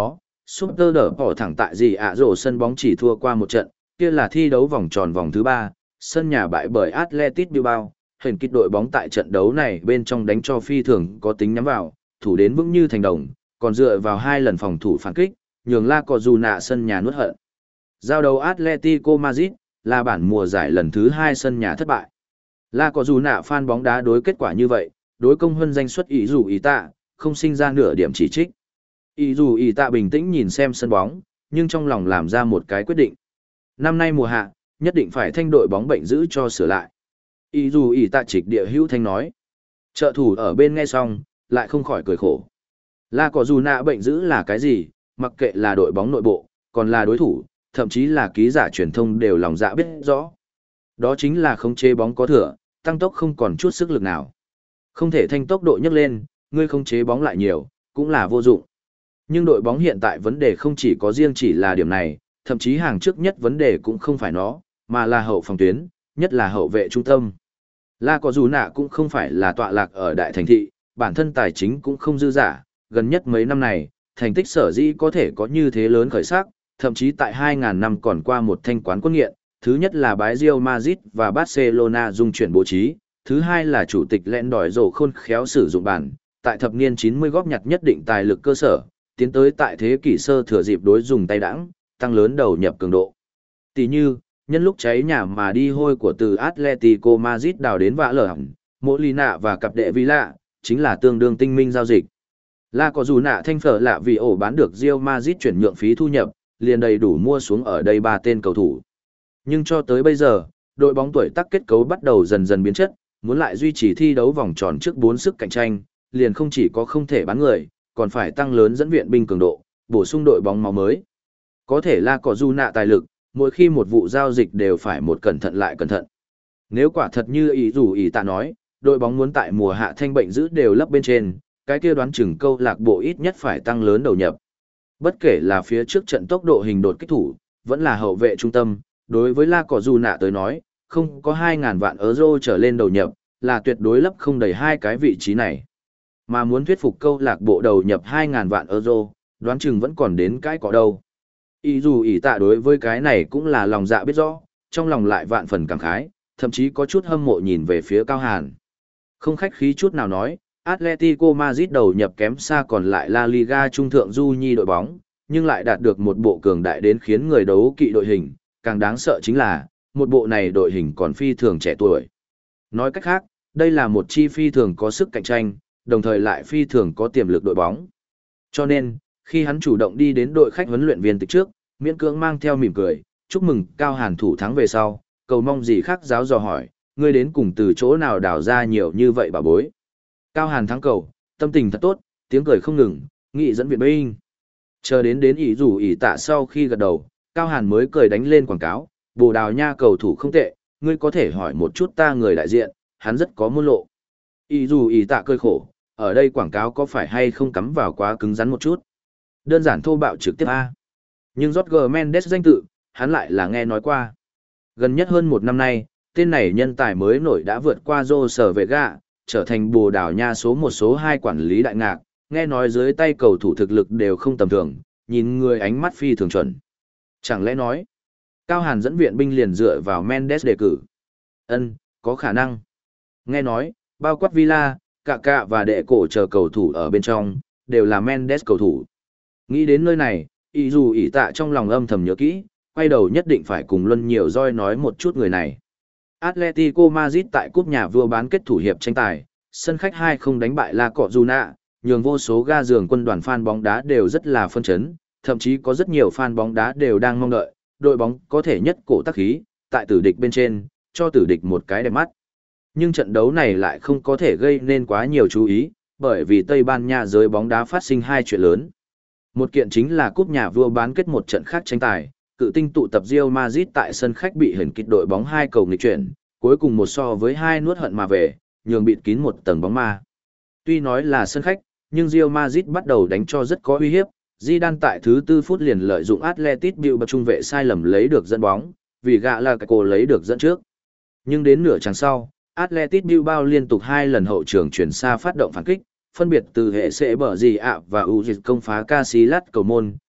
Super đỡ bỏ thẳng tại gì ạ rổ sân bóng chỉ thua qua một trận, kia là thi đấu vòng tròn vòng thứ ba, sân nhà bại bởi Atletico Bilbao. Hình kích đội bóng tại trận đấu này bên trong đánh cho phi thường có tính nhắm vào, thủ đến vững như thành đồng, còn dựa vào hai lần phòng thủ phản kích, nhường La Cojuna sân nhà nuốt hận. Giao đấu Atletico Madrid là bản mùa giải lần thứ hai sân nhà thất bại. La Cojuna fan bóng đá đối kết quả như vậy, đối công hơn danh suất ý dù ý tạ, không sinh ra nửa điểm chỉ trích. Ý dù ý tạ bình tĩnh nhìn xem sân bóng, nhưng trong lòng làm ra một cái quyết định. Năm nay mùa hạ, nhất định phải thanh đội bóng bệnh giữ cho sửa lại. Ý dù ý tạ trịch địa hữu thanh nói. Trợ thủ ở bên nghe xong, lại không khỏi cười khổ. La Cojuna bệnh giữ là cái gì, mặc kệ là đội bóng nội bộ, còn là đối thủ, thậm chí là ký giả truyền thông đều lòng dạ biết rõ. Đó chính là khống chế bóng có thừa, tăng tốc không còn chút sức lực nào. Không thể thanh tốc độ nhấc lên, ngươi khống chế bóng lại nhiều, cũng là vô dụng. Nhưng đội bóng hiện tại vấn đề không chỉ có riêng chỉ là điểm này, thậm chí hàng trước nhất vấn đề cũng không phải nó, mà là hậu phòng tuyến, nhất là hậu vệ trung tâm. La Cojuna cũng không phải là tọa lạc ở đại thành thị, bản thân tài chính cũng không dư giả, gần nhất mấy năm này, thành tích sở dĩ có thể có như thế lớn khởi sắc, thậm chí tại hai nghìn năm còn qua một thanh quán quân nghiện, thứ nhất là bái Real Madrid và Barcelona dung chuyển bố trí, thứ hai là chủ tịch lẽn đòi rổ khôn khéo sử dụng bản, tại thập niên chín mươi góp nhặt nhất định tài lực cơ sở, tiến tới tại thế kỷ sơ thừa dịp đối dùng tay đãng, tăng lớn đầu nhập cường độ. Tỷ như, nhân lúc cháy nhà mà đi hôi của từ Atletico Madrid đào đến vã lở hẳn, Molina và cặp đệ Villa, chính là tương đương tinh minh giao dịch. La có dù nạ thanh phở lạ vì ổ bán được Real Madrid chuyển nhượng phí thu nhập, liền đầy đủ mua xuống ở đây ba tên cầu thủ. Nhưng cho tới bây giờ, đội bóng tuổi tác kết cấu bắt đầu dần dần biến chất, muốn lại duy trì thi đấu vòng tròn trước bốn sức cạnh tranh, liền không chỉ có không thể bán người, còn phải tăng lớn dẫn viện binh cường độ, bổ sung đội bóng máu mới. Có thể La có dù nạ tài lực, mỗi khi một vụ giao dịch đều phải một cẩn thận lại cẩn thận. Nếu quả thật như ý dù ý ta nói, đội bóng muốn tại mùa hạ thanh bệnh giữ đều lấp bên trên, cái kia đoán chừng câu lạc bộ ít nhất phải tăng lớn đầu nhập. Bất kể là phía trước trận tốc độ hình đột kích thủ, vẫn là hậu vệ trung tâm, đối với La Cỏ Dù Nạ tới nói, không có hai nghìn vạn euro trở lên đầu nhập, là tuyệt đối lấp không đầy hai cái vị trí này. Mà muốn thuyết phục câu lạc bộ đầu nhập hai nghìn vạn euro, đoán chừng vẫn còn đến cái cỏ đâu. Ý dù ý tạ đối với cái này cũng là lòng dạ biết rõ, trong lòng lại vạn phần cảm khái, thậm chí có chút hâm mộ nhìn về phía Cao Hàn. Không khách khí chút nào nói, Atletico Madrid đầu nhập kém xa còn lại La Liga trung thượng du nhi đội bóng, nhưng lại đạt được một bộ cường đại đến khiến người đấu kỵ đội hình, càng đáng sợ chính là, một bộ này đội hình còn phi thường trẻ tuổi. Nói cách khác, đây là một chi phi thường có sức cạnh tranh, đồng thời lại phi thường có tiềm lực đội bóng. Cho nên, khi hắn chủ động đi đến đội khách huấn luyện viên tịch trước, miễn cưỡng mang theo mỉm cười, chúc mừng Cao Hàn thủ thắng về sau, cầu mong gì khác giáo dò hỏi, ngươi đến cùng từ chỗ nào đào ra nhiều như vậy bà bối. Cao Hàn thắng cầu, tâm tình thật tốt, tiếng cười không ngừng, nghị dẫn viện binh. Chờ đến đến ỷ rủ ỷ tạ sau khi gật đầu, Cao Hàn mới cười đánh lên quảng cáo, Bồ Đào Nha cầu thủ không tệ, ngươi có thể hỏi một chút ta người đại diện, hắn rất có môn lộ. ỷ rủ ỷ tạ cười khổ, ở đây quảng cáo có phải hay không cắm vào quá cứng rắn một chút. Đơn giản thô bạo trực tiếp A. Nhưng Jorge Mendes danh tự, hắn lại là nghe nói qua. Gần nhất hơn một năm nay, tên này nhân tài mới nổi đã vượt qua Jose Vega, trở thành Bồ Đào Nha số một số hai quản lý đại ngạc, nghe nói dưới tay cầu thủ thực lực đều không tầm thường, nhìn người ánh mắt phi thường chuẩn. Chẳng lẽ nói, Cao Hàn dẫn viện binh liền dựa vào Mendes đề cử? Ân, có khả năng. Nghe nói, bao quát Villa, Kaká và đệ cổ chờ cầu thủ ở bên trong, đều là Mendes cầu thủ. Nghĩ đến nơi này, ý dù ỷ tạ trong lòng âm thầm nhớ kỹ, quay đầu nhất định phải cùng Luân nhiều roi nói một chút người này. Atletico Madrid tại cúp nhà vua bán kết thủ hiệp tranh tài, sân khách hai không đánh bại La Cojuna, nhường vô số ga giường quân đoàn fan bóng đá đều rất là phân chấn, thậm chí có rất nhiều fan bóng đá đều đang mong đợi, đội bóng có thể nhất cổ tác khí, tại tử địch bên trên, cho tử địch một cái đẹp mắt. Nhưng trận đấu này lại không có thể gây nên quá nhiều chú ý, bởi vì Tây Ban Nha giới bóng đá phát sinh hai chuyện lớn. Một kiện chính là cúp nhà vua bán kết một trận khác tranh tài, cự tinh tụ tập Real Madrid tại sân khách bị hình kích đội bóng hai cầu nghịch chuyển, cuối cùng một so với hai nuốt hận mà về, nhường bịt kín một tầng bóng ma. Tuy nói là sân khách, nhưng Real Madrid bắt đầu đánh cho rất có uy hiếp, Zidane tại thứ tư phút liền lợi dụng Atletico Bilbao trung vệ sai lầm lấy được dẫn bóng, vì gạ là cái cổ lấy được dẫn trước. Nhưng đến nửa chặng sau, Atletico Bilbao liên tục hai lần hậu trường chuyển xa phát động phản kích, phân biệt từ hệ sẽ bở gì ạ và Uzis công phá Casillas cầu môn,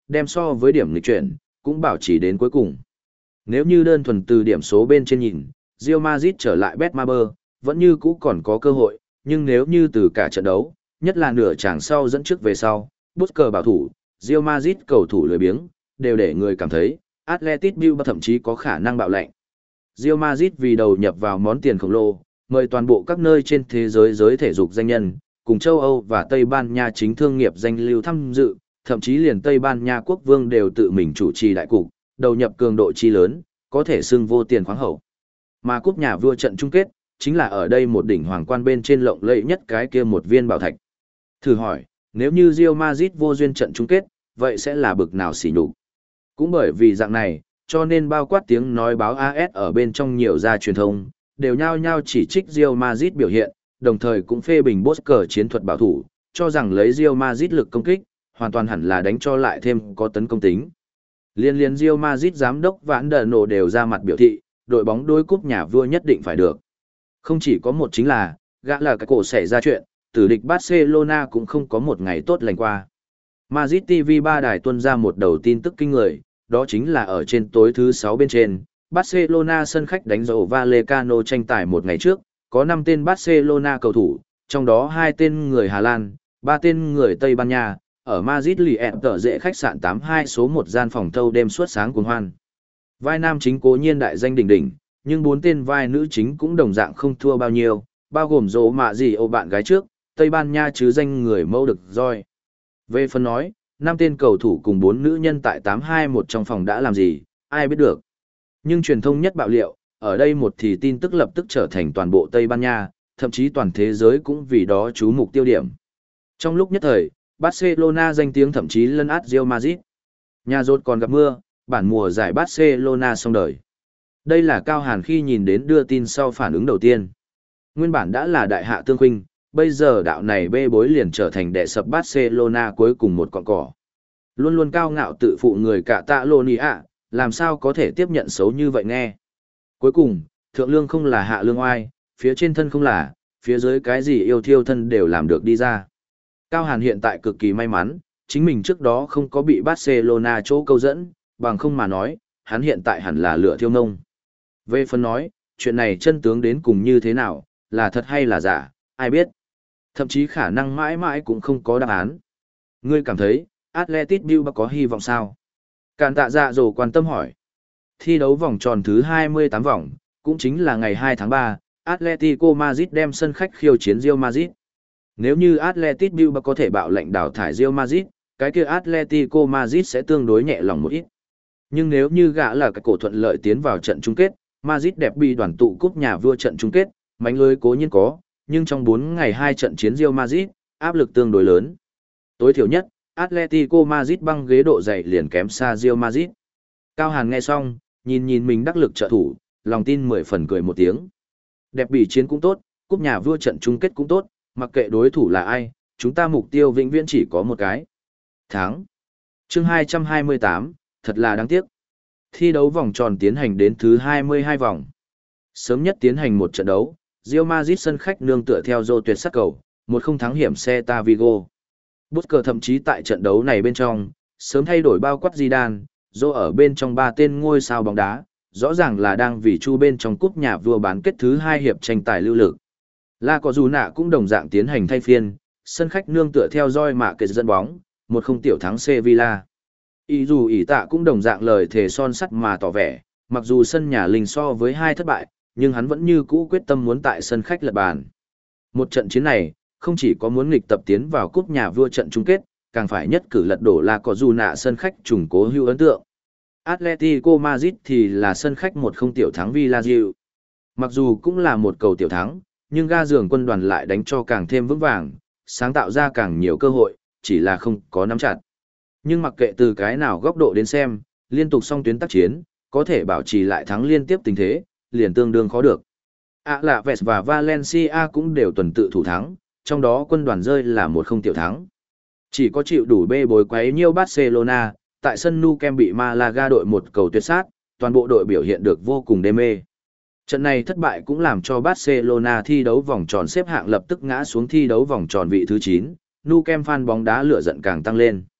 đem so với điểm nghịch chuyển, cũng bảo trì đến cuối cùng. Nếu như đơn thuần từ điểm số bên trên nhìn, Real Madrid trở lại Betmaber, vẫn như cũ còn có cơ hội, nhưng nếu như từ cả trận đấu, nhất là nửa chàng sau dẫn trước về sau, Busquets bảo thủ, Real Madrid cầu thủ lười biếng, đều để người cảm thấy, Athletic Bilbao thậm chí có khả năng bạo lệnh. Real Madrid vì đầu nhập vào món tiền khổng lồ, mời toàn bộ các nơi trên thế giới giới thể dục danh nhân, cùng châu Âu và Tây Ban Nha chính thương nghiệp danh lưu tham dự, thậm chí liền Tây Ban Nha quốc vương đều tự mình chủ trì đại cục, đầu nhập cường độ chi lớn, có thể xưng vô tiền khoáng hậu. Mà cúp nhà vua trận chung kết, chính là ở đây một đỉnh hoàng quan bên trên lộng lẫy nhất cái kia một viên bảo thạch. Thử hỏi, nếu như Real Madrid vô duyên trận chung kết, vậy sẽ là bực nào xỉ nhục? Cũng bởi vì dạng này, cho nên bao quát tiếng nói báo a ét ở bên trong nhiều gia truyền thông, đều nhao nhao chỉ trích Real Madrid biểu hiện, đồng thời cũng phê bình Busquets chiến thuật bảo thủ, cho rằng lấy Real Madrid lực công kích, hoàn toàn hẳn là đánh cho lại thêm có tấn công tính. Liên liên Real Madrid giám đốc Vãn Đờ Nổ đều ra mặt biểu thị, đội bóng đối cúp nhà vua nhất định phải được. Không chỉ có một chính là, gã là cái cổ xảy ra chuyện, tử địch Barcelona cũng không có một ngày tốt lành qua. Madrid ti vi ba đài tuân ra một đầu tin tức kinh người, đó chính là ở trên tối thứ sáu bên trên, Barcelona sân khách đánh dấu Vallecano tranh tài một ngày trước, có năm tên Barcelona cầu thủ, trong đó hai tên người Hà Lan, ba tên người Tây Ban Nha, ở Madrid lì ẹn tờ dễ khách sạn tám hai số một gian phòng thâu đêm suốt sáng cuồng hoan. Vai nam chính cố nhiên đại danh đỉnh đỉnh, nhưng bốn tên vai nữ chính cũng đồng dạng không thua bao nhiêu, bao gồm dỗ mạ gì ô bạn gái trước, Tây Ban Nha chứ danh người mẫu được roi. Về phần nói, năm tên cầu thủ cùng bốn nữ nhân tại tám hai một trong phòng đã làm gì, ai biết được. Nhưng truyền thông nhất bạo liệu, ở đây một thì tin tức lập tức trở thành toàn bộ Tây Ban Nha, thậm chí toàn thế giới cũng vì đó chú mục tiêu điểm. Trong lúc nhất thời, Barcelona danh tiếng thậm chí lấn át Real Madrid. Nhà rốt còn gặp mưa, bản mùa giải Barcelona xong đời. Đây là Cao Hàn khi nhìn đến đưa tin sau phản ứng đầu tiên. Nguyên bản đã là đại hạ tương huynh, bây giờ đạo này bê bối liền trở thành đệ sập Barcelona cuối cùng một cọng cỏ. Luôn luôn cao ngạo tự phụ người cả Catalonia, làm sao có thể tiếp nhận xấu như vậy nghe. Cuối cùng, thượng lương không là hạ lương oai, phía trên thân không là, phía dưới cái gì yêu thiêu thân đều làm được đi ra. Cao Hàn hiện tại cực kỳ may mắn, chính mình trước đó không có bị Barcelona chỗ câu dẫn, bằng không mà nói, hắn hiện tại hẳn là lửa thiêu ngông. Về phần nói, chuyện này chân tướng đến cùng như thế nào, là thật hay là giả, ai biết. Thậm chí khả năng mãi mãi cũng không có đáp án. Ngươi cảm thấy, Athletic Bilbao có hy vọng sao? Càn tạ dạ dồ quan tâm hỏi. Thi đấu vòng tròn thứ hai mươi tám vòng, cũng chính là ngày hai tháng ba, Atletico Madrid đem sân khách khiêu chiến Real Madrid. Nếu như Athletic Bilbao có thể bạo lệnh đào thải Real Madrid, cái kia Atletico Madrid sẽ tương đối nhẹ lòng một ít. Nhưng nếu như gã là cái cổ thuận lợi tiến vào trận chung kết, Madrid đẹp bị đoàn tụ cúp nhà vua trận chung kết, mánh lưới cố nhiên có, nhưng trong bốn ngày hai trận chiến Real Madrid, áp lực tương đối lớn. Tối thiểu nhất, Atletico Madrid băng ghế độ dày liền kém xa Real Madrid. Cao Hàn nghe xong, nhìn nhìn mình đắc lực trợ thủ, lòng tin mười phần cười một tiếng. Đẹp bị chiến cũng tốt, cúp nhà vua trận chung kết cũng tốt, mặc kệ đối thủ là ai, chúng ta mục tiêu vĩnh viễn chỉ có một cái. Thắng. Chương hai trăm hai mươi tám, thật là đáng tiếc. Thi đấu vòng tròn tiến hành đến thứ hai mươi hai vòng. Sớm nhất tiến hành một trận đấu, Real Madrid sân khách nương tựa theo Rô tuyệt sắc cầu, một không thắng hiểm Celta Vigo. Busquets thậm chí tại trận đấu này bên trong, sớm thay đổi bao quát Zidane, Rô ở bên trong ba tên ngôi sao bóng đá, rõ ràng là đang vì chu bên trong cúp nhà vua bán kết thứ hai hiệp tranh tài lưu lực. La Cọ Dù Nạ cũng đồng dạng tiến hành thay phiên, sân khách nương tựa theo roi mạ kết dẫn bóng, một không tiểu thắng Sevilla. Ý dù ỷ tạ cũng đồng dạng lời thề son sắt mà tỏ vẻ, mặc dù sân nhà linh so với hai thất bại, nhưng hắn vẫn như cũ quyết tâm muốn tại sân khách lật bàn. Một trận chiến này, không chỉ có muốn nghịch tập tiến vào cúp nhà vua trận chung kết, càng phải nhất cử lật đổ La Cọ Dù Nạ sân khách trùng cố hữu ấn tượng. Atletico Madrid thì là sân khách một không tiểu thắng Villarreal. Mặc dù cũng là một cầu tiểu thắng, nhưng ga giường quân đoàn lại đánh cho càng thêm vững vàng, sáng tạo ra càng nhiều cơ hội, chỉ là không có nắm chặt. Nhưng mặc kệ từ cái nào góc độ đến xem, liên tục song tuyến tác chiến, có thể bảo trì lại thắng liên tiếp tình thế, liền tương đương khó được. Alaves và Valencia cũng đều tuần tự thủ thắng, trong đó quân đoàn rơi là một không tiểu thắng. Chỉ có chịu đủ bê bối quấy nhiêu Barcelona, tại sân Nou Camp bị Malaga đội một cầu tuyệt sát, toàn bộ đội biểu hiện được vô cùng đê mê. Trận này thất bại cũng làm cho Barcelona thi đấu vòng tròn xếp hạng lập tức ngã xuống thi đấu vòng tròn vị thứ chín, Nou Camp fan bóng đá lửa giận càng tăng lên.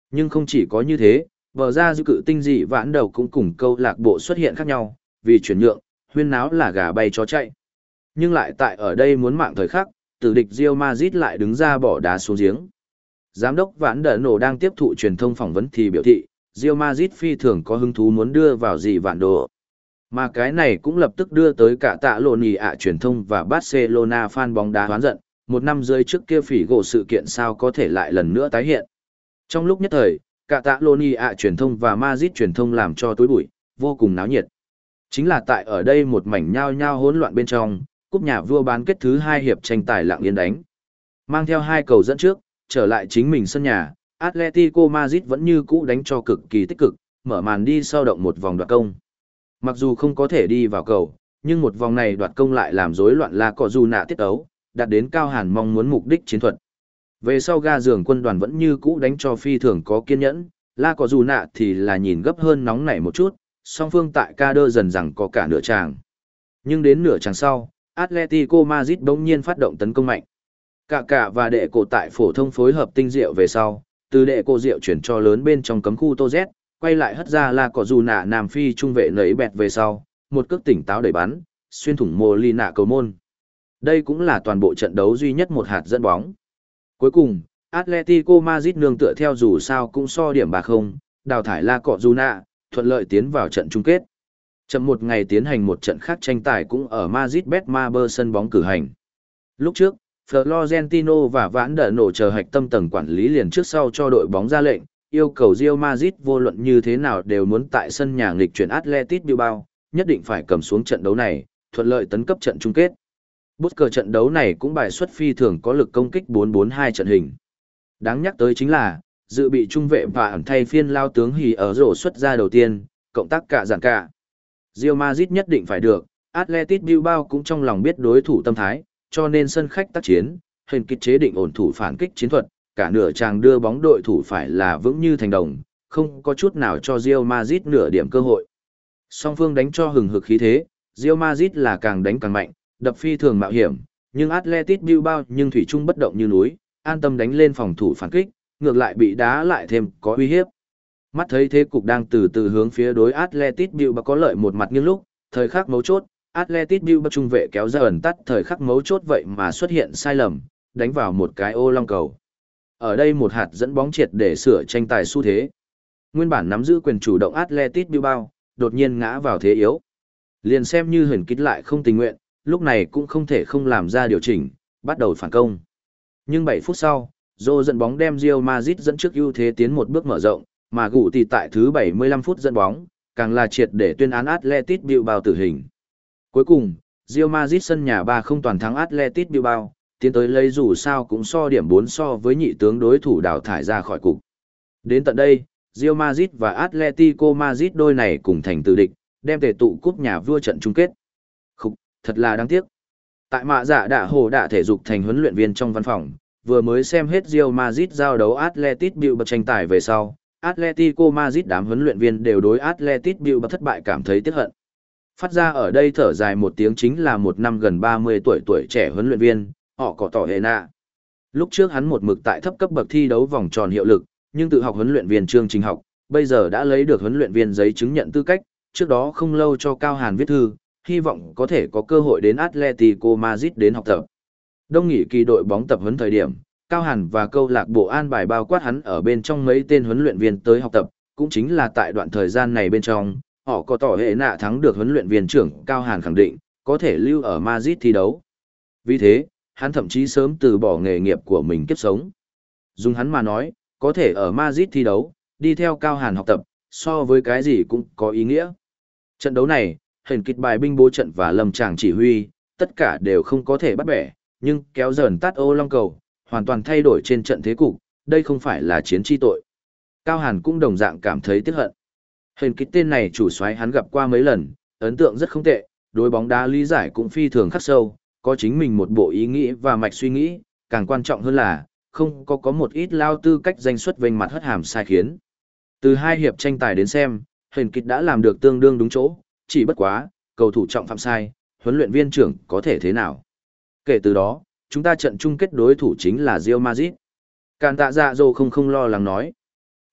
Nhưng không chỉ có như thế, bờ ra dư cự tinh dị vãn đầu cũng cùng câu lạc bộ xuất hiện khác nhau, vì chuyển nhượng, huyên náo là gà bay chó chạy. Nhưng lại tại ở đây muốn mạng thời khắc, tử địch Real Madrid lại đứng ra bỏ đá xuống giếng. Giám đốc Vãn Đờ Nổ đang tiếp thụ truyền thông phỏng vấn thì biểu thị, Real Madrid phi thường có hứng thú muốn đưa vào dị vạn đồ. Mà cái này cũng lập tức đưa tới cả tạ lộn nhì ạ truyền thông và Barcelona fan bóng đá hoán giận, một năm rưỡi trước kia phỉ gỗ sự kiện sao có thể lại lần nữa tái hiện. Trong lúc nhất thời, cả tạ lộn nhì ạ truyền thông và Madrid truyền thông làm cho tối bụi, vô cùng náo nhiệt. Chính là tại ở đây một mảnh nhao nhao hỗn loạn bên trong, cúp nhà vua bán kết thứ hai hiệp tranh tài lặng yên đánh. Mang theo hai cầu dẫn trước, trở lại chính mình sân nhà, Atletico Madrid vẫn như cũ đánh cho cực kỳ tích cực, mở màn đi sau động một vòng đoạt công. Mặc dù không có thể đi vào cầu, nhưng một vòng này đoạt công lại làm rối loạn La Cọ Dù Nạ tiết ấu, đạt đến Cao Hàn mong muốn mục đích chiến thuật. Về sau ga giường quân đoàn vẫn như cũ đánh cho phi thường có kiên nhẫn, La Cọ Dù Nạ thì là nhìn gấp hơn nóng nảy một chút, song phương tại ca đơ dần rằng có cả nửa tràng. Nhưng đến nửa tràng sau, Atletico Madrid bỗng nhiên phát động tấn công mạnh. Cả cả và đệ cổ tại phổ thông phối hợp tinh diệu về sau, từ đệ cổ diệu chuyển cho lớn bên trong cấm khu Tô Z, quay lại hất ra La Cọ Dù Nạ Nam Phi trung vệ nấy bẹt về sau, một cước tỉnh táo đẩy bắn, xuyên thủng mồ ly nạ cầu môn. Đây cũng là toàn bộ trận đấu duy nhất một hạt dẫn bóng. Cuối cùng, Atletico Madrid nương tựa theo dù sao cũng so điểm ba không, đào thải La Cọ Dù Nạ, thuận lợi tiến vào trận chung kết. Chậm một ngày tiến hành một trận khác tranh tài cũng ở Madrid-Betmaber sân bóng cử hành. Lúc trước, Florentino và Vãn Đờ Nổ chờ hạch tâm tầng quản lý liền trước sau cho đội bóng ra lệnh, yêu cầu Real Madrid vô luận như thế nào đều muốn tại sân nhà nghịch chuyển Atletico Bilbao, nhất định phải cầm xuống trận đấu này, thuận lợi tấn cấp trận chung kết. Bút cờ trận đấu này cũng bài xuất phi thường có lực công kích bốn bốn hai trận hình. Đáng nhắc tới chính là, dự bị trung vệ và ẩn thay phiên lao tướng Hì ở rổ xuất ra đầu tiên, cộng tác cả giản cả. Real Madrid nhất định phải được, Atletico Bilbao cũng trong lòng biết đối thủ tâm thái, cho nên sân khách tác chiến, hình kích chế định ổn thủ phản kích chiến thuật, cả nửa chàng đưa bóng đội thủ phải là vững như thành đồng, không có chút nào cho Real Madrid nửa điểm cơ hội. Song phương đánh cho hừng hực khí thế, Real Madrid là càng đánh càng mạnh, đập phi thường mạo hiểm, nhưng Atletico Bilbao nhưng thủy chung bất động như núi, an tâm đánh lên phòng thủ phản kích, ngược lại bị đá lại thêm có uy hiếp. Mắt thấy thế cục đang từ từ hướng phía đối Atletico Bilbao có lợi một mặt nghiêng lúc, thời khắc mấu chốt, Atletico Bilbao trung vệ kéo ra ẩn tắt thời khắc mấu chốt vậy mà xuất hiện sai lầm, đánh vào một cái ô long cầu. Ở đây một hạt dẫn bóng triệt để sửa tranh tài xu thế. Nguyên bản nắm giữ quyền chủ động Atletico Bilbao, đột nhiên ngã vào thế yếu. Liền xem như hình kích lại không tình nguyện, lúc này cũng không thể không làm ra điều chỉnh, bắt đầu phản công. Nhưng bảy phút sau, Zô dẫn bóng đem Real Madrid dẫn trước ưu thế tiến một bước mở rộng, mà gụ thì tại thứ bảy mươi lăm phút dẫn bóng, càng là triệt để tuyên án Atletico Bilbao tử hình. Cuối cùng, Real Madrid sân nhà ba không toàn thắng Atletico Bilbao, tiến tới lấy dù sao cũng so điểm bốn so với nhị tướng đối thủ đào thải ra khỏi cục. Đến tận đây, Real Madrid và Atletico Madrid đôi này cùng thành tử địch, đem tề tụ cúp nhà vua trận chung kết. Khúc, thật là đáng tiếc. Tại mạ dạ đạ hồ đạ thể dục thành huấn luyện viên trong văn phòng, vừa mới xem hết Real Madrid giao đấu Atletico Bilbao tranh tài về sau, Atletico Madrid đám huấn luyện viên đều đối Atletico Bilbao thất bại cảm thấy tiếc hận. Phát ra ở đây thở dài một tiếng chính là một năm gần ba mươi tuổi tuổi trẻ huấn luyện viên, họ có tỏ hệ nạ. Lúc trước hắn một mực tại thấp cấp bậc thi đấu vòng tròn hiệu lực, nhưng tự học huấn luyện viên chương trình học, bây giờ đã lấy được huấn luyện viên giấy chứng nhận tư cách, trước đó không lâu cho Cao Hàn viết thư, hy vọng có thể có cơ hội đến Atletico Madrid đến học tập. Đông nghỉ kỳ đội bóng tập huấn thời điểm, Cao Hàn và câu lạc bộ an bài bao quát hắn ở bên trong mấy tên huấn luyện viên tới học tập, cũng chính là tại đoạn thời gian này bên trong, họ có tỏ hệ nạ thắng được huấn luyện viên trưởng Cao Hàn khẳng định, có thể lưu ở Madrid thi đấu. Vì thế, hắn thậm chí sớm từ bỏ nghề nghiệp của mình kiếp sống. Dùng hắn mà nói, có thể ở Madrid thi đấu, đi theo Cao Hàn học tập, so với cái gì cũng có ý nghĩa. Trận đấu này, hình kịch bài binh bố trận và lâm tràng chỉ huy, tất cả đều không có thể bắt bẻ, nhưng kéo dần tắt ô long cầu, hoàn toàn thay đổi trên trận thế cục, đây không phải là chiến chi tội. Cao Hàn cũng đồng dạng cảm thấy tiếc hận. Hình kịch tên này chủ soái hắn gặp qua mấy lần, ấn tượng rất không tệ, đối bóng đá lý giải cũng phi thường khắc sâu, có chính mình một bộ ý nghĩ và mạch suy nghĩ, càng quan trọng hơn là, không có có một ít lao tư cách danh xuất vênh mặt hất hàm sai khiến. Từ hai hiệp tranh tài đến xem, hình kịch đã làm được tương đương đúng chỗ, chỉ bất quá, cầu thủ trọng phạm sai, huấn luyện viên trưởng có thể thế nào. Kể từ đó, chúng ta trận chung kết đối thủ chính là Real Madrid. Càn tạ dạ dô không không lo lắng nói.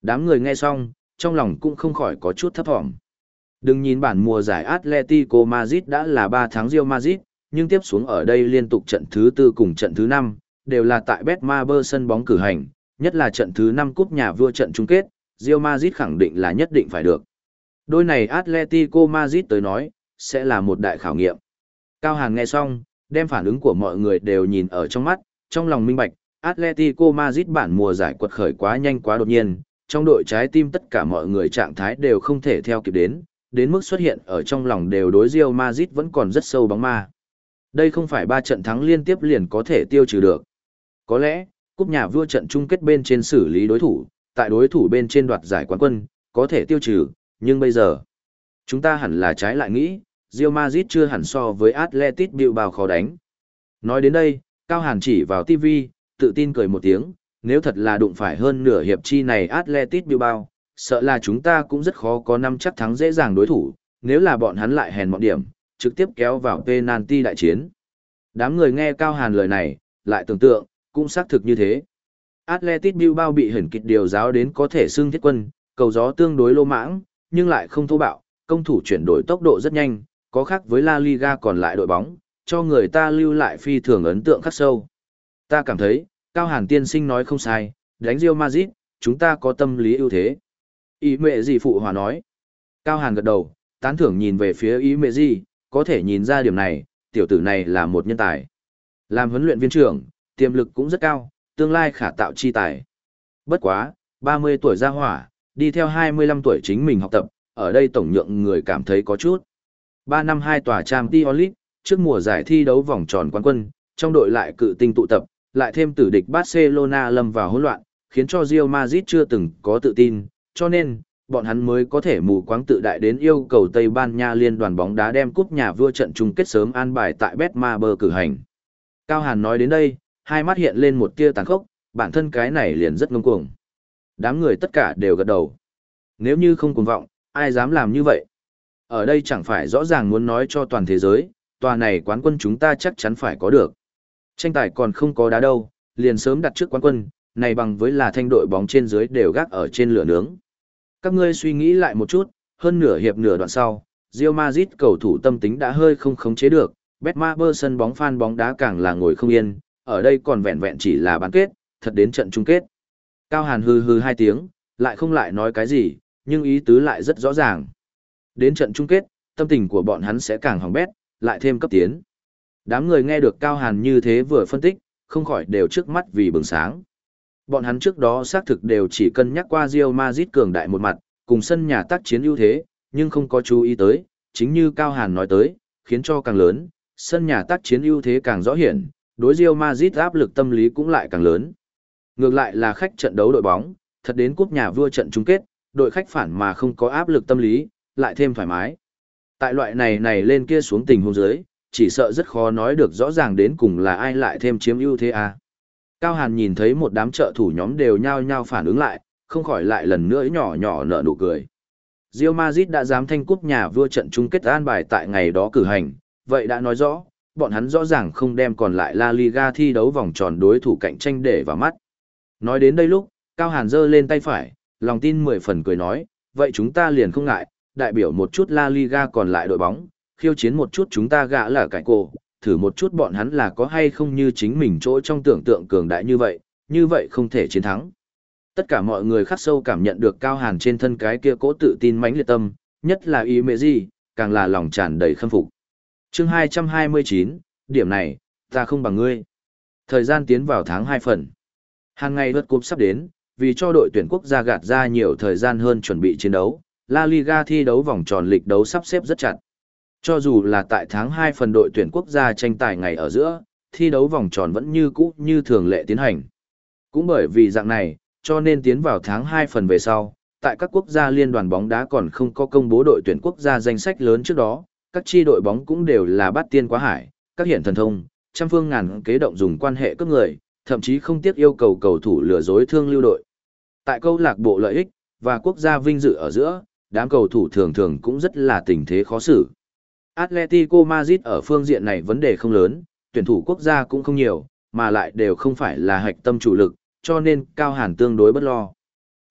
Đám người nghe xong, trong lòng cũng không khỏi có chút thấp thỏm. Đừng nhìn bản mùa giải Atletico Madrid đã là ba tháng Real Madrid, nhưng tiếp xuống ở đây liên tục trận thứ tư cùng trận thứ năm đều là tại Betmaber sân bóng cử hành, nhất là trận thứ năm cúp nhà vua trận chung kết, Real Madrid khẳng định là nhất định phải được. Đôi này Atletico Madrid tới nói, sẽ là một đại khảo nghiệm. Cao Hàn nghe xong, đem phản ứng của mọi người đều nhìn ở trong mắt, trong lòng minh bạch, Atletico Madrid bản mùa giải quật khởi quá nhanh quá đột nhiên, trong đội trái tim tất cả mọi người trạng thái đều không thể theo kịp đến, đến mức xuất hiện ở trong lòng đều đối Real Madrid vẫn còn rất sâu bóng ma. Đây không phải ba trận thắng liên tiếp liền có thể tiêu trừ được. Có lẽ, cúp nhà vua trận chung kết bên trên xử lý đối thủ, tại đối thủ bên trên đoạt giải quán quân, có thể tiêu trừ, nhưng bây giờ, chúng ta hẳn là trái lại nghĩ, Real Madrid chưa hẳn so với Atletico Bilbao khó đánh. Nói đến đây, Cao Hàn chỉ vào ti vi, tự tin cười một tiếng, nếu thật là đụng phải hơn nửa hiệp chi này Atletico Bilbao, sợ là chúng ta cũng rất khó có năm chắc thắng dễ dàng đối thủ, nếu là bọn hắn lại hèn mọn điểm, trực tiếp kéo vào penalty đại chiến. Đám người nghe Cao Hàn lời này, lại tưởng tượng, cũng xác thực như thế. Atletico Bilbao bị hẩn kịch điều giáo đến có thể xưng thiết quân, cầu gió tương đối lô mãng, nhưng lại không thô bạo, công thủ chuyển đổi tốc độ rất nhanh, có khác với La Liga còn lại đội bóng, cho người ta lưu lại phi thường ấn tượng khắc sâu. Ta cảm thấy, Cao Hàn tiên sinh nói không sai, đánh Real Madrid, chúng ta có tâm lý ưu thế. Ý mẹ gì phụ hòa nói. Cao Hàn gật đầu, tán thưởng nhìn về phía ý mẹ gì, có thể nhìn ra điểm này, tiểu tử này là một nhân tài. Làm huấn luyện viên trưởng, tiềm lực cũng rất cao, tương lai khả tạo chi tài. Bất quá, ba mươi tuổi ra hỏa, đi theo hai mươi lăm tuổi chính mình học tập, ở đây tổng nhượng người cảm thấy có chút. ba năm hai tòa Champions League, trước mùa giải thi đấu vòng tròn quán quân, trong đội lại cự tinh tụ tập, lại thêm tử địch Barcelona lâm vào hỗn loạn, khiến cho Real Madrid chưa từng có tự tin, cho nên, bọn hắn mới có thể mù quáng tự đại đến yêu cầu Tây Ban Nha liên đoàn bóng đá đem cúp nhà vua trận chung kết sớm an bài tại Betmaber cử hành. Cao Hàn nói đến đây, hai mắt hiện lên một tia tàn khốc, bản thân cái này liền rất ngông cuồng. Đám người tất cả đều gật đầu. Nếu như không cuồng vọng, ai dám làm như vậy? Ở đây chẳng phải rõ ràng muốn nói cho toàn thế giới, tòa này quán quân chúng ta chắc chắn phải có được. Tranh tài còn không có đá đâu, liền sớm đặt trước quán quân, này bằng với là thanh đội bóng trên dưới đều gác ở trên lửa nướng. Các ngươi suy nghĩ lại một chút, hơn nửa hiệp nửa đoạn sau, Real Madrid cầu thủ tâm tính đã hơi không khống chế được, Betmaber sân bóng fan bóng đá càng là ngồi không yên, ở đây còn vẹn vẹn chỉ là bán kết, thật đến trận chung kết. Cao Hàn hừ hừ hai tiếng, lại không lại nói cái gì, nhưng ý tứ lại rất rõ ràng. Đến trận chung kết, tâm tình của bọn hắn sẽ càng hỏng bét, lại thêm cấp tiến. Đám người nghe được Cao Hàn như thế vừa phân tích, không khỏi đều trước mắt vì bừng sáng. Bọn hắn trước đó xác thực đều chỉ cân nhắc qua Real Madrid cường đại một mặt, cùng sân nhà tác chiến ưu thế, nhưng không có chú ý tới, chính như Cao Hàn nói tới, khiến cho càng lớn, sân nhà tác chiến ưu thế càng rõ hiển, đối Real Madrid áp lực tâm lý cũng lại càng lớn. Ngược lại là khách trận đấu đội bóng, thật đến cúp nhà vua trận chung kết, đội khách phản mà không có áp lực tâm lý, lại thêm thoải mái. Tại loại này này lên kia xuống tình huống dưới, chỉ sợ rất khó nói được rõ ràng đến cùng là ai lại thêm chiếm ưu thế à. Cao Hàn nhìn thấy một đám trợ thủ nhóm đều nhao nhao phản ứng lại, không khỏi lại lần nữa nhỏ nhỏ nở nụ cười. Real Madrid đã dám thanh cúp nhà vua trận chung kết an bài tại ngày đó cử hành, vậy đã nói rõ, bọn hắn rõ ràng không đem còn lại La Liga thi đấu vòng tròn đối thủ cạnh tranh để vào mắt. Nói đến đây lúc, Cao Hàn giơ lên tay phải, lòng tin mười phần cười nói, vậy chúng ta liền không ngại, đại biểu một chút La Liga còn lại đội bóng, khiêu chiến một chút chúng ta gã là cải cổ, thử một chút bọn hắn là có hay không như chính mình chỗ trong tưởng tượng cường đại như vậy, như vậy không thể chiến thắng. Tất cả mọi người khắc sâu cảm nhận được Cao Hàn trên thân cái kia cố tự tin mãnh liệt tâm, nhất là ý mẹ gì, càng là lòng tràn đầy khâm phục. Chương hai trăm hai mươi chín, điểm này, ta không bằng ngươi. Thời gian tiến vào tháng hai phần. Hàng ngày lượt cúp sắp đến, vì cho đội tuyển quốc gia gạt ra nhiều thời gian hơn chuẩn bị chiến đấu, La Liga thi đấu vòng tròn lịch đấu sắp xếp rất chặt. Cho dù là tại tháng hai phần đội tuyển quốc gia tranh tài ngày ở giữa, thi đấu vòng tròn vẫn như cũ như thường lệ tiến hành. Cũng bởi vì dạng này, cho nên tiến vào tháng hai phần về sau, tại các quốc gia liên đoàn bóng đá còn không có công bố đội tuyển quốc gia danh sách lớn trước đó, các chi đội bóng cũng đều là bát tiên quá hải, các hiện thần thông, trăm phương ngàn kế động dùng quan hệ cướp người, thậm chí không tiếc yêu cầu cầu thủ lừa dối thương lưu đội. Tại câu lạc bộ lợi ích và quốc gia vinh dự ở giữa, đám cầu thủ thường thường cũng rất là tình thế khó xử. Atletico Madrid ở phương diện này vấn đề không lớn, tuyển thủ quốc gia cũng không nhiều, mà lại đều không phải là hạch tâm chủ lực, cho nên Cao Hàn tương đối bất lo.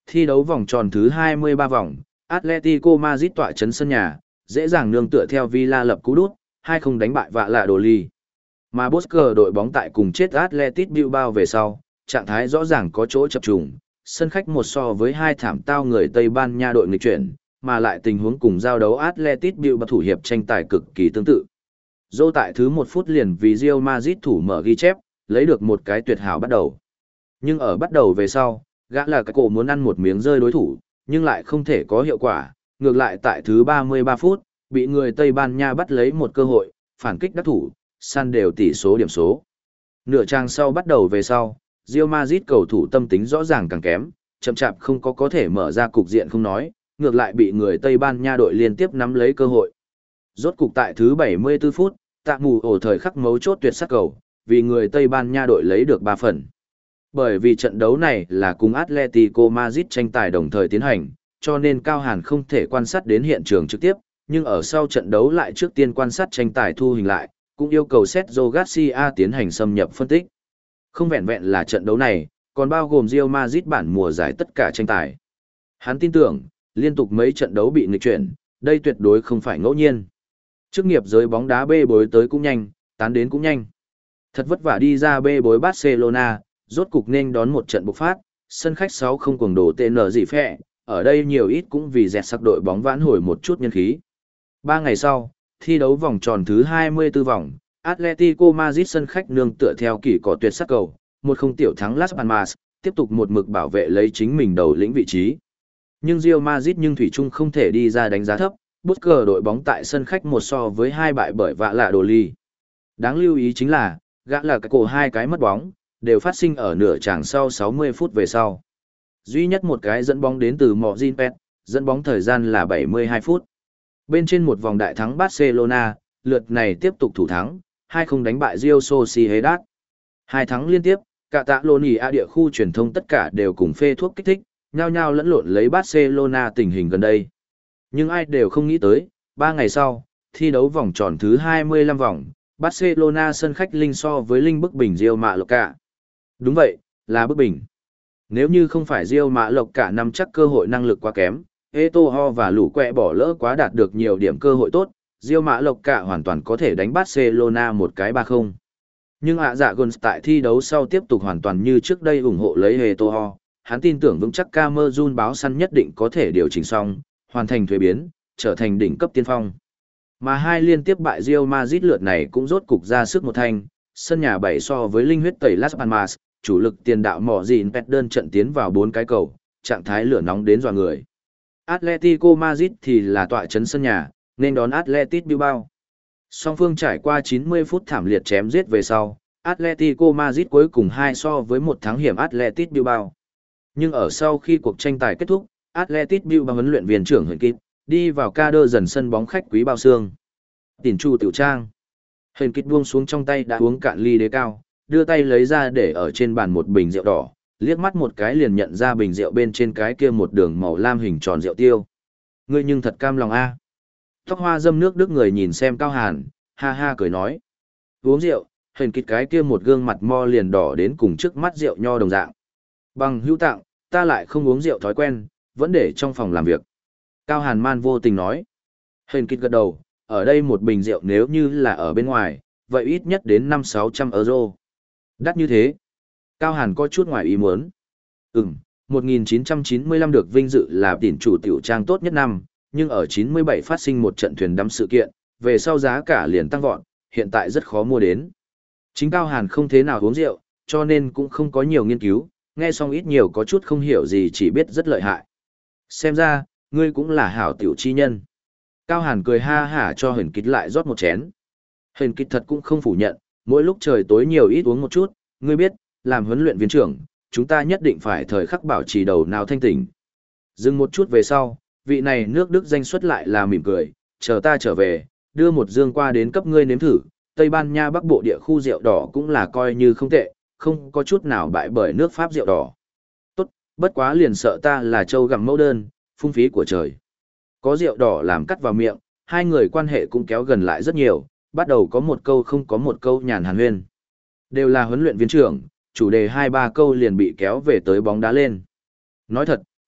Thi đấu vòng tròn thứ hai mươi ba vòng, Atletico Madrid tọa trấn sân nhà, dễ dàng nương tựa theo Villa lập cú đút, hai không đánh bại vạ lạ đồ ly. Mà Bosker đội bóng tại cùng chết Athletic Bilbao về sau, trạng thái rõ ràng có chỗ chập trùng, sân khách một so với hai thảm tao người Tây Ban Nha đội nghịch chuyển, mà lại tình huống cùng giao đấu Athletic Bilbao thủ hiệp tranh tài cực kỳ tương tự. Dô tại thứ một phút liền vì Real Madrid thủ mở ghi chép, lấy được một cái tuyệt hảo bắt đầu. Nhưng ở bắt đầu về sau, gã là cái cổ muốn ăn một miếng rơi đối thủ, nhưng lại không thể có hiệu quả, ngược lại tại thứ ba mươi ba phút, bị người Tây Ban Nha bắt lấy một cơ hội, phản kích đắc thủ, săn đều tỷ số điểm số. Nửa trang sau bắt đầu về sau, Real Madrid cầu thủ tâm tính rõ ràng càng kém, chậm chạp không có có thể mở ra cục diện không nói, ngược lại bị người Tây Ban Nha đội liên tiếp nắm lấy cơ hội. Rốt cục tại thứ bảy mươi tư phút, tạ mù ổ thời khắc mấu chốt tuyệt sắc cầu, vì người Tây Ban Nha đội lấy được ba phần. Bởi vì trận đấu này là cùng Atletico Madrid tranh tài đồng thời tiến hành, cho nên Cao Hàn không thể quan sát đến hiện trường trực tiếp, nhưng ở sau trận đấu lại trước tiên quan sát tranh tài thu hình lại, cũng yêu cầu Sergio Garcia tiến hành xâm nhập phân tích. Không vẹn vẹn là trận đấu này, còn bao gồm Real Madrid bản mùa giải tất cả tranh tài. Hắn tin tưởng, liên tục mấy trận đấu bị nghịch chuyển, đây tuyệt đối không phải ngẫu nhiên. Chức nghiệp giới bóng đá bê bối tới cũng nhanh, tán đến cũng nhanh. Thật vất vả đi ra bê bối Barcelona, rốt cục nên đón một trận bộc phát, sân khách sáu không cuồng đổ tê nở gì phẹ, ở đây nhiều ít cũng vì dẹt sặc đội bóng vãn hồi một chút nhân khí. Ba ngày sau, thi đấu vòng tròn thứ hai mươi tư vòng, Atletico Madrid sân khách nương tựa theo kỷ cỏ tuyệt sắc cầu, một không tiểu thắng Las Palmas, tiếp tục một mực bảo vệ lấy chính mình đầu lĩnh vị trí. Nhưng Real Madrid nhưng thủy chung không thể đi ra đánh giá thấp, Bosker đội bóng tại sân khách một so với hai bại bởi vạ lạ đồ ly. Đáng lưu ý chính là, gã là cái cổ hai cái mất bóng, đều phát sinh ở nửa tràng sau sáu mươi phút về sau. Duy nhất một cái dẫn bóng đến từ Mojin Pet, dẫn bóng thời gian là bảy mươi hai phút. Bên trên một vòng đại thắng Barcelona, lượt này tiếp tục thủ thắng, hai không đánh bại Real Sociedad. Hai thắng liên tiếp, cả Catalonia địa khu truyền thông tất cả đều cùng phê thuốc kích thích, nhao nhao lẫn lộn lấy Barcelona tình hình gần đây. Nhưng ai đều không nghĩ tới, ba ngày sau, thi đấu vòng tròn thứ hai mươi lăm vòng, Barcelona sân khách linh so với linh bức bình Real Mallorca. Đúng vậy, là bức bình. Nếu như không phải Real Mallorca nắm chắc cơ hội năng lực quá kém, Eto'o và lũ quẹ bỏ lỡ quá đạt được nhiều điểm cơ hội tốt, Real Mallorca hoàn toàn có thể đánh Barcelona một cái ba không. Nhưng ạ dạ Guns tại thi đấu sau tiếp tục hoàn toàn như trước đây ủng hộ lấy Eto'o, hắn tin tưởng vững chắc Camerun báo săn nhất định có thể điều chỉnh xong, hoàn thành thuế biến, trở thành đỉnh cấp tiên phong. Mà hai liên tiếp bại Real Madrid lượt này cũng rốt cục ra sức một thanh, sân nhà bảy so với linh huyết tẩy Las Palmas, chủ lực tiền đạo mỏ dịn pet đơn trận tiến vào bốn cái cầu, trạng thái lửa nóng đến dọa người. Atletico Madrid thì là tọa trấn sân nhà, nên đón Athletic Bilbao. Song phương trải qua chín mươi phút thảm liệt chém giết về sau, Atletico Madrid cuối cùng hai so với một thắng hiểm Athletic Bilbao. Nhưng ở sau khi cuộc tranh tài kết thúc, Athletic Bilbao huấn luyện viên trưởng Huyền Kít đi vào ca đơ dần sân bóng khách quý bao xương. Tỉnh chu tiểu trang. Huyền Kít buông xuống trong tay đã uống cạn ly đế cao, đưa tay lấy ra để ở trên bàn một bình rượu đỏ, liếc mắt một cái liền nhận ra bình rượu bên trên cái kia một đường màu lam hình tròn rượu tiêu. Ngươi nhưng thật cam lòng a. Tóc hoa dâm nước Đức người nhìn xem Cao Hàn, ha ha cười nói. Uống rượu, Huyền Kít cái kia một gương mặt mo liền đỏ đến cùng trước mắt rượu nho đồng dạng. Bằng hữu tặng, ta lại không uống rượu thói quen, vẫn để trong phòng làm việc. Cao Hàn man vô tình nói. Huyền Kít gật đầu, ở đây một bình rượu nếu như là ở bên ngoài, vậy ít nhất đến năm sáu trăm euro. Đắt như thế. Cao Hàn có chút ngoài ý muốn. Ừm, một nghìn chín trăm chín mươi lăm được vinh dự là tỉnh chủ tiểu trang tốt nhất năm, nhưng ở chín mươi bảy phát sinh một trận thuyền đắm sự kiện, về sau giá cả liền tăng vọt, hiện tại rất khó mua đến. Chính Cao Hàn không thế nào uống rượu, cho nên cũng không có nhiều nghiên cứu, nghe xong ít nhiều có chút không hiểu gì chỉ biết rất lợi hại. Xem ra, ngươi cũng là hảo tiểu chi nhân. Cao Hàn cười ha hả cho Huyền Kít lại rót một chén. Huyền Kít thật cũng không phủ nhận, mỗi lúc trời tối nhiều ít uống một chút, ngươi biết, làm huấn luyện viên trưởng, chúng ta nhất định phải thời khắc bảo trì đầu nào thanh tỉnh. Dừng một chút về sau, vị này nước Đức danh xuất lại là mỉm cười, chờ ta trở về, đưa một dương qua đến cấp ngươi nếm thử, Tây Ban Nha Bắc Bộ địa khu rượu đỏ cũng là coi như không tệ, không có chút nào bại bởi nước Pháp rượu đỏ. Tốt, bất quá liền sợ ta là trâu gặm mẫu đơn, phung phí của trời. Có rượu đỏ làm cắt vào miệng, hai người quan hệ cũng kéo gần lại rất nhiều, bắt đầu có một câu không có một câu nhàn hàn huyên. Đều là huấn luyện viên trưởng, chủ đề hai ba câu liền bị kéo về tới bóng đá lên. Nói thật,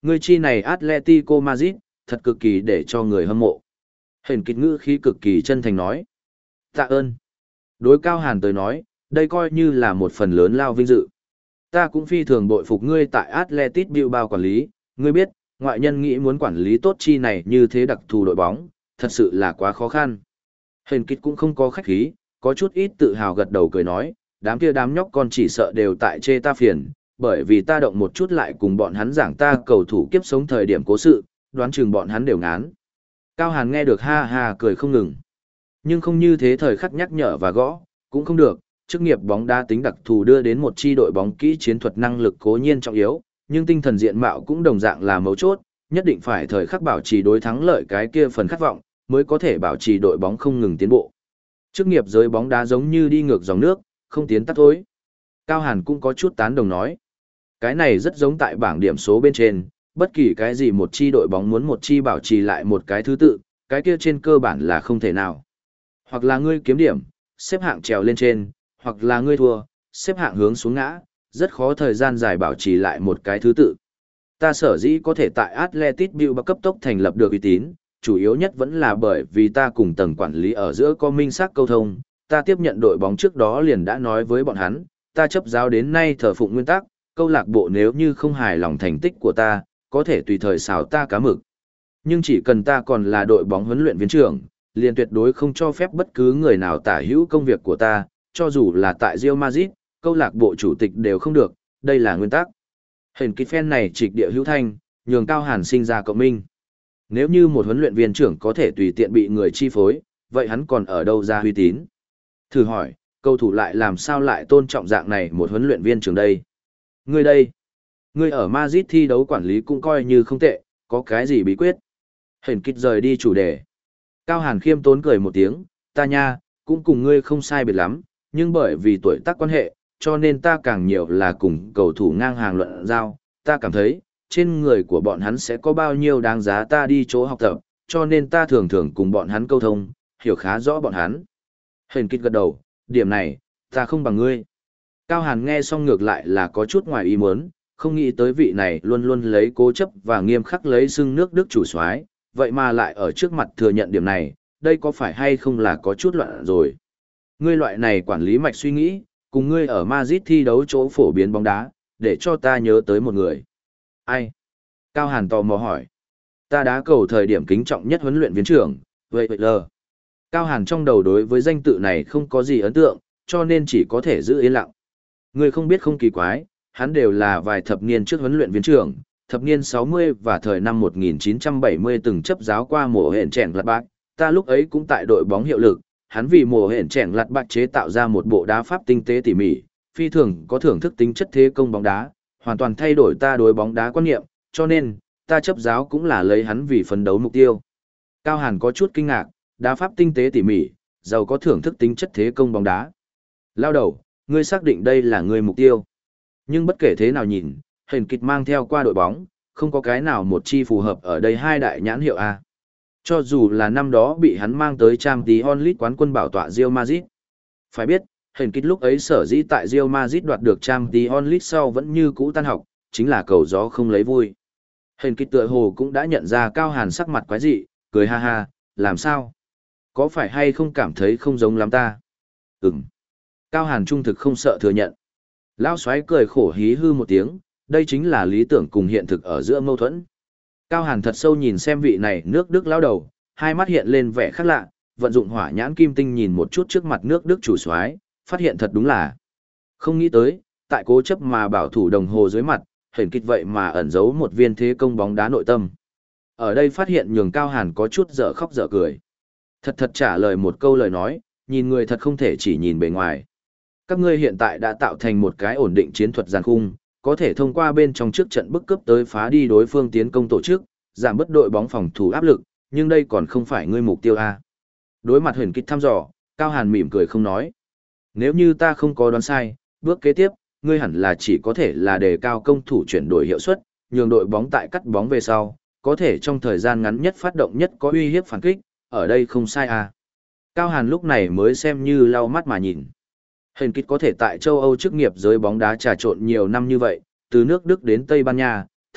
Ngươi chi này Atletico Madrid, thật cực kỳ để cho người hâm mộ. Hình kịch ngữ khí cực kỳ chân thành nói. Tạ ơn. Đối Cao Hàn tới nói, đây coi như là một phần lớn lao vinh dự. Ta cũng phi thường bội phục ngươi tại Atletico Bilbao quản lý, ngươi biết, ngoại nhân nghĩ muốn quản lý tốt chi này như thế đặc thù đội bóng, thật sự là quá khó khăn. Hình kịch cũng không có khách khí, có chút ít tự hào gật đầu cười nói, đám kia đám nhóc con chỉ sợ đều tại chê ta phiền, bởi vì ta động một chút lại cùng bọn hắn giảng ta cầu thủ kiếp sống thời điểm cố sự, đoán chừng bọn hắn đều ngán. Cao Hàn nghe được ha ha cười không ngừng. Nhưng không như thế thời khắc nhắc nhở và gõ, cũng không được, chức nghiệp bóng đá tính đặc thù đưa đến một chi đội bóng kỹ chiến thuật năng lực cố nhiên trọng yếu, nhưng tinh thần diện mạo cũng đồng dạng là mấu chốt, nhất định phải thời khắc bảo trì đối thắng lợi cái kia phần khát vọng, mới có thể bảo trì đội bóng không ngừng tiến bộ. Chức nghiệp giới bóng đá giống như đi ngược dòng nước, không tiến tắt thối. Cao Hàn cũng có chút tán đồng nói. Cái này rất giống tại bảng điểm số bên trên, bất kỳ cái gì một chi đội bóng muốn một chi bảo trì lại một cái thứ tự, cái kia trên cơ bản là không thể nào. Hoặc là ngươi kiếm điểm, xếp hạng trèo lên trên, hoặc là ngươi thua, xếp hạng hướng xuống ngã, rất khó thời gian dài bảo trì lại một cái thứ tự. Ta sở dĩ có thể tại Atletico Bilbao cấp tốc thành lập được uy tín, chủ yếu nhất vẫn là bởi vì ta cùng tầng quản lý ở giữa có minh xác câu thông, ta tiếp nhận đội bóng trước đó liền đã nói với bọn hắn, ta chấp giáo đến nay thờ phụng nguyên tắc, câu lạc bộ nếu như không hài lòng thành tích của ta, có thể tùy thời xào ta cá mực. Nhưng chỉ cần ta còn là đội bóng huấn luyện viên trưởng, liền tuyệt đối không cho phép bất cứ người nào tả hữu công việc của ta, cho dù là tại Real Madrid, câu lạc bộ chủ tịch đều không được, đây là nguyên tắc. Hình kịch phen này trịch địa hữu thanh, nhường Cao Hàn sinh ra cộng minh. Nếu như một huấn luyện viên trưởng có thể tùy tiện bị người chi phối, vậy hắn còn ở đâu ra uy tín? Thử hỏi, cầu thủ lại làm sao lại tôn trọng dạng này một huấn luyện viên trưởng đây? Ngươi đây, ngươi ở Madrid thi đấu quản lý cũng coi như không tệ, có cái gì bí quyết? Hình kịch rời đi chủ đề. Cao Hàn khiêm tốn cười một tiếng, ta nha, cũng cùng ngươi không sai biệt lắm, nhưng bởi vì tuổi tác quan hệ, cho nên ta càng nhiều là cùng cầu thủ ngang hàng luận giao, ta cảm thấy, trên người của bọn hắn sẽ có bao nhiêu đáng giá ta đi chỗ học tập, cho nên ta thường thường cùng bọn hắn câu thông, hiểu khá rõ bọn hắn. Hình kịch gật đầu, điểm này, ta không bằng ngươi. Cao Hàn nghe xong ngược lại là có chút ngoài ý muốn, không nghĩ tới vị này luôn luôn lấy cố chấp và nghiêm khắc lấy xưng nước Đức chủ soái, vậy mà lại ở trước mặt thừa nhận điểm này, đây có phải hay không là có chút loạn rồi. Ngươi loại này quản lý mạch suy nghĩ, cùng ngươi ở Madrid thi đấu chỗ phổ biến bóng đá, để cho ta nhớ tới một người. Ai? Cao Hàn tò mò hỏi. Ta đá cầu thời điểm kính trọng nhất huấn luyện viên trưởng, vậy vậy lờ. Cao Hàn trong đầu đối với danh tự này không có gì ấn tượng, cho nên chỉ có thể giữ yên lặng. Ngươi không biết không kỳ quái, hắn đều là vài thập niên trước huấn luyện viên trưởng, thập niên sáu mươi và thời năm một nghìn chín trăm bảy mươi từng chấp giáo qua mùa hẹn chèn lạt bạc, ta lúc ấy cũng tại đội bóng hiệu lực, hắn vì mùa hẹn chèn lạt bạc chế tạo ra một bộ đá pháp tinh tế tỉ mỉ, phi thường có thưởng thức tính chất thế công bóng đá, hoàn toàn thay đổi ta đối bóng đá quan niệm, cho nên, ta chấp giáo cũng là lấy hắn vì phấn đấu mục tiêu. Cao Hàn có chút kinh ngạc, đá pháp tinh tế tỉ mỉ, giàu có thưởng thức tính chất thế công bóng đá. Lao đầu, ngươi xác định đây là ngươi mục tiêu. Nhưng bất kể thế nào nhìn, hình kịch mang theo qua đội bóng, không có cái nào một chi phù hợp ở đây hai đại nhãn hiệu A. Cho dù là năm đó bị hắn mang tới Champions League quán quân bảo tọa Real Madrid. Phải biết, hình kịch lúc ấy sở dĩ tại Real Madrid đoạt được Champions League sau vẫn như cũ tan học, chính là cầu gió không lấy vui. Hình kịch tựa hồ cũng đã nhận ra Cao Hàn sắc mặt quái dị, cười ha ha, làm sao? Có phải hay không cảm thấy không giống lắm ta? Ừm. Cao Hàn trung thực không sợ thừa nhận. Lão soái cười khổ hí hư một tiếng, đây chính là lý tưởng cùng hiện thực ở giữa mâu thuẫn. Cao Hàn thật sâu nhìn xem vị này nước Đức lão đầu, hai mắt hiện lên vẻ khác lạ, vận dụng hỏa nhãn kim tinh nhìn một chút trước mặt nước Đức chủ soái, phát hiện thật đúng là không nghĩ tới, tại cố chấp mà bảo thủ đồng hồ dưới mặt, hình kịch vậy mà ẩn giấu một viên thế công bóng đá nội tâm. Ở đây phát hiện nhường Cao Hàn có chút dở khóc dở cười. Thật thật trả lời một câu lời nói, nhìn người thật không thể chỉ nhìn bề ngoài. Các ngươi hiện tại đã tạo thành một cái ổn định chiến thuật giàn khung, có thể thông qua bên trong trước trận bức cướp tới phá đi đối phương tiến công tổ chức, giảm bớt đội bóng phòng thủ áp lực, nhưng đây còn không phải ngươi mục tiêu a. Đối mặt huyền kịch thăm dò, Cao Hàn mỉm cười không nói. Nếu như ta không có đoán sai, bước kế tiếp, ngươi hẳn là chỉ có thể là đề cao công thủ chuyển đổi hiệu suất, nhường đội bóng tại cắt bóng về sau, có thể trong thời gian ngắn nhất phát động nhất có uy hiếp phản kích, ở đây không sai a. Cao Hàn lúc này mới xem như lau mắt mà nhìn. Hình kịch có thể tại châu Âu chức nghiệp giới bóng đá trà trộn nhiều năm như vậy, từ nước Đức đến Tây Ban Nha,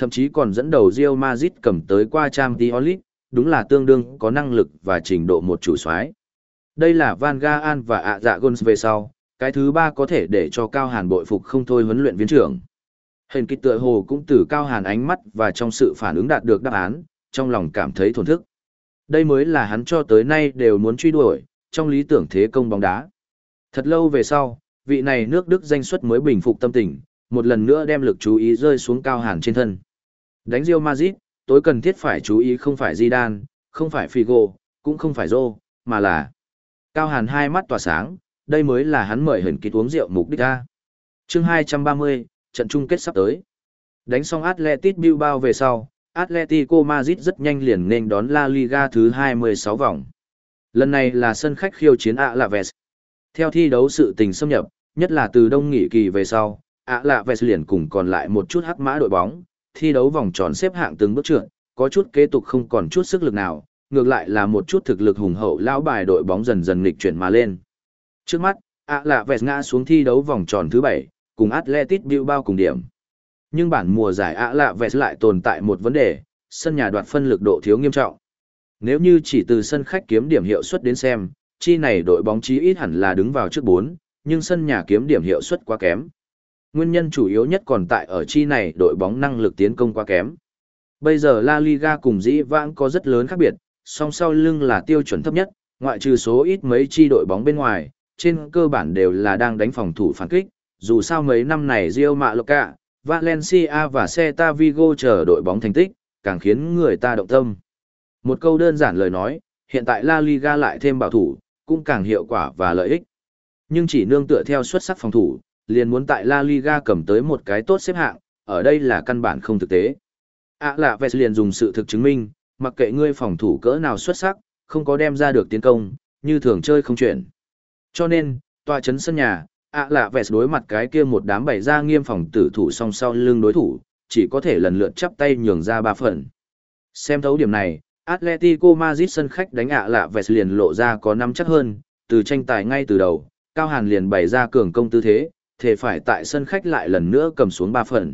thậm chí còn dẫn đầu Real Madrid cầm tới qua Champions League, đúng là tương đương có năng lực và trình độ một chủ soái. Đây là Van Gaal và ạ dạ Gons về sau, cái thứ ba có thể để cho Cao Hàn bội phục không thôi huấn luyện viên trưởng. Hình kịch tựa hồ cũng từ Cao Hàn ánh mắt và trong sự phản ứng đạt được đáp án, trong lòng cảm thấy thổn thức. Đây mới là hắn cho tới nay đều muốn truy đuổi, trong lý tưởng thế công bóng đá. Thật lâu về sau, vị này nước Đức danh xuất mới bình phục tâm tình, một lần nữa đem lực chú ý rơi xuống Cao Hàn trên thân. Đánh Real Madrid, tối cần thiết phải chú ý không phải Zidane, không phải Figo, cũng không phải Zô, mà là Cao Hàn hai mắt tỏa sáng, đây mới là hắn mời Huyền Kịch uống rượu mục đích ra. Chương hai trăm ba mươi, trận chung kết sắp tới. Đánh xong Atletico Bilbao về sau, Atletico Madrid rất nhanh liền nên đón La Liga thứ hai mươi sáu vòng. Lần này là sân khách khiêu chiến Alaves. Theo thi đấu sự tình xâm nhập, nhất là từ đông nghỉ kỳ về sau, Alaves liền cùng còn lại một chút hắc mã đội bóng, thi đấu vòng tròn xếp hạng từng bước trượt, có chút kế tục không còn chút sức lực nào, ngược lại là một chút thực lực hùng hậu lão bài đội bóng dần dần nghịch chuyển mà lên. Trước mắt, Alaves ngã xuống thi đấu vòng tròn thứ bảy, cùng Atletico Bilbao cùng điểm. Nhưng bản mùa giải Alaves lại tồn tại một vấn đề, sân nhà đoạt phân lực độ thiếu nghiêm trọng. Nếu như chỉ từ sân khách kiếm điểm hiệu suất đến xem, chi này đội bóng chí ít hẳn là đứng vào trước bốn, nhưng sân nhà kiếm điểm hiệu suất quá kém. Nguyên nhân chủ yếu nhất còn tại ở chi này đội bóng năng lực tiến công quá kém. Bây giờ La Liga cùng dĩ vãng có rất lớn khác biệt, song sau lưng là tiêu chuẩn thấp nhất, ngoại trừ số ít mấy chi đội bóng bên ngoài, trên cơ bản đều là đang đánh phòng thủ phản kích, dù sao mấy năm này Real Mallorca, Valencia và Celta Vigo chờ đội bóng thành tích, càng khiến người ta động tâm. Một câu đơn giản lời nói, hiện tại La Liga lại thêm bảo thủ, cũng càng hiệu quả và lợi ích. Nhưng chỉ nương tựa theo xuất sắc phòng thủ, liền muốn tại La Liga cầm tới một cái tốt xếp hạng, ở đây là căn bản không thực tế. Alaves liền dùng sự thực chứng minh, mặc kệ ngươi phòng thủ cỡ nào xuất sắc, không có đem ra được tiến công, như thường chơi không chuyển. Cho nên, tòa chấn sân nhà, Alaves đối mặt cái kia một đám bày ra nghiêm phòng tử thủ song sau lưng đối thủ, chỉ có thể lần lượt chắp tay nhường ra ba phần. Xem thấu điểm này, Atletico Madrid sân khách đánh Alaves liền lộ ra có nắm chắc hơn, từ tranh tài ngay từ đầu, Cao Hàn liền bày ra cường công tư thế, thể phải tại sân khách lại lần nữa cầm xuống ba phần.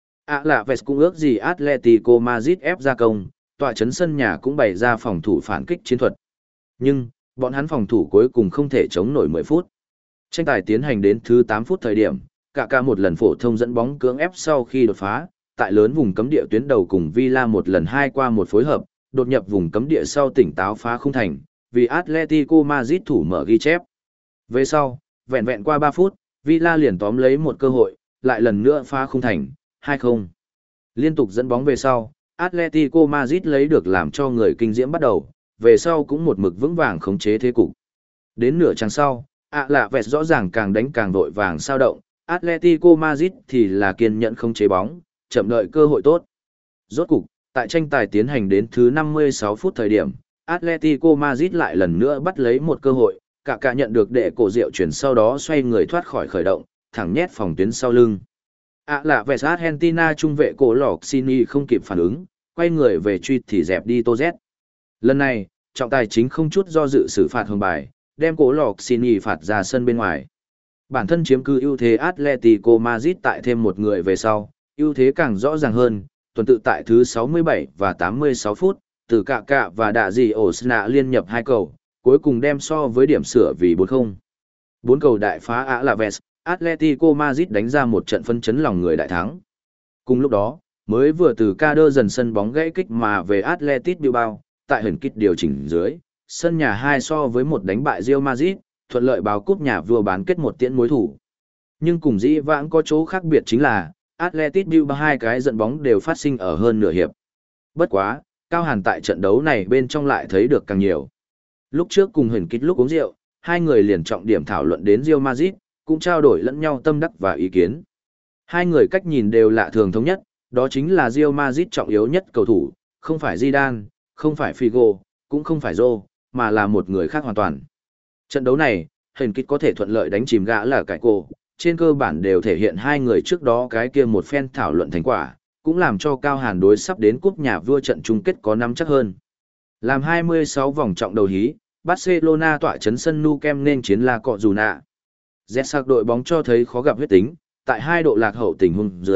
Alaves cũng ước gì Atletico Madrid ép ra công, tòa chấn sân nhà cũng bày ra phòng thủ phản kích chiến thuật. Nhưng, bọn hắn phòng thủ cuối cùng không thể chống nổi mười phút. Tranh tài tiến hành đến thứ tám phút thời điểm, cả cả một lần phổ thông dẫn bóng cưỡng ép sau khi đột phá, tại lớn vùng cấm địa tuyến đầu cùng Villa một lần hai qua một phối hợp, đột nhập vùng cấm địa sau tỉnh táo phá không thành, vì Atletico Madrid thủ mở ghi chép. Về sau, vẹn vẹn qua ba phút, Villa liền tóm lấy một cơ hội, lại lần nữa phá không thành, hai không. Liên tục dẫn bóng về sau, Atletico Madrid lấy được làm cho người kinh diễm bắt đầu, về sau cũng một mực vững vàng khống chế thế cục. Đến nửa chặng sau, Alaves rõ ràng càng đánh càng vội vàng sao động, Atletico Madrid thì là kiên nhẫn khống chế bóng, chậm đợi cơ hội tốt. Rốt cục, tại tranh tài tiến hành đến thứ năm mươi sáu phút thời điểm, Atletico Madrid lại lần nữa bắt lấy một cơ hội, cả cả nhận được đệ cổ rượu chuyển sau đó xoay người thoát khỏi khởi động, thẳng nhét phòng tuyến sau lưng. Alaves Argentina trung vệ cổ lọc Sini không kịp phản ứng, quay người về truy thì dẹp đi Tô Z. Lần này, trọng tài chính không chút do dự xử phạt hồng bài, đem cổ lọc Sini phạt ra sân bên ngoài. Bản thân chiếm cứ ưu thế Atletico Madrid tại thêm một người về sau, ưu thế càng rõ ràng hơn, tuần tự tại thứ sáu mươi bảy và tám mươi sáu phút, từ cạ cạ và đạ dị Osna liên nhập hai cầu, cuối cùng đem so với điểm sửa vì bốn không. Bốn cầu đại phá Alaves, Atletico Madrid đánh ra một trận phân chấn lòng người đại thắng. Cùng lúc đó, mới vừa từ Kader dần sân bóng gãy kích mà về Atletico Bilbao, tại hình kích điều chỉnh dưới, sân nhà hai so với một đánh bại Real Madrid, thuận lợi báo cúp nhà vua bán kết một tiễn mối thủ. Nhưng cùng dĩ vãng có chỗ khác biệt chính là, Atletico Bilbao hai cái dẫn bóng đều phát sinh ở hơn nửa hiệp. Bất quá, Cao Hàn tại trận đấu này bên trong lại thấy được càng nhiều. Lúc trước cùng hình kích lúc uống rượu, hai người liền trọng điểm thảo luận đến Real Madrid, cũng trao đổi lẫn nhau tâm đắc và ý kiến. Hai người cách nhìn đều lạ thường thống nhất, đó chính là Real Madrid trọng yếu nhất cầu thủ, không phải Zidane, không phải Figo, cũng không phải Zô, mà là một người khác hoàn toàn. Trận đấu này, hình kích có thể thuận lợi đánh chìm gã là cải cổ, trên cơ bản đều thể hiện hai người trước đó cái kia một phen thảo luận thành quả, cũng làm cho Cao Hàn đối sắp đến cúp nhà vua trận chung kết có nắm chắc hơn. Làm hai mươi sáu vòng trọng đầu hí, Barcelona tọa chấn sân Nou Camp nên chiến La Cọ Dù Nạ. Zet đội bóng cho thấy khó gặp huyết tính, tại hai độ lạc hậu tình huống dưới,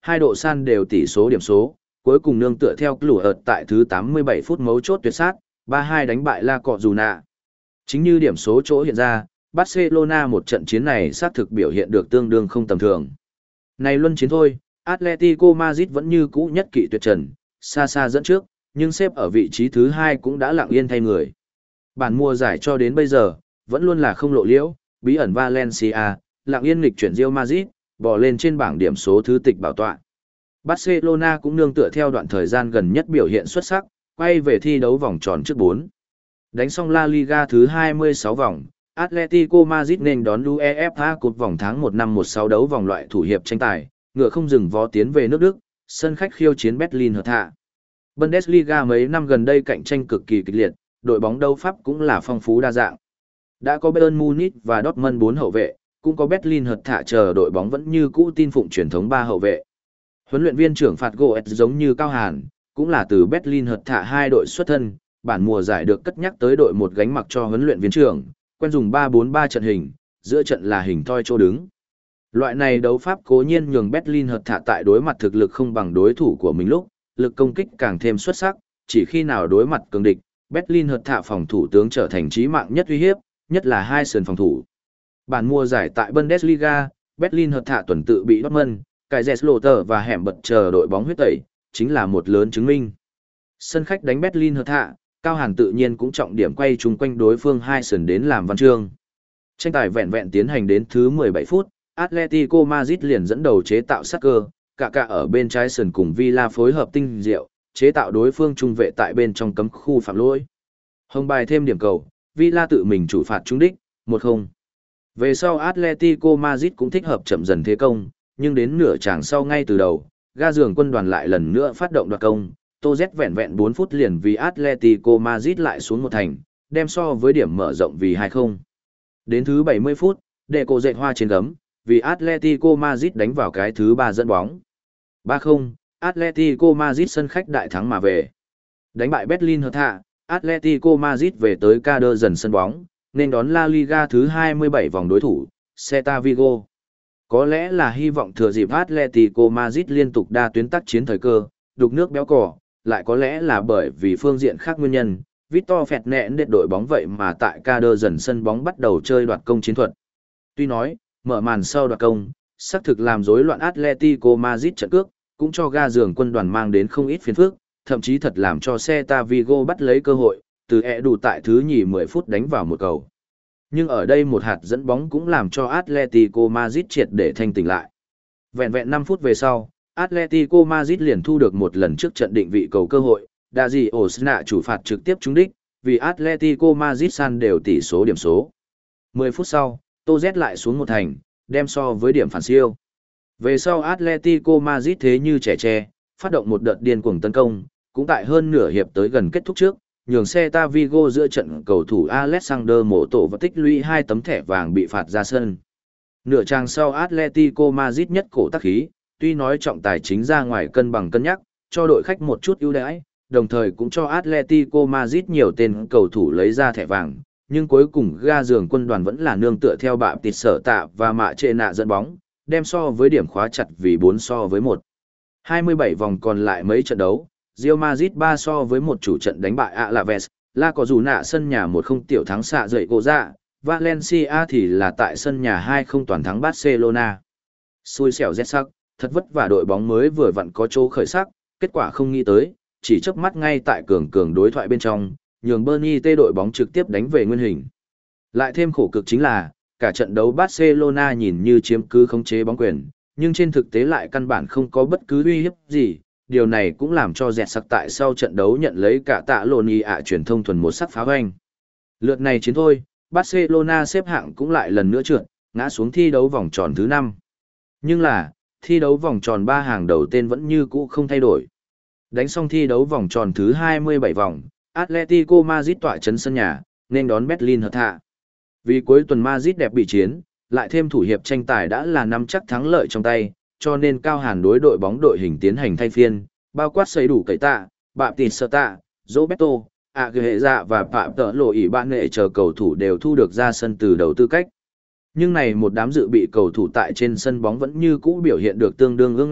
hai độ san đều tỷ số điểm số, cuối cùng nương tựa theo lũ ợt tại thứ tám mươi bảy phút mấu chốt tuyệt sát, ba hai đánh bại La Cọ Dù Nạ. Chính như điểm số chỗ hiện ra, Barcelona một trận chiến này xác thực biểu hiện được tương đương không tầm thường. Này luân chiến thôi, Atletico Madrid vẫn như cũ nhất kỵ tuyệt trần, xa xa dẫn trước, nhưng xếp ở vị trí thứ hai cũng đã lặng yên thay người. Bản mùa giải cho đến bây giờ, vẫn luôn là không lộ liễu, bí ẩn Valencia, lặng yên nghịch chuyển Real Madrid, bò lên trên bảng điểm số thứ tịch bảo tọa. Barcelona cũng nương tựa theo đoạn thời gian gần nhất biểu hiện xuất sắc, quay về thi đấu vòng tròn trước bốn. Đánh xong La Liga thứ hai mươi sáu vòng, Atletico Madrid nên đón UEFA Cup vòng tháng một năm một sáu đấu vòng loại thủ hiệp tranh tài, ngựa không dừng vó tiến về nước Đức, sân khách khiêu chiến Berlin Hertha. Bundesliga mấy năm gần đây cạnh tranh cực kỳ kịch liệt, đội bóng đấu Pháp cũng là phong phú đa dạng. Đã có Bayern Munich và Dortmund bốn hậu vệ, cũng có Berlin Hertha chờ đội bóng vẫn như cũ tin phụng truyền thống ba hậu vệ. Huấn luyện viên trưởng phạt Goetz giống như Cao Hàn, cũng là từ Berlin Hertha hai đội xuất thân, bản mùa giải được cất nhắc tới đội một gánh mặc cho huấn luyện viên trưởng, quen dùng ba bốn ba trận hình, giữa trận là hình thoi chỗ đứng. Loại này đấu pháp cố nhiên nhường Berlin Hertha tại đối mặt thực lực không bằng đối thủ của mình lúc, lực công kích càng thêm xuất sắc, chỉ khi nào đối mặt cường địch, Berlin Hertha phòng thủ tướng trở thành chí mạng nhất uy hiếp, nhất là hai sườn phòng thủ. Bản mùa giải tại Bundesliga, Berlin Hertha tuần tự bị Dortmund, Kaiserslautern và hẻm bật chờ đội bóng huyết tẩy, chính là một lớn chứng minh. Sân khách đánh Berlin Hertha, Cao Hàn tự nhiên cũng trọng điểm quay chung quanh đối phương hai sườn đến làm văn chương. Tranh tài vẹn vẹn tiến hành đến thứ mười bảy phút, Atletico Madrid liền dẫn đầu chế tạo sát cơ, cả cả ở bên trái sườn cùng Villa phối hợp tinh diệu, chế tạo đối phương trung vệ tại bên trong cấm khu phạm lỗi. Hồng bài thêm điểm cầu, Villa tự mình chủ phạt trúng đích, một không. Về sau Atletico Madrid cũng thích hợp chậm dần thế công, nhưng đến nửa chàng sau ngay từ đầu, ga giường quân đoàn lại lần nữa phát động đoạt công, Tô Z vẹn vẹn bốn phút liền vì Atletico Madrid lại xuống một thành, đem so với điểm mở rộng vì hai không. Đến thứ bảy mươi phút, để cổ dậy hoa trên gấm, vì Atletico Madrid đánh vào cái thứ ba dẫn bóng. ba không, Atletico Madrid sân khách đại thắng mà về. Đánh bại Berlin Hertha, Atletico Madrid về tới Kader dần sân bóng, nên đón La Liga thứ hai mươi bảy vòng đối thủ, Celta Vigo. Có lẽ là hy vọng thừa dịp Atletico Madrid liên tục đa tuyến tác chiến thời cơ, đục nước béo cỏ, lại có lẽ là bởi vì phương diện khác nguyên nhân, Victor Fernandes đệt đội bóng vậy mà tại Kader dần sân bóng bắt đầu chơi đoạt công chiến thuật. Tuy nói, mở màn sau đoạt công, xác thực làm rối loạn Atletico Madrid trận cước, cũng cho ga giường quân đoàn mang đến không ít phiền phức, thậm chí thật làm cho Celta Vigo bắt lấy cơ hội, từ ẹ đủ tại thứ nhì mười phút đánh vào một cầu. Nhưng ở đây một hạt dẫn bóng cũng làm cho Atletico Madrid triệt để thanh tỉnh lại. Vẹn vẹn năm phút về sau, Atletico Madrid liền thu được một lần trước trận định vị cầu cơ hội, Daji Osna chủ phạt trực tiếp trúng đích, vì Atletico Madrid san đều tỷ số điểm số. mười phút sau, Tô Z lại xuống một thành, đem so với điểm phản siêu. Về sau Atletico Madrid thế như trẻ tre, phát động một đợt điên cuồng tấn công, cũng tại hơn nửa hiệp tới gần kết thúc trước, nhường Celta Vigo giữa trận cầu thủ Alexander Moto và tích lũy hai tấm thẻ vàng bị phạt ra sân. Nửa trang sau Atletico Madrid nhất cổ tác khí, tuy nói trọng tài chính ra ngoài cân bằng cân nhắc, cho đội khách một chút ưu đãi, đồng thời cũng cho Atletico Madrid nhiều tên cầu thủ lấy ra thẻ vàng, nhưng cuối cùng ga giường quân đoàn vẫn là nương tựa theo bạ tịt sở tạ và mạ trệ nạ dẫn bóng, đem so với điểm khóa chặt vì bốn so với một. hai mươi bảy vòng còn lại mấy trận đấu, Real Madrid ba so với một chủ trận đánh bại Alaves, La có dù nạ sân nhà một không tiểu thắng xạ dậy cổ dạ, Valencia thì là tại sân nhà hai không toàn thắng Barcelona. Xui xẻo rét sắc, thật vất vả đội bóng mới vừa vặn có chỗ khởi sắc, kết quả không nghĩ tới, chỉ chớp mắt ngay tại cường cường đối thoại bên trong, nhường Bernie T đội bóng trực tiếp đánh về nguyên hình. Lại thêm khổ cực chính là, cả trận đấu Barcelona nhìn như chiếm cứ khống chế bóng quyền, nhưng trên thực tế lại căn bản không có bất cứ uy hiếp gì. Điều này cũng làm cho dẹt sặc tại sau trận đấu nhận lấy cả tạ lộn y ạ truyền thông thuần một sắc phá hoành. Lượt này chiến thôi, Barcelona xếp hạng cũng lại lần nữa trượt, ngã xuống thi đấu vòng tròn thứ năm. Nhưng là, thi đấu vòng tròn ba hàng đầu tên vẫn như cũ không thay đổi. Đánh xong thi đấu vòng tròn thứ hai mươi bảy vòng, Atletico Madrid tỏa chấn sân nhà, nên đón Berlin Hertha. Vì cuối tuần Madrid đẹp bị chiến, lại thêm thủ hiệp tranh tài đã là nắm chắc thắng lợi trong tay, cho nên Cao Hàn đối đội bóng đội hình tiến hành thay phiên, bao quát xây đủ cậy tạ, bạm tịt sơ tạ, Roberto, ạ ghề hệ dạ và phạm tợ lộ ỉ bạn nghệ chờ cầu thủ đều thu được ra sân từ đầu tư cách. Nhưng này một đám dự bị cầu thủ tại trên sân bóng vẫn như cũ biểu hiện được tương đương ương ngạnh,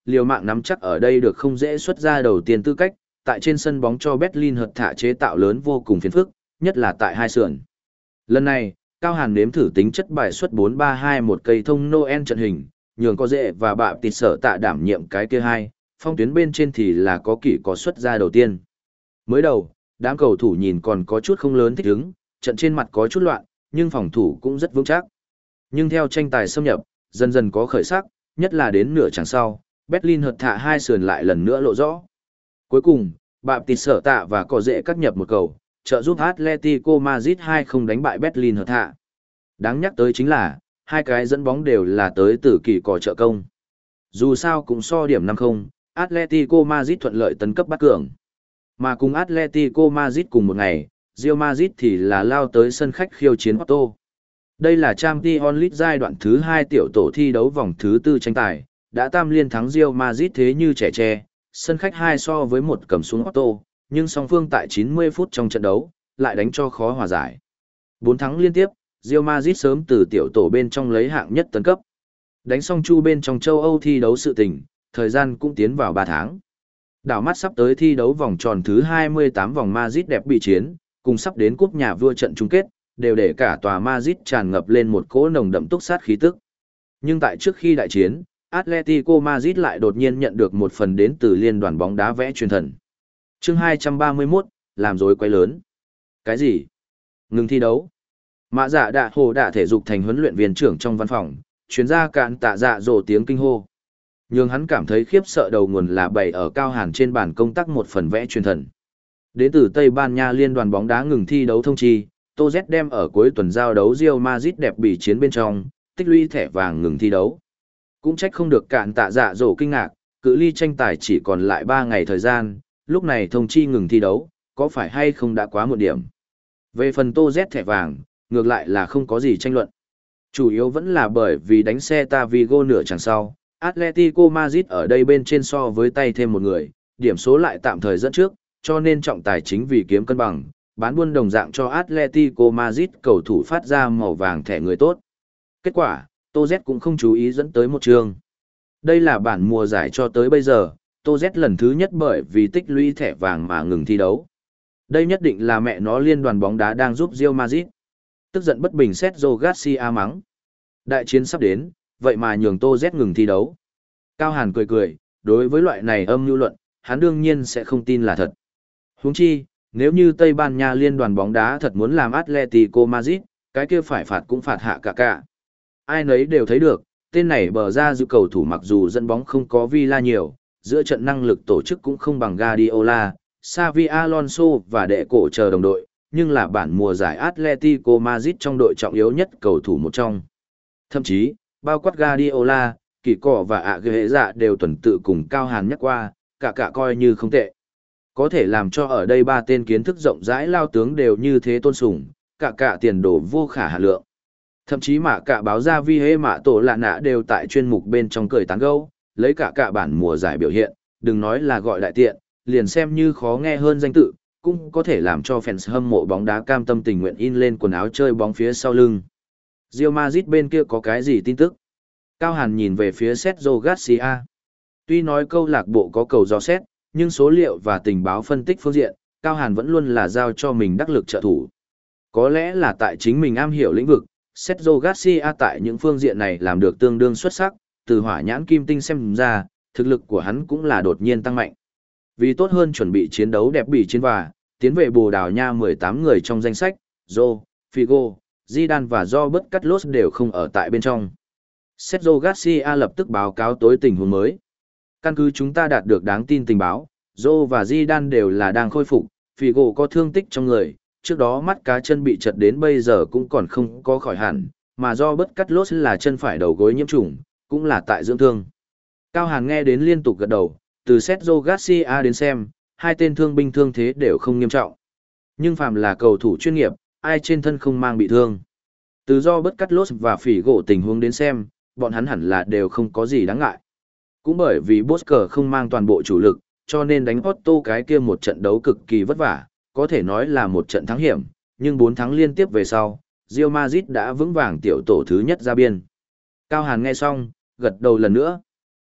liều mạng nắm chắc ở đây được không dễ xuất ra đầu tiên tư cách, tại trên sân bóng cho Berlin hợt thả chế tạo lớn vô cùng phiền phức, nhất là tại hai sườn. Lần này, Cao Hàn nếm thử tính chất bài xuất bốn ba hai một cây thông Noel trận hình, nhường có dễ và bạ tịt sở tạ đảm nhiệm cái kia hai, phong tuyến bên trên thì là có kỷ có xuất ra đầu tiên. Mới đầu, đám cầu thủ nhìn còn có chút không lớn thích ứng, trận trên mặt có chút loạn, nhưng phòng thủ cũng rất vững chắc. Nhưng theo tranh tài xâm nhập, dần dần có khởi sắc, nhất là đến nửa chặng sau, Berlin hợt thả hai sườn lại lần nữa lộ rõ. Cuối cùng, bạm tịt sở tạ và có dễ cắt nhập một cầu, trợ giúp Atletico Madrid hai không đánh bại Berlin hợt thả. Đáng nhắc tới chính là, hai cái dẫn bóng đều là tới từ kỳ cỏ trợ công. Dù sao cũng so điểm năm không, Atletico Madrid thuận lợi tấn cấp bắt cường. Mà cùng Atletico Madrid cùng một ngày, Real Madrid thì là lao tới sân khách khiêu chiến Porto. Đây là Champions League giai đoạn thứ hai tiểu tổ thi đấu vòng thứ tư tranh tài, đã tam liên thắng Real Madrid thế như trẻ tre, sân khách hai so với một cầm xuống Porto, nhưng song phương tại chín mươi phút trong trận đấu, lại đánh cho khó hòa giải. bốn thắng liên tiếp, Real Madrid sớm từ tiểu tổ bên trong lấy hạng nhất tấn cấp. Đánh xong chu bên trong châu Âu thi đấu sự tình, thời gian cũng tiến vào ba tháng. Đảo mắt sắp tới thi đấu vòng tròn thứ hai mươi tám vòng Madrid đẹp bị chiến, cùng sắp đến cúp nhà vua trận chung kết, đều để cả tòa Madrid tràn ngập lên một cỗ nồng đậm túc sát khí tức. Nhưng tại trước khi đại chiến, Atletico Madrid lại đột nhiên nhận được một phần đến từ liên đoàn bóng đá vẽ truyền thần. Chương hai trăm ba mươi mốt, làm rối quay lớn. Cái gì? Ngừng thi đấu. Mã Dạ Đạ Hồ Đạ thể dục thành huấn luyện viên trưởng trong văn phòng, chuyên gia cạn tạ dạ rồ tiếng kinh hô. Nhưng hắn cảm thấy khiếp sợ đầu nguồn là bày ở Cao Hàn trên bàn công tác một phần vẽ truyền thần. Đến từ Tây Ban Nha liên đoàn bóng đá ngừng thi đấu thông chi, Tô Z đem ở cuối tuần giao đấu Real Madrid đẹp bỉ chiến bên trong, tích lũy thẻ vàng ngừng thi đấu. Cũng trách không được cạn tạ dạ dỗ kinh ngạc, cự ly tranh tài chỉ còn lại ba ngày thời gian, lúc này thông chi ngừng thi đấu, có phải hay không đã quá một điểm. Về phần Tô Z thẻ vàng, ngược lại là không có gì tranh luận. Chủ yếu vẫn là bởi vì đánh xe ta Vigo nửa chặng sau, Atletico Madrid ở đây bên trên so với tay thêm một người, điểm số lại tạm thời dẫn trước, cho nên trọng tài chính vì kiếm cân bằng, bán buôn đồng dạng cho Atletico Madrid cầu thủ phát ra màu vàng thẻ người tốt. Kết quả, Tô Z cũng không chú ý dẫn tới một trường. Đây là bản mùa giải cho tới bây giờ, Tô Z lần thứ nhất bởi vì tích lũy thẻ vàng mà ngừng thi đấu. Đây nhất định là mẹ nó liên đoàn bóng đá đang giúp Real Madrid. Tức giận bất bình Sergio Garcia mắng. Đại chiến sắp đến, vậy mà nhường Tô Z ngừng thi đấu. Cao Hàn cười cười, đối với loại này âm mưu luận, hắn đương nhiên sẽ không tin là thật. Huống chi, nếu như Tây Ban Nha liên đoàn bóng đá thật muốn làm Atletico Madrid, cái kia phải phạt cũng phạt hạ cả cả. Ai nấy đều thấy được, tên này bờ ra giữ cầu thủ mặc dù dẫn bóng không có Villa nhiều, giữa trận năng lực tổ chức cũng không bằng Guardiola, Xavi Alonso và đệ cổ chờ đồng đội, nhưng là bản mùa giải Atletico Madrid trong đội trọng yếu nhất cầu thủ một trong. Thậm chí, bao quát Guardiola, Kỳ Cỏ và ạ ghế dạ đều tuần tự cùng Cao Hàn nhắc qua, cả cả coi như không tệ. Có thể làm cho ở đây ba tên kiến thức rộng rãi lao tướng đều như thế tôn sùng, cả cả tiền đồ vô khả hạn lượng. Thậm chí mà cả báo ra vi hê mạ tổ lạ nạ đều tại chuyên mục bên trong cười tán gẫu, lấy cả cả bản mùa giải biểu hiện, đừng nói là gọi đại tiện, liền xem như khó nghe hơn danh tự, cũng có thể làm cho fans hâm mộ bóng đá cam tâm tình nguyện in lên quần áo chơi bóng phía sau lưng. Real Madrid bên kia có cái gì tin tức? Cao Hàn nhìn về phía Sergio Garcia. Tuy nói câu lạc bộ có cầu dò xét, nhưng số liệu và tình báo phân tích phương diện, Cao Hàn vẫn luôn là giao cho mình đắc lực trợ thủ. Có lẽ là tại chính mình am hiểu lĩnh vực, Sergio Garcia tại những phương diện này làm được tương đương xuất sắc, từ hỏa nhãn kim tinh xem ra, thực lực của hắn cũng là đột nhiên tăng mạnh. Vì tốt hơn chuẩn bị chiến đấu đẹp bỉ chiến và, tiến về Bồ Đào Nha mười tám người trong danh sách, Joe, Figo, Zidane và Robert Carlos đều không ở tại bên trong. Sergio Garcia lập tức báo cáo tối tình huống mới. Căn cứ chúng ta đạt được đáng tin tình báo, Joe và Zidane đều là đang khôi phục, Figo có thương tích trong người, trước đó mắt cá chân bị chật đến bây giờ cũng còn không có khỏi hẳn, mà do bất cắt lốt là chân phải đầu gối nhiễm trùng, cũng là tại dưỡng thương. Cao Hàn nghe đến liên tục gật đầu, từ Sergio Garcia đến xem, hai tên thương binh thương thế đều không nghiêm trọng. Nhưng phàm là cầu thủ chuyên nghiệp, ai trên thân không mang bị thương. Từ do bất cắt lốt và phỉ gỗ tình huống đến xem, bọn hắn hẳn là đều không có gì đáng ngại. Cũng bởi vì Bosker không mang toàn bộ chủ lực, cho nên đánh Otto cái kia một trận đấu cực kỳ vất vả, có thể nói là một trận thắng hiểm, nhưng bốn thắng liên tiếp về sau, Real Madrid đã vững vàng tiểu tổ thứ nhất ra biên. Cao Hàn nghe xong, gật đầu lần nữa.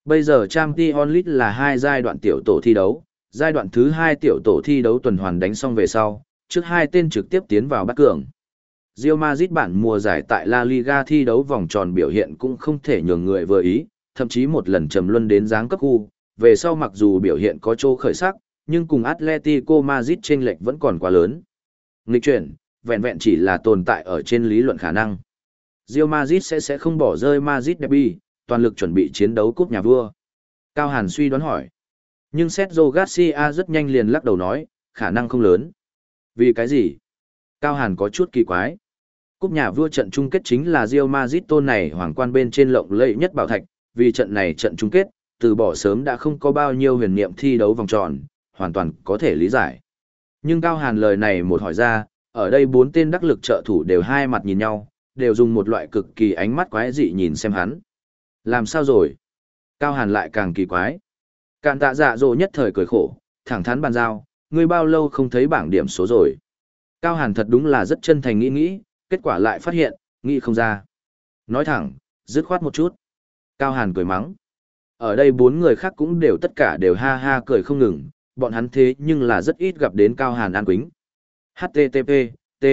Bây giờ Champions League là hai giai đoạn tiểu tổ thi đấu, giai đoạn thứ hai tiểu tổ thi đấu tuần hoàn đánh xong về sau, trước hai tên trực tiếp tiến vào bắt cường. Real Madrid bản mùa giải tại La Liga thi đấu vòng tròn biểu hiện cũng không thể nhường người vừa ý, thậm chí một lần trầm luân đến giáng cấp khu, về sau mặc dù biểu hiện có chỗ khởi sắc, nhưng cùng Atletico Madrid chênh lệch vẫn còn quá lớn. Nghịch chuyển, vẹn vẹn chỉ là tồn tại ở trên lý luận khả năng. Real Madrid sẽ sẽ không bỏ rơi Madrid derby, toàn lực chuẩn bị chiến đấu cúp nhà vua. Cao Hàn suy đoán hỏi. Nhưng Sergio Garcia rất nhanh liền lắc đầu nói, khả năng không lớn. Vì cái gì? Cao Hàn có chút kỳ quái. Cúp nhà vua trận chung kết chính là Real Madrid tôn này hoàng quan bên trên lộng lẫy nhất bảo thạch, vì trận này trận chung kết, từ bỏ sớm đã không có bao nhiêu huyền niệm thi đấu vòng tròn, hoàn toàn có thể lý giải. Nhưng Cao Hàn lời này một hỏi ra, ở đây bốn tên đắc lực trợ thủ đều hai mặt nhìn nhau, đều dùng một loại cực kỳ ánh mắt quái dị nhìn xem hắn. Làm sao rồi? Cao Hàn lại càng kỳ quái. Cạn tạ dạ dỗ nhất thời cười khổ, thẳng thắn bàn giao, ngươi bao lâu không thấy bảng điểm số rồi. Cao Hàn thật đúng là rất chân thành nghĩ nghĩ, kết quả lại phát hiện, nghĩ không ra. Nói thẳng, dứt khoát một chút. Cao Hàn cười mắng. Ở đây bốn người khác cũng đều tất cả đều ha ha cười không ngừng, bọn hắn thế nhưng là rất ít gặp đến Cao Hàn An Quýnh. hát tê tê pê, T.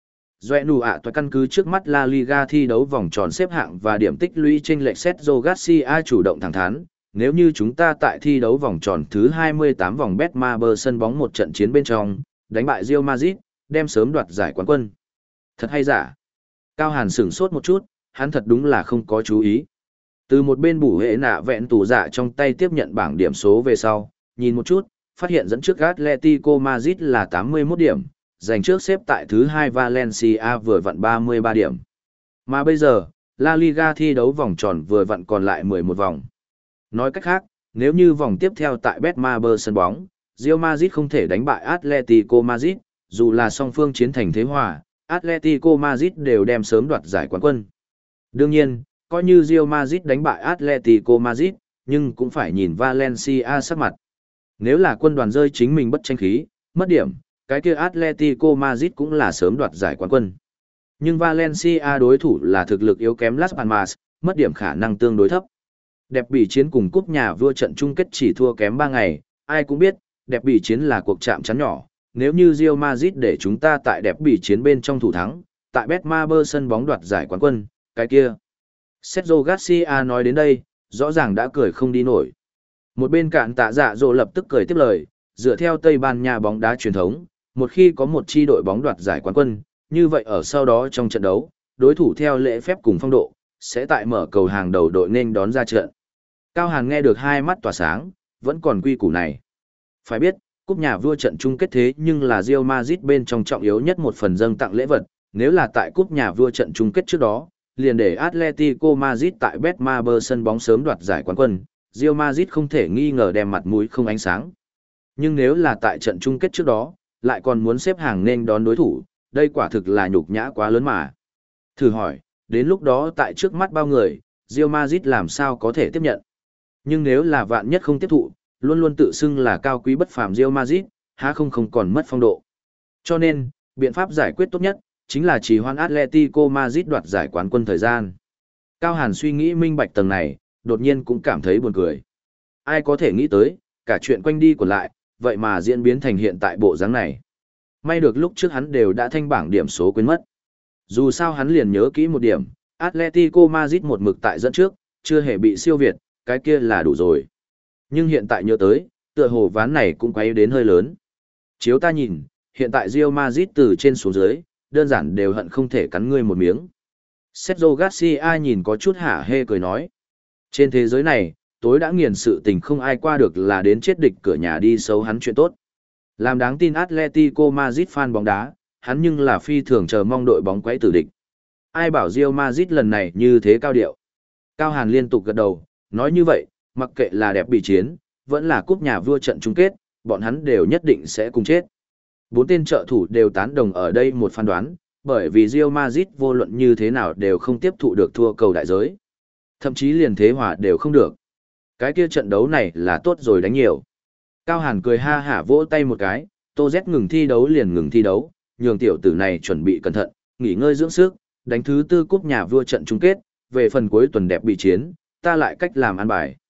Doe nụ ạ toại căn cứ trước mắt La Liga thi đấu vòng tròn xếp hạng và điểm tích lũy trên lệch Sergio Garcia chủ động thẳng thắn, nếu như chúng ta tại thi đấu vòng tròn thứ hai mươi tám vòng Betmaber sân bóng một trận chiến bên trong, đánh bại Real Madrid, đem sớm đoạt giải quán quân. Thật hay giả? Cao Hàn sửng sốt một chút, hắn thật đúng là không có chú ý. Từ một bên bủ hệ nạ vẹn tủ dạ trong tay tiếp nhận bảng điểm số về sau, nhìn một chút, phát hiện dẫn trước Atletico Madrid là tám mươi mốt điểm, giành trước xếp tại thứ hai Valencia vừa vặn ba mươi ba điểm. Mà bây giờ, La Liga thi đấu vòng tròn vừa vặn còn lại mười một vòng. Nói cách khác, nếu như vòng tiếp theo tại Betmaber sân bóng, Real Madrid không thể đánh bại Atletico Madrid, dù là song phương chiến thành thế hòa, Atletico Madrid đều đem sớm đoạt giải quán quân. Đương nhiên, coi như Real Madrid đánh bại Atletico Madrid, nhưng cũng phải nhìn Valencia sắc mặt. Nếu là quân đoàn rơi chính mình bất tranh khí, mất điểm, cái kia Atletico Madrid cũng là sớm đoạt giải quán quân. Nhưng Valencia đối thủ là thực lực yếu kém Las Palmas, mất điểm khả năng tương đối thấp. Đẹp bỉ chiến cùng cúp nhà vua trận chung kết chỉ thua kém ba ngày, ai cũng biết, đẹp bỉ chiến là cuộc chạm trán nhỏ. Nếu như Real Madrid để chúng ta tại đẹp bỉ chiến bên trong thủ thắng, tại Betmaber sân bóng đoạt giải quán quân, cái kia. Sergio Garcia nói đến đây, rõ ràng đã cười không đi nổi. Một bên cạn tạ dạ dỗ lập tức cười tiếp lời, dựa theo Tây Ban Nha bóng đá truyền thống, một khi có một chi đội bóng đoạt giải quán quân, như vậy ở sau đó trong trận đấu, đối thủ theo lễ phép cùng phong độ, sẽ tại mở cầu hàng đầu đội nên đón ra trận. Cao Hàn nghe được hai mắt tỏa sáng, vẫn còn quy củ này. Phải biết, cúp nhà vua trận chung kết thế nhưng là Real Madrid bên trong trọng yếu nhất một phần dâng tặng lễ vật, nếu là tại cúp nhà vua trận chung kết trước đó, liền để Atletico Madrid tại Betmaber sân bóng sớm đoạt giải quán quân, Real Madrid không thể nghi ngờ đem mặt mũi không ánh sáng. Nhưng nếu là tại trận chung kết trước đó, lại còn muốn xếp hàng nên đón đối thủ, đây quả thực là nhục nhã quá lớn mà. Thử hỏi, đến lúc đó tại trước mắt bao người, Real Madrid làm sao có thể tiếp nhận? Nhưng nếu là vạn nhất không tiếp thụ, luôn luôn tự xưng là cao quý bất phàm Real Madrid, há không không còn mất phong độ. Cho nên, biện pháp giải quyết tốt nhất, chính là trì hoãn Atletico Madrid đoạt giải quán quân thời gian. Cao Hàn suy nghĩ minh bạch tầng này, đột nhiên cũng cảm thấy buồn cười. Ai có thể nghĩ tới, cả chuyện quanh đi của lại, vậy mà diễn biến thành hiện tại bộ dáng này. May được lúc trước hắn đều đã thanh bảng điểm số quên mất. Dù sao hắn liền nhớ kỹ một điểm, Atletico Madrid một mực tại dẫn trước, chưa hề bị siêu việt, cái kia là đủ rồi. Nhưng hiện tại nhớ tới, tựa hồ ván này cũng quấy đến hơi lớn. Chiếu ta nhìn, hiện tại Real Madrid từ trên xuống dưới, đơn giản đều hận không thể cắn ngươi một miếng. Sergio Garcia nhìn có chút hả hê cười nói. Trên thế giới này, tối đã nghiền sự tình không ai qua được là đến chết địch cửa nhà đi xấu hắn chuyện tốt. Làm đáng tin Atletico Madrid fan bóng đá, hắn nhưng là phi thường chờ mong đội bóng quấy tử địch. Ai bảo Real Madrid lần này như thế cao điệu. Cao Hàn liên tục gật đầu, nói như vậy, mặc kệ là đẹp bị chiến, vẫn là cúp nhà vua trận chung kết, bọn hắn đều nhất định sẽ cùng chết. Bốn tên trợ thủ đều tán đồng ở đây một phán đoán, bởi vì Real Madrid vô luận như thế nào đều không tiếp thụ được thua cầu đại giới. Thậm chí liền thế hòa đều không được. Cái kia trận đấu này là tốt rồi đánh nhiều. Cao Hàn cười ha hả vỗ tay một cái, Tô Z ngừng thi đấu liền ngừng thi đấu, nhường tiểu tử này chuẩn bị cẩn thận, nghỉ ngơi dưỡng sức, đánh thứ tư cúp nhà vua trận chung kết, về phần cuối tuần đẹp bị chiến, ta lại cách làm ăn bài.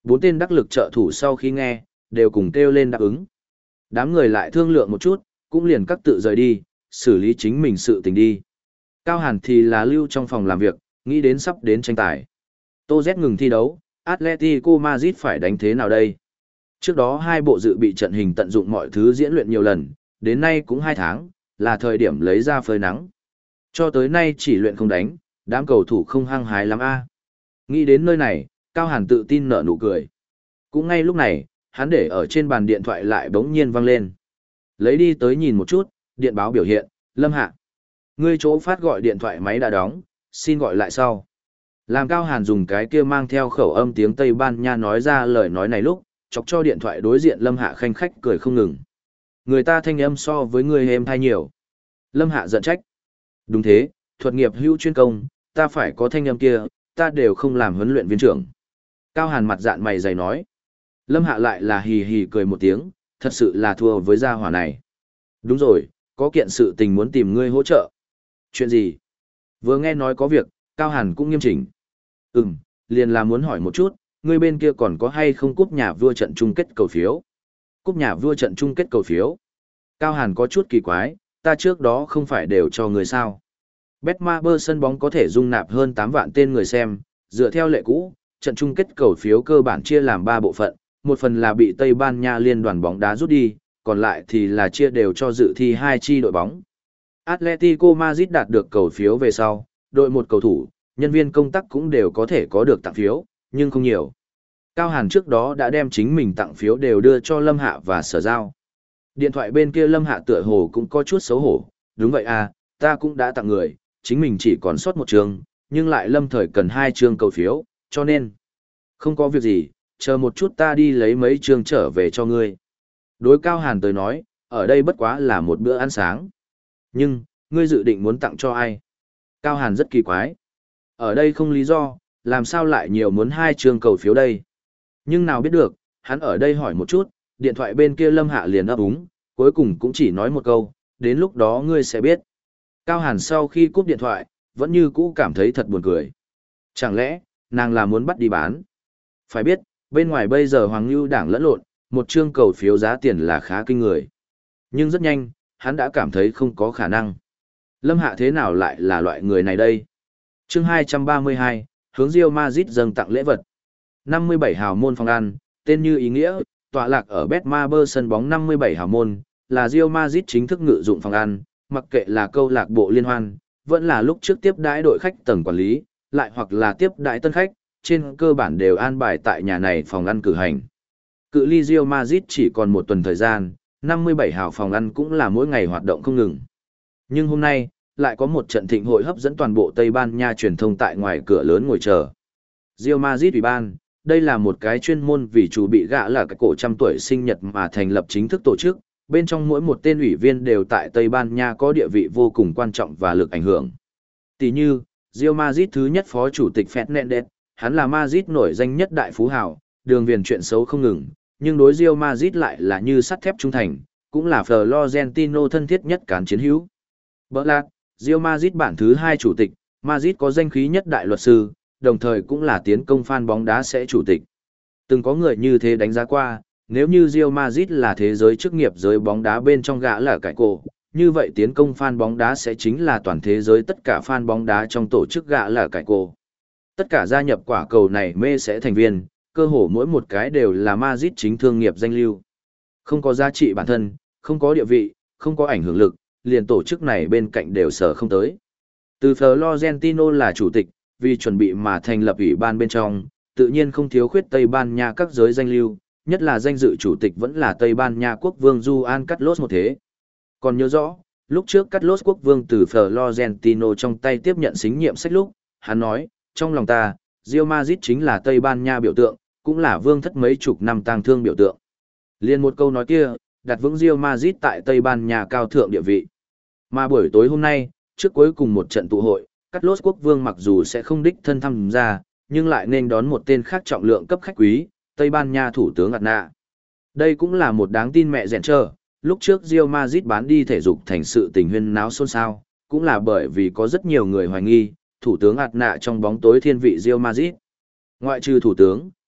Bốn tên đắc lực trợ thủ sau khi nghe, đều cùng kêu lên đáp ứng. Đám người lại thương lượng một chút, cũng liền các tự rời đi, xử lý chính mình sự tình đi. Cao Hàn thì là lưu trong phòng làm việc, nghĩ đến sắp đến tranh tài. Tô Z ngừng thi đấu, Atletico Madrid phải đánh thế nào đây? Trước đó hai bộ dự bị trận hình tận dụng mọi thứ diễn luyện nhiều lần, đến nay cũng hai tháng, là thời điểm lấy ra phơi nắng. Cho tới nay chỉ luyện không đánh, đám cầu thủ không hăng hái lắm a. Nghĩ đến nơi này, Cao Hàn tự tin nở nụ cười. Cũng ngay lúc này, hắn để ở trên bàn điện thoại lại bỗng nhiên vang lên. Lấy đi tới nhìn một chút, điện báo biểu hiện, Lâm Hạ. Ngươi chỗ phát gọi điện thoại máy đã đóng, xin gọi lại sau. Làm Cao Hàn dùng cái kia mang theo khẩu âm tiếng Tây Ban Nha nói ra lời nói này lúc, chọc cho điện thoại đối diện Lâm Hạ khanh khách cười không ngừng. Người ta thanh âm so với người êm thay nhiều. Lâm Hạ giận trách. Đúng thế, thuật nghiệp hữu chuyên công, ta phải có thanh âm kia, ta đều không làm huấn luyện viên trưởng. Cao Hàn mặt dạn mày dày nói. Lâm Hạ lại là hì hì cười một tiếng, thật sự là thua với gia hỏa này. Đúng rồi, có kiện sự tình muốn tìm ngươi hỗ trợ. Chuyện gì? Vừa nghe nói có việc, Cao Hàn cũng nghiêm chỉnh. Ừm, liền là muốn hỏi một chút, ngươi bên kia còn có hay không cúp nhà vua trận chung kết cầu phiếu? Cúp nhà vua trận chung kết cầu phiếu? Cao Hàn có chút kỳ quái, ta trước đó không phải đều cho người sao? Betmaber sân bóng có thể dung nạp hơn tám vạn tên người xem, dựa theo lệ cũ, trận chung kết cầu phiếu cơ bản chia làm ba bộ phận, một phần là bị Tây Ban Nha liên đoàn bóng đá rút đi, còn lại thì là chia đều cho dự thi hai chi đội bóng. Atletico Madrid đạt được cầu phiếu về sau, đội một cầu thủ, nhân viên công tác cũng đều có thể có được tặng phiếu, nhưng không nhiều. Cao Hàn trước đó đã đem chính mình tặng phiếu đều đưa cho Lâm Hạ và Sở Giao. Điện thoại bên kia Lâm Hạ tựa hồ cũng có chút xấu hổ, đúng vậy à, ta cũng đã tặng người, chính mình chỉ còn sót một trường, nhưng lại lâm thời cần hai trường cầu phiếu, cho nên không có việc gì, chờ một chút ta đi lấy mấy trường trở về cho ngươi. Đối Cao Hàn tới nói, ở đây bất quá là một bữa ăn sáng. Nhưng, ngươi dự định muốn tặng cho ai? Cao Hàn rất kỳ quái. Ở đây không lý do, làm sao lại nhiều muốn hai trường cầu phiếu đây? Nhưng nào biết được, hắn ở đây hỏi một chút, điện thoại bên kia Lâm Hạ liền ấp úng, cuối cùng cũng chỉ nói một câu, đến lúc đó ngươi sẽ biết. Cao Hàn sau khi cúp điện thoại, vẫn như cũ cảm thấy thật buồn cười. Chẳng lẽ, nàng là muốn bắt đi bán? Phải biết, bên ngoài bây giờ Hoàng Nưu đảng lẫn lộn, một chương cầu phiếu giá tiền là khá kinh người. Nhưng rất nhanh, hắn đã cảm thấy không có khả năng. Lâm Hạ thế nào lại là loại người này đây? Chương hai trăm ba mươi hai, hướng Real Madrid dâng tặng lễ vật. năm mươi bảy hào môn phòng ăn, tên như ý nghĩa, tọa lạc ở Betmaber sân bóng năm mươi bảy hào môn, là Real Madrid chính thức ngự dụng phòng ăn, mặc kệ là câu lạc bộ liên hoan, vẫn là lúc trước tiếp đãi đội khách tầng quản lý, lại hoặc là tiếp đãi tân khách, trên cơ bản đều an bài tại nhà này phòng ăn cử hành. Cự ly Real Madrid chỉ còn một tuần thời gian, năm mươi bảy hào phòng ăn cũng là mỗi ngày hoạt động không ngừng. Nhưng hôm nay, lại có một trận thịnh hội hấp dẫn toàn bộ Tây Ban Nha truyền thông tại ngoài cửa lớn ngồi chờ. Real Madrid ủy ban, đây là một cái chuyên môn vì chủ bị gã là cái cổ trăm tuổi sinh nhật mà thành lập chính thức tổ chức, bên trong mỗi một tên ủy viên đều tại Tây Ban Nha có địa vị vô cùng quan trọng và lực ảnh hưởng. Tỷ như, Real Madrid thứ nhất phó chủ tịch Fernandez, hắn là Madrid nổi danh nhất đại phú hào, đường viền chuyện xấu không ngừng, nhưng đối Real Madrid lại là như sắt thép trung thành, cũng là Florentino thân thiết nhất cán chiến hữu. Bernat, Real Madrid bản thứ hai chủ tịch, Madrid có danh khí nhất đại luật sư, đồng thời cũng là tiến công fan bóng đá sẽ chủ tịch. Từng có người như thế đánh giá qua, nếu như Real Madrid là thế giới chức nghiệp giới bóng đá bên trong gã là cải cổ, như vậy tiến công fan bóng đá sẽ chính là toàn thế giới tất cả fan bóng đá trong tổ chức gã là cải cổ. Tất cả gia nhập quả cầu này mê sẽ thành viên, cơ hồ mỗi một cái đều là Madrid chính thương nghiệp danh lưu. Không có giá trị bản thân, không có địa vị, không có ảnh hưởng lực, liền tổ chức này bên cạnh đều sở không tới. Từ Florentino là chủ tịch, vì chuẩn bị mà thành lập ủy ban bên trong, tự nhiên không thiếu khuyết Tây Ban Nha các giới danh lưu, nhất là danh dự chủ tịch vẫn là Tây Ban Nha quốc vương Juan Carlos một thế. Còn nhớ rõ, lúc trước Carlos quốc vương từ Florentino trong tay tiếp nhận xính nhiệm sách lúc, hắn nói, trong lòng ta, Real Madrid chính là Tây Ban Nha biểu tượng, cũng là vương thất mấy chục năm tang thương biểu tượng. Liên một câu nói kia, đặt vững Real Madrid tại Tây Ban Nha cao thượng địa vị. Mà buổi tối hôm nay, trước cuối cùng một trận tụ hội, Carlos quốc vương mặc dù sẽ không đích thân tham gia, nhưng lại nên đón một tên khác trọng lượng cấp khách quý, Tây Ban Nha thủ tướng Aznar. Đây cũng là một đáng tin mẹ rèn trơ, lúc trước Real Madrid bán đi thể dục thành sự tình huyên náo xôn xao, cũng là bởi vì có rất nhiều người hoài nghi, thủ tướng Aznar trong bóng tối thiên vị Real Madrid. Ngoại trừ thủ tướng,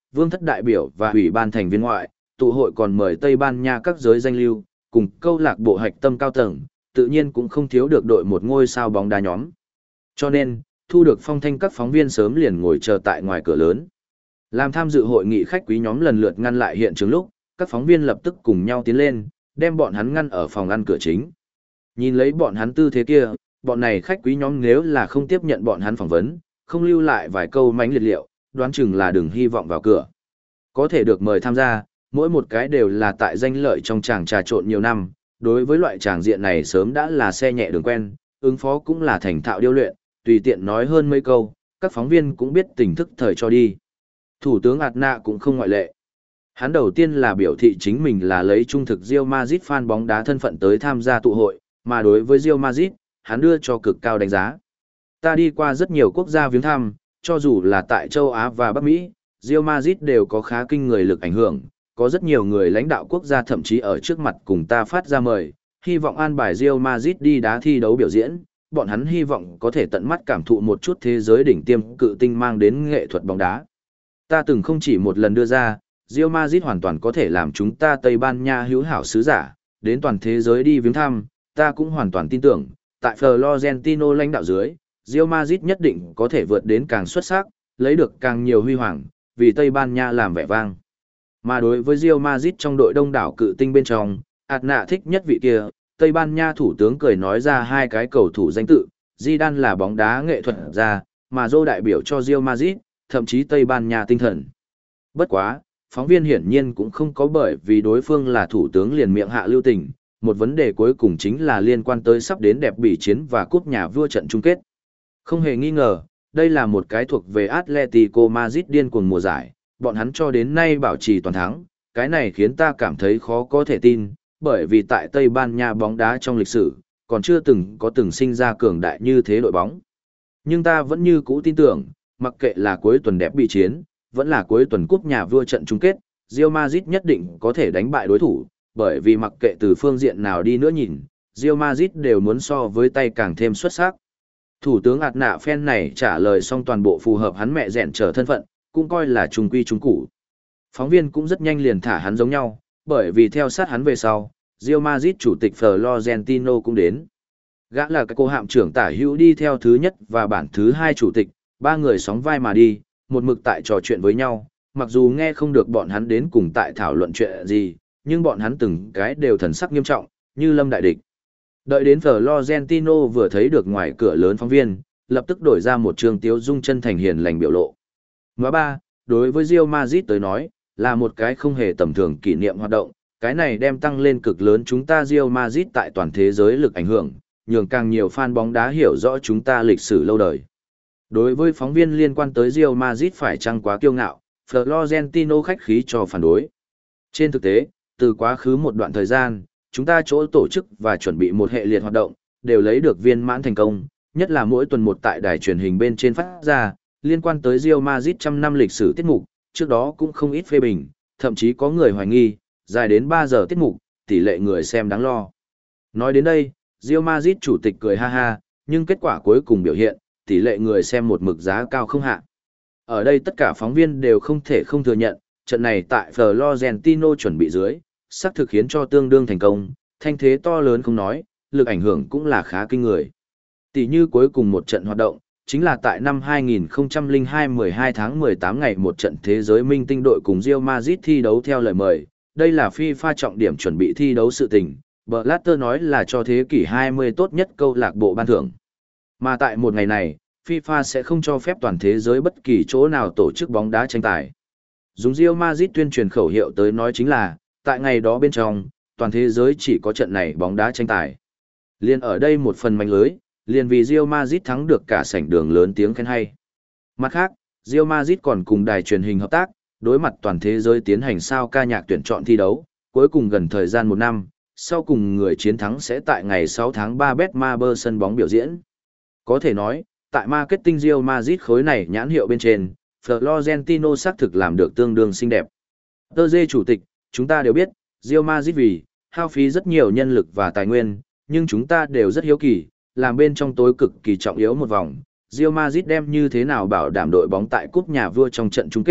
vương thất đại biểu và ủy ban thành viên ngoại, tụ hội còn mời Tây Ban Nha các giới danh lưu, cùng câu lạc bộ hạch tâm cao tầng, tự nhiên cũng không thiếu được đội một ngôi sao bóng đá nhóm. Cho nên, thu được phong thanh các phóng viên sớm liền ngồi chờ tại ngoài cửa lớn. Làm tham dự hội nghị khách quý nhóm lần lượt ngăn lại hiện trường lúc, các phóng viên lập tức cùng nhau tiến lên, đem bọn hắn ngăn ở phòng ăn cửa chính. Nhìn lấy bọn hắn tư thế kia, bọn này khách quý nhóm nếu là không tiếp nhận bọn hắn phỏng vấn, không lưu lại vài câu mánh liệt liệu, đoán chừng là đừng hy vọng vào cửa. Có thể được mời tham gia, mỗi một cái đều là tại danh lợi trong tràng trà trộn nhiều năm, đối với loại tràng diện này sớm đã là xe nhẹ đường quen, ứng phó cũng là thành thạo điêu luyện, tùy tiện nói hơn mấy câu, các phóng viên cũng biết tình thức thời cho đi. Thủ tướng Adna cũng không ngoại lệ. Hắn đầu tiên là biểu thị chính mình là lấy trung thực Real Madrid fan bóng đá thân phận tới tham gia tụ hội, mà đối với Real Madrid, hắn đưa cho cực cao đánh giá. Ta đi qua rất nhiều quốc gia viếng thăm, cho dù là tại châu Á và Bắc Mỹ, Real Madrid đều có khá kinh người lực ảnh hưởng, có rất nhiều người lãnh đạo quốc gia thậm chí ở trước mặt cùng ta phát ra mời, hy vọng an bài Real Madrid đi đá thi đấu biểu diễn, bọn hắn hy vọng có thể tận mắt cảm thụ một chút thế giới đỉnh tiêm cự tinh mang đến nghệ thuật bóng đá. Ta từng không chỉ một lần đưa ra, Real Madrid hoàn toàn có thể làm chúng ta Tây Ban Nha hữu hảo sứ giả, đến toàn thế giới đi viếng thăm, ta cũng hoàn toàn tin tưởng, tại Florentino lãnh đạo dưới, Real Madrid nhất định có thể vượt đến càng xuất sắc, lấy được càng nhiều huy hoàng, vì Tây Ban Nha làm vẻ vang. Mà đối với Real Madrid trong đội đông đảo cự tinh bên trong, Adna thích nhất vị kia, Tây Ban Nha thủ tướng cười nói ra hai cái cầu thủ danh tự, Zidane là bóng đá nghệ thuật ra, mà Zô đại biểu cho Real Madrid, thậm chí Tây Ban Nha tinh thần. Bất quá, phóng viên hiển nhiên cũng không có bởi vì đối phương là thủ tướng liền miệng hạ lưu tình, một vấn đề cuối cùng chính là liên quan tới sắp đến đẹp bỉ chiến và cúp nhà vua trận chung kết. Không hề nghi ngờ, đây là một cái thuộc về Atletico Madrid điên cuồng mùa giải, bọn hắn cho đến nay bảo trì toàn thắng, cái này khiến ta cảm thấy khó có thể tin, bởi vì tại Tây Ban Nha bóng đá trong lịch sử, còn chưa từng có từng sinh ra cường đại như thế đội bóng. Nhưng ta vẫn như cũ tin tưởng, mặc kệ là cuối tuần đẹp bị chiến, vẫn là cuối tuần cúp nhà vua trận chung kết, Real Madrid nhất định có thể đánh bại đối thủ, bởi vì mặc kệ từ phương diện nào đi nữa nhìn, Real Madrid đều muốn so với tay càng thêm xuất sắc. Thủ tướng Adna phen này trả lời xong toàn bộ phù hợp hắn mẹ rèn trở thân phận, cũng coi là trung quy trung củ. Phóng viên cũng rất nhanh liền thả hắn giống nhau, bởi vì theo sát hắn về sau, Real Madrid chủ tịch Florentino cũng đến. Gã là cái cô hạm trưởng tả hữu đi theo thứ nhất và bản thứ hai chủ tịch, ba người sóng vai mà đi, một mực tại trò chuyện với nhau, mặc dù nghe không được bọn hắn đến cùng tại thảo luận chuyện gì, nhưng bọn hắn từng cái đều thần sắc nghiêm trọng, như lâm đại địch. Đợi đến Florentino vừa thấy được ngoài cửa lớn phóng viên, lập tức đổi ra một trường tiếu dung chân thành hiền lành biểu lộ. Ngoài ba, đối với Real Madrid tới nói, là một cái không hề tầm thường kỷ niệm hoạt động, cái này đem tăng lên cực lớn chúng ta Real Madrid tại toàn thế giới lực ảnh hưởng, nhường càng nhiều fan bóng đá hiểu rõ chúng ta lịch sử lâu đời. Đối với phóng viên liên quan tới Real Madrid phải chăng quá kiêu ngạo, Florentino khách khí cho phản đối. Trên thực tế, từ quá khứ một đoạn thời gian, chúng ta chỗ tổ chức và chuẩn bị một hệ liệt hoạt động, đều lấy được viên mãn thành công, nhất là mỗi tuần một tại đài truyền hình bên trên phát ra, liên quan tới Real Madrid trăm năm lịch sử tiết mục, trước đó cũng không ít phê bình, thậm chí có người hoài nghi, dài đến ba giờ tiết mục, tỷ lệ người xem đáng lo. Nói đến đây, Real Madrid chủ tịch cười ha ha, nhưng kết quả cuối cùng biểu hiện, tỷ lệ người xem một mực giá cao không hạ. Ở đây tất cả phóng viên đều không thể không thừa nhận, trận này tại Florentino chuẩn bị dưới, xác thực khiến cho tương đương thành công, thanh thế to lớn không nói, lực ảnh hưởng cũng là khá kinh người. Tỷ như cuối cùng một trận hoạt động, chính là tại năm hai nghìn không trăm lẻ hai mười hai tháng mười tám ngày một trận thế giới minh tinh đội cùng Real Madrid thi đấu theo lời mời, đây là FIFA trọng điểm chuẩn bị thi đấu sự tình, Blatter nói là cho thế kỷ hai mươi tốt nhất câu lạc bộ ban thưởng. Mà tại một ngày này, FIFA sẽ không cho phép toàn thế giới bất kỳ chỗ nào tổ chức bóng đá tranh tài. Dùng Real Madrid tuyên truyền khẩu hiệu tới nói chính là, tại ngày đó bên trong, toàn thế giới chỉ có trận này bóng đá tranh tài. Liên ở đây một phần manh lưới, liền vì Real Madrid thắng được cả sảnh đường lớn tiếng khen hay. Mặt khác, Real Madrid còn cùng đài truyền hình hợp tác, đối mặt toàn thế giới tiến hành sao ca nhạc tuyển chọn thi đấu, cuối cùng gần thời gian một năm, sau cùng người chiến thắng sẽ tại ngày sáu tháng ba Betmaber sân bóng biểu diễn. Có thể nói, tại marketing Real Madrid khối này nhãn hiệu bên trên, Florentino xác thực làm được tương đương xinh đẹp. Tơ dê chủ tịch, chúng ta đều biết, Real Madrid vì hao phí rất nhiều nhân lực và tài nguyên, nhưng chúng ta đều rất hiếu kỳ, làm bên trong tối cực kỳ trọng yếu một vòng, Real Madrid đem như thế nào bảo đảm đội bóng tại cúp nhà vua trong trận chung kết,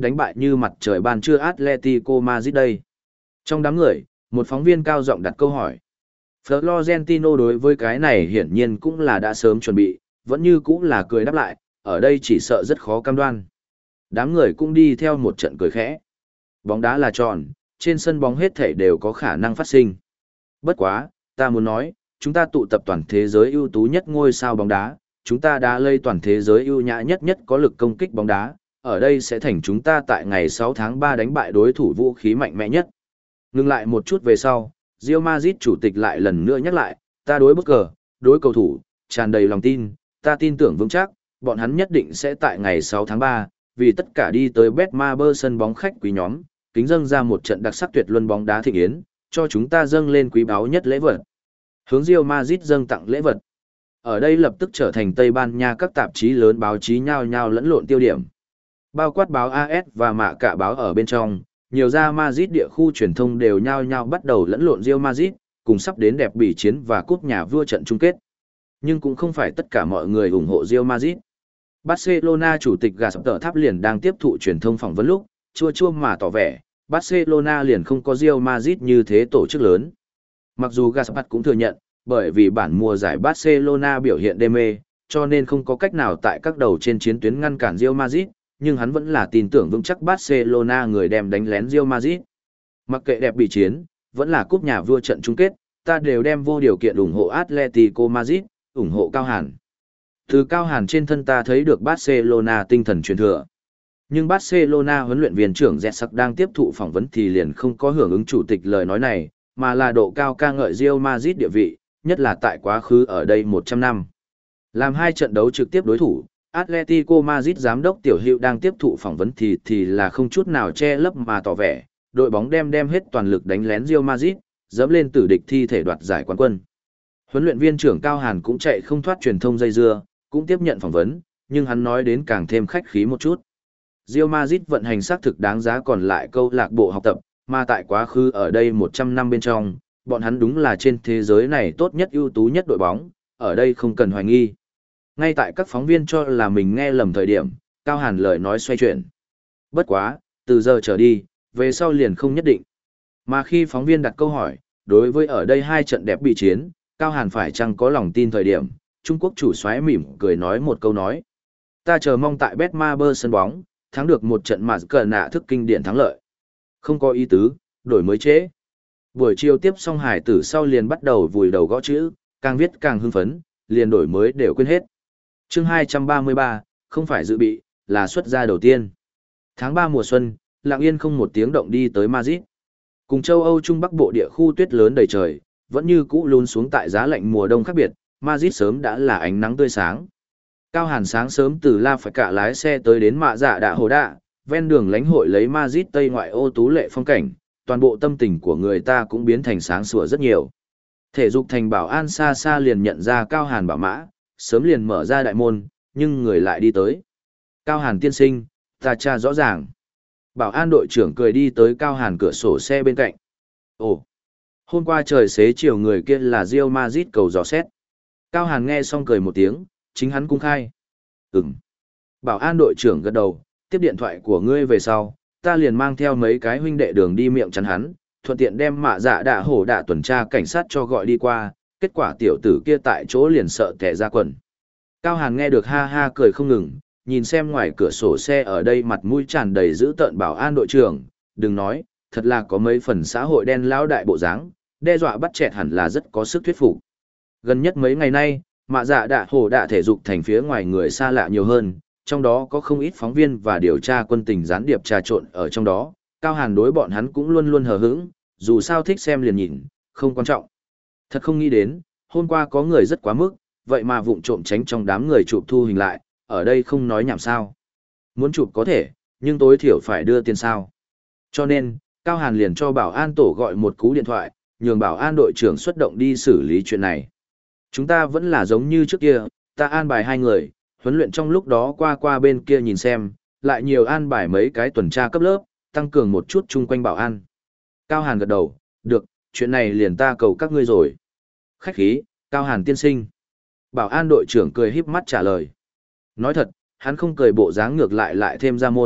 đánh bại như mặt trời ban trưa Atletico Madrid đây. Trong đám người, một phóng viên cao giọng đặt câu hỏi. Florentino đối với cái này hiển nhiên cũng là đã sớm chuẩn bị, vẫn như cũng là cười đáp lại, ở đây chỉ sợ rất khó cam đoan. Đám người cũng đi theo một trận cười khẽ. Bóng đá là tròn, trên sân bóng hết thảy đều có khả năng phát sinh. Bất quá, ta muốn nói, chúng ta tụ tập toàn thế giới ưu tú nhất ngôi sao bóng đá, chúng ta đã lây toàn thế giới ưu nhã nhất nhất có lực công kích bóng đá, ở đây sẽ thành chúng ta tại ngày sáu tháng ba đánh bại đối thủ vũ khí mạnh mẽ nhất. Ngừng lại một chút về sau, Real Madrid chủ tịch lại lần nữa nhắc lại, ta đối bất cờ, đối cầu thủ, tràn đầy lòng tin, ta tin tưởng vững chắc, bọn hắn nhất định sẽ tại ngày sáu tháng ba, vì tất cả đi tới Betmaber sân bóng khách quý nhóm, kính dâng ra một trận đặc sắc tuyệt luân bóng đá thịnh yến, cho chúng ta dâng lên quý báu nhất lễ vật. Hướng Real Madrid dâng tặng lễ vật. Ở đây lập tức trở thành Tây Ban Nha các tạp chí lớn báo chí nhao nhao lẫn lộn tiêu điểm. Bao quát báo a ét và mạ cả báo ở bên trong, nhiều gia Madrid địa khu truyền thông đều nhao nhao bắt đầu lẫn lộn Real Madrid, cùng sắp đến đẹp bỉ chiến và cúp nhà vua trận chung kết. Nhưng cũng không phải tất cả mọi người ủng hộ Real Madrid. Barcelona chủ tịch Gaspar Tháp liền đang tiếp thụ truyền thông phỏng vấn lúc, chua chua mà tỏ vẻ, Barcelona liền không có Real Madrid như thế tổ chức lớn. Mặc dù Gaspar cũng thừa nhận, bởi vì bản mùa giải Barcelona biểu hiện đê mê, cho nên không có cách nào tại các đầu trên chiến tuyến ngăn cản Real Madrid, nhưng hắn vẫn là tin tưởng vững chắc Barcelona người đem đánh lén Real Madrid. Mặc kệ đẹp bị chiến, vẫn là cúp nhà vua trận chung kết, ta đều đem vô điều kiện ủng hộ Atletico Madrid, ủng hộ Cao Hàn. Từ Cao Hàn trên thân ta thấy được Barcelona tinh thần truyền thừa. Nhưng Barcelona huấn luyện viên trưởng Zetsak đang tiếp thụ phỏng vấn thì liền không có hưởng ứng chủ tịch lời nói này, mà là độ cao ca ngợi Real Madrid địa vị, nhất là tại quá khứ ở đây một trăm năm. Làm hai trận đấu trực tiếp đối thủ, Atletico Madrid giám đốc Tiểu Hữu đang tiếp thụ phỏng vấn thì thì là không chút nào che lấp mà tỏ vẻ, đội bóng đem đem hết toàn lực đánh lén Real Madrid, dẫm lên tử địch thi thể đoạt giải quán quân. Huấn luyện viên trưởng Cao Hàn cũng chạy không thoát truyền thông dây dưa, cũng tiếp nhận phỏng vấn, nhưng hắn nói đến càng thêm khách khí một chút. Real Madrid vận hành xác thực đáng giá còn lại câu lạc bộ học tập, mà tại quá khứ ở đây một trăm năm bên trong, bọn hắn đúng là trên thế giới này tốt nhất ưu tú nhất đội bóng, ở đây không cần hoài nghi. Ngay tại các phóng viên cho là mình nghe lầm thời điểm, Cao Hàn lời nói xoay chuyển. Bất quá, từ giờ trở đi, về sau liền không nhất định. Mà khi phóng viên đặt câu hỏi, đối với ở đây hai trận đẹp bị chiến, Cao Hàn phải chăng có lòng tin thời điểm, Trung Quốc chủ soái mỉm cười nói một câu nói. Ta chờ mong tại Betmaber sân bóng, thắng được một trận mà cờ nạ thức kinh điển thắng lợi. Không có ý tứ, đổi mới chế. Buổi chiều tiếp xong hải tử sau liền bắt đầu vùi đầu gõ chữ, càng viết càng hưng phấn, liền đổi mới đều quên hết. Chương hai trăm ba mươi ba, không phải dự bị, là xuất gia đầu tiên. Tháng ba mùa xuân, lặng yên không một tiếng động đi tới Madrid. Cùng châu Âu Trung Bắc Bộ địa khu tuyết lớn đầy trời, vẫn như cũ lún xuống tại giá lạnh mùa đông khác biệt, Madrid sớm đã là ánh nắng tươi sáng. Cao Hàn sáng sớm từ La phải cả lái xe tới đến Mạ Dạ Đạ Hồ Đạ, ven đường lãnh hội lấy Madrid Tây ngoại ô tú lệ phong cảnh, toàn bộ tâm tình của người ta cũng biến thành sáng sủa rất nhiều. Thể dục thành bảo an xa xa liền nhận ra Cao Hàn bảo mã, sớm liền mở ra đại môn, nhưng người lại đi tới. Cao Hàn tiên sinh, ta tra rõ ràng. Bảo an đội trưởng cười đi tới Cao Hàn cửa sổ xe bên cạnh. Ồ, hôm qua trời xế chiều người kia là Real Madrid cầu dò xét. Cao Hàn nghe xong cười một tiếng, chính hắn cung khai. Ừm. Bảo an đội trưởng gật đầu, tiếp điện thoại của ngươi về sau, ta liền mang theo mấy cái huynh đệ đường đi miệng chắn hắn, thuận tiện đem Mạ Dạ Đạ Hổ Đạ tuần tra cảnh sát cho gọi đi qua, kết quả tiểu tử kia tại chỗ liền sợ tè ra quần. Cao Hàn nghe được ha ha cười không ngừng, nhìn xem ngoài cửa sổ xe ở đây mặt mũi tràn đầy dữ tợn bảo an đội trưởng, đừng nói, thật là có mấy phần xã hội đen lão đại bộ dáng, đe dọa bắt chẹt hẳn là rất có sức thuyết phục. Gần nhất mấy ngày nay, Mạ Dạ Đạ Hổ Đạ thể dục thành phía ngoài người xa lạ nhiều hơn, trong đó có không ít phóng viên và điều tra quân tình gián điệp trà trộn ở trong đó, Cao Hàn đối bọn hắn cũng luôn luôn hờ hững, dù sao thích xem liền nhìn, không quan trọng. Thật không nghĩ đến, hôm qua có người rất quá mức, vậy mà vụng trộm tránh trong đám người chụp thu hình lại, ở đây không nói nhảm sao. Muốn chụp có thể, nhưng tối thiểu phải đưa tiền sao. Cho nên, Cao Hàn liền cho bảo an tổ gọi một cú điện thoại, nhường bảo an đội trưởng xuất động đi xử lý chuyện này. Chúng ta vẫn là giống như trước kia, ta an bài hai người, huấn luyện trong lúc đó qua qua bên kia nhìn xem, lại nhiều an bài mấy cái tuần tra cấp lớp, tăng cường một chút chung quanh bảo an. Cao Hàn gật đầu, được, chuyện này liền ta cầu các ngươi rồi. Khách khí, Cao Hàn tiên sinh. Bảo an đội trưởng cười híp mắt trả lời. Nói thật, hắn không cười bộ dáng ngược lại lại thêm ra môn,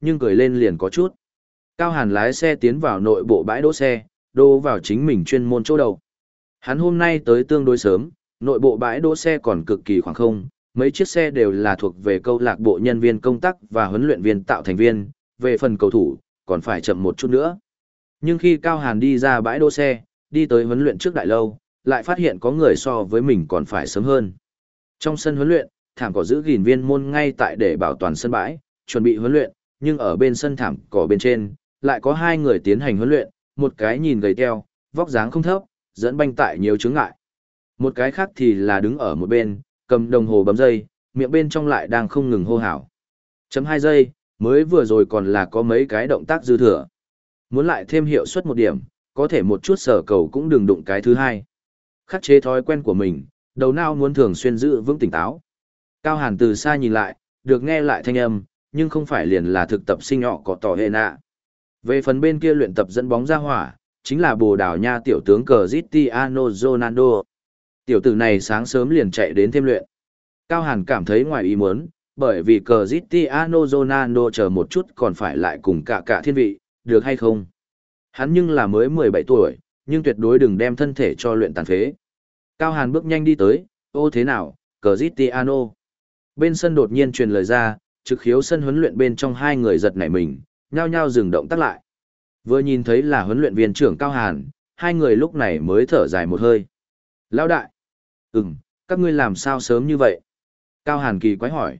nhưng cười lên liền có chút. Cao Hàn lái xe tiến vào nội bộ bãi đỗ xe, đỗ vào chính mình chuyên môn chỗ đầu. Hắn hôm nay tới tương đối sớm, nội bộ bãi đỗ xe còn cực kỳ khoảng không, mấy chiếc xe đều là thuộc về câu lạc bộ nhân viên công tác và huấn luyện viên tạo thành viên, về phần cầu thủ, còn phải chậm một chút nữa. Nhưng khi Cao Hàn đi ra bãi đỗ xe, đi tới huấn luyện trước đại lâu, lại phát hiện có người so với mình còn phải sớm hơn. Trong sân huấn luyện, thảm cỏ giữ gìn viên môn ngay tại để bảo toàn sân bãi, chuẩn bị huấn luyện, nhưng ở bên sân thảm cỏ bên trên, lại có hai người tiến hành huấn luyện, một cái nhìn gầy teo, vóc dáng không thấp, dẫn banh tại nhiều chướng ngại. Một cái khác thì là đứng ở một bên, cầm đồng hồ bấm giây, miệng bên trong lại đang không ngừng hô hào. Chấm hai giây, mới vừa rồi còn là có mấy cái động tác dư thừa. Muốn lại thêm hiệu suất một điểm, có thể một chút sở cầu cũng đừng đụng cái thứ hai. Khắc chế thói quen của mình, đầu não muốn thường xuyên giữ vững tỉnh táo. Cao Hàn từ xa nhìn lại, được nghe lại thanh âm, nhưng không phải liền là thực tập sinh nhỏ có tỏ hệ nạ. Về phần bên kia luyện tập dẫn bóng ra hỏa, chính là Bồ Đào Nha tiểu tướng Cristiano Ronaldo. Tiểu tử này sáng sớm liền chạy đến thêm luyện. Cao Hàn cảm thấy ngoài ý muốn, bởi vì Cristiano Ronaldo chờ một chút còn phải lại cùng cả cả thiên vị, được hay không? Hắn nhưng là mới mười bảy tuổi, nhưng tuyệt đối đừng đem thân thể cho luyện tàn phế. Cao Hàn bước nhanh đi tới, ô thế nào, Cristiano. Bên sân đột nhiên truyền lời ra, trực khiếu sân huấn luyện bên trong hai người giật nảy mình, nhao nhao dừng động tác lại. Vừa nhìn thấy là huấn luyện viên trưởng Cao Hàn, hai người lúc này mới thở dài một hơi. Lão đại. Ừm, các ngươi làm sao sớm như vậy? Cao Hàn kỳ quái hỏi.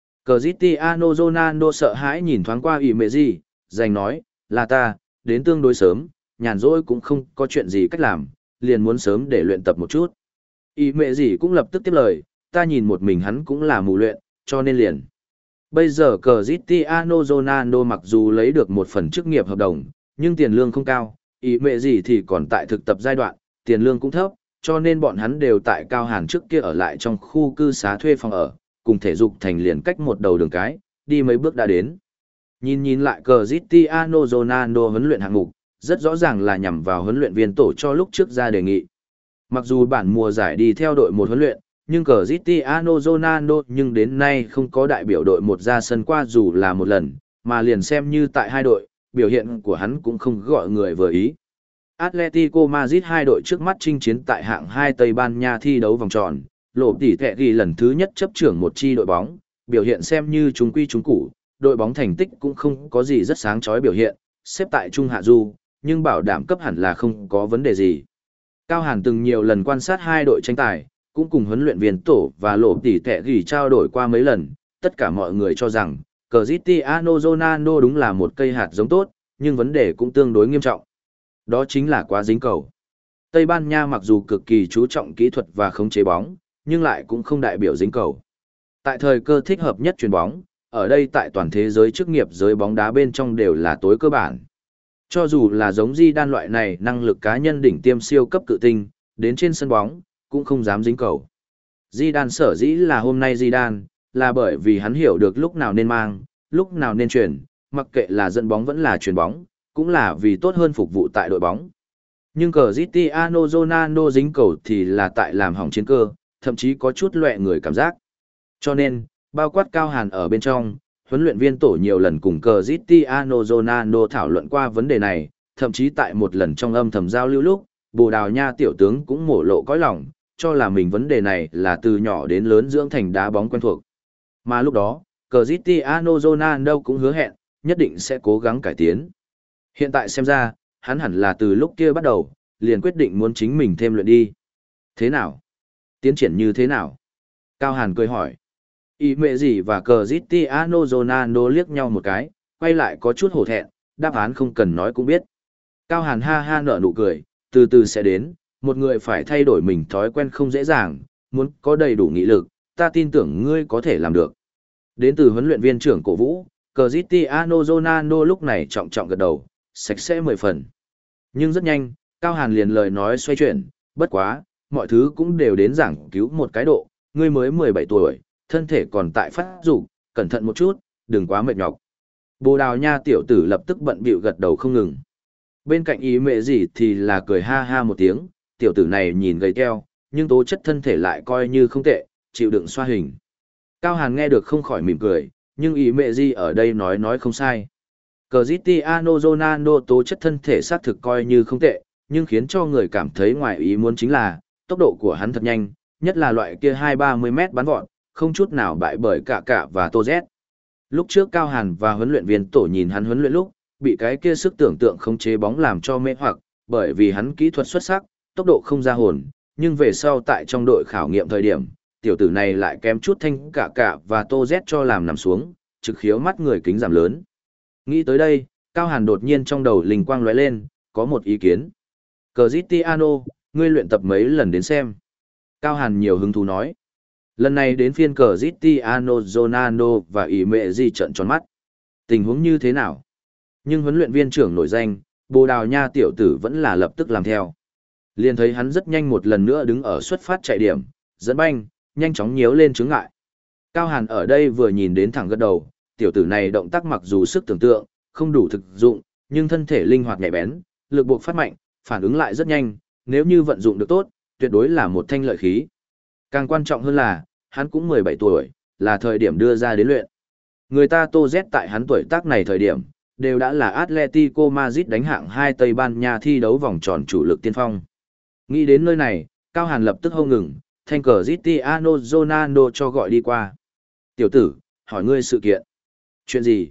Cristiano Ronaldo sợ hãi nhìn thoáng qua ỉ mẹ gì, giành nói, là ta, đến tương đối sớm, nhàn rỗi cũng không có chuyện gì cách làm, liền muốn sớm để luyện tập một chút. ỉ mẹ gì cũng lập tức tiếp lời, ta nhìn một mình hắn cũng là mù luyện, cho nên liền. Bây giờ Cristiano Ronaldo mặc dù lấy được một phần chức nghiệp hợp đồng, nhưng tiền lương không cao, ý mẹ gì thì còn tại thực tập giai đoạn, tiền lương cũng thấp, cho nên bọn hắn đều tại Cao Hàn trước kia ở lại trong khu cư xá thuê phòng ở, cùng thể dục thành liền cách một đầu đường cái, đi mấy bước đã đến. Nhìn nhìn lại Cristiano Ronaldo huấn luyện hạng mục, rất rõ ràng là nhằm vào huấn luyện viên tổ cho lúc trước ra đề nghị. Mặc dù bản mùa giải đi theo đội một huấn luyện, nhưng Cristiano Ronaldo nhưng đến nay không có đại biểu đội một ra sân qua dù là một lần, mà liền xem như tại hai đội, biểu hiện của hắn cũng không gọi người vừa ý. Atletico Madrid hai đội trước mắt chinh chiến tại hạng hai Tây Ban Nha thi đấu vòng tròn, lộ tỷ thẹ ghi lần thứ nhất chấp trưởng một chi đội bóng, biểu hiện xem như chúng quy chúng củ, đội bóng thành tích cũng không có gì rất sáng chói biểu hiện, xếp tại trung hạ du, nhưng bảo đảm cấp hẳn là không có vấn đề gì. Cao Hàn từng nhiều lần quan sát hai đội tranh tài, cũng cùng huấn luyện viên tổ và lộ tỷ thẹ ghi trao đổi qua mấy lần, tất cả mọi người cho rằng, Cristiano Ronaldo đúng là một cây hạt giống tốt, nhưng vấn đề cũng tương đối nghiêm trọng. Đó chính là quá dính cầu. Tây Ban Nha mặc dù cực kỳ chú trọng kỹ thuật và khống chế bóng, nhưng lại cũng không đại biểu dính cầu. Tại thời cơ thích hợp nhất chuyền bóng, ở đây tại toàn thế giới chức nghiệp giới bóng đá bên trong đều là tối cơ bản. Cho dù là giống Zidane loại này năng lực cá nhân đỉnh tiêm siêu cấp cự tinh, đến trên sân bóng, cũng không dám dính cầu. Zidane sở dĩ là hôm nay Zidane, là bởi vì hắn hiểu được lúc nào nên mang, lúc nào nên chuyển, mặc kệ là dẫn bóng vẫn là chuyền bóng, cũng là vì tốt hơn phục vụ tại đội bóng. Nhưng Cristiano Ronaldo dính cầu thì là tại làm hỏng chiến cơ, thậm chí có chút loẹ người cảm giác. Cho nên, bao quát Cao Hàn ở bên trong, huấn luyện viên tổ nhiều lần cùng Cristiano Ronaldo thảo luận qua vấn đề này, thậm chí tại một lần trong âm thầm giao lưu lúc, Bồ Đào Nha tiểu tướng cũng mổ lộ cõi lòng, cho là mình vấn đề này là từ nhỏ đến lớn dưỡng thành đá bóng quen thuộc. Mà lúc đó, Cristiano Ronaldo cũng hứa hẹn, nhất định sẽ cố gắng cải tiến. Hiện tại xem ra, hắn hẳn là từ lúc kia bắt đầu, liền quyết định muốn chính mình thêm luyện đi. Thế nào? Tiến triển như thế nào? Cao Hàn cười hỏi. Ý mẹ gì và Cristiano Ronaldo liếc nhau một cái, quay lại có chút hổ thẹn, đáp án không cần nói cũng biết. Cao Hàn ha ha nở nụ cười, từ từ sẽ đến, một người phải thay đổi mình thói quen không dễ dàng, muốn có đầy đủ nghị lực, ta tin tưởng ngươi có thể làm được. Đến từ huấn luyện viên trưởng cổ vũ, Cristiano Ronaldo lúc này trọng trọng gật đầu, sạch sẽ mười phần. Nhưng rất nhanh, Cao Hàn liền lời nói xoay chuyển, bất quá, mọi thứ cũng đều đến giảng cứu một cái độ, ngươi mới mười bảy tuổi, thân thể còn tại phát dục, cẩn thận một chút, đừng quá mệt nhọc. Bồ Đào Nha tiểu tử lập tức bận bịu gật đầu không ngừng. Bên cạnh ý mẹ gì thì là cười ha ha một tiếng, tiểu tử này nhìn gầy teo, nhưng tố chất thân thể lại coi như không tệ, chịu đựng xoa hình. Cao Hàn nghe được không khỏi mỉm cười, nhưng ý mẹ gì ở đây nói nói không sai. Cristiano Ronaldo tố chất thân thể xác thực coi như không tệ, nhưng khiến cho người cảm thấy ngoài ý muốn chính là, tốc độ của hắn thật nhanh, nhất là loại kia hai ba mươi mét bắn vọt, không chút nào bại bởi cả cả và Tô Z. Lúc trước Cao Hàn và huấn luyện viên tổ nhìn hắn huấn luyện lúc, bị cái kia sức tưởng tượng không chế bóng làm cho mê hoặc, bởi vì hắn kỹ thuật xuất sắc, tốc độ không ra hồn, nhưng về sau tại trong đội khảo nghiệm thời điểm, tiểu tử này lại kém chút thanh cả cả và Tô Z cho làm nằm xuống, trực khiếu mắt người kính giảm lớn. Nghĩ tới đây, Cao Hàn đột nhiên trong đầu linh quang lóe lên, có một ý kiến. Cristiano, ngươi luyện tập mấy lần đến xem. Cao Hàn nhiều hứng thú nói. Lần này đến phiên Cristiano Ronaldo và ý mẹ gì trận tròn mắt. Tình huống như thế nào? Nhưng huấn luyện viên trưởng nổi danh, Bồ Đào Nha tiểu tử vẫn là lập tức làm theo. Liền thấy hắn rất nhanh một lần nữa đứng ở xuất phát chạy điểm, dẫn banh, nhanh chóng nhiễu lên chướng ngại. Cao Hàn ở đây vừa nhìn đến thẳng gật đầu, tiểu tử này động tác mặc dù sức tưởng tượng, không đủ thực dụng, nhưng thân thể linh hoạt nhạy bén, lực buộc phát mạnh, phản ứng lại rất nhanh, nếu như vận dụng được tốt, tuyệt đối là một thanh lợi khí. Càng quan trọng hơn là, hắn cũng mười bảy tuổi, là thời điểm đưa ra đến luyện. Người ta Tô Z tại hắn tuổi tác này thời điểm, đều đã là Atletico Madrid đánh hạng hai Tây Ban Nha thi đấu vòng tròn chủ lực tiên phong. Nghĩ đến nơi này, Cao Hàn lập tức hô ngừng, thanh cờ Cristiano Ronaldo cho gọi đi qua. Tiểu tử, hỏi ngươi sự kiện. Chuyện gì?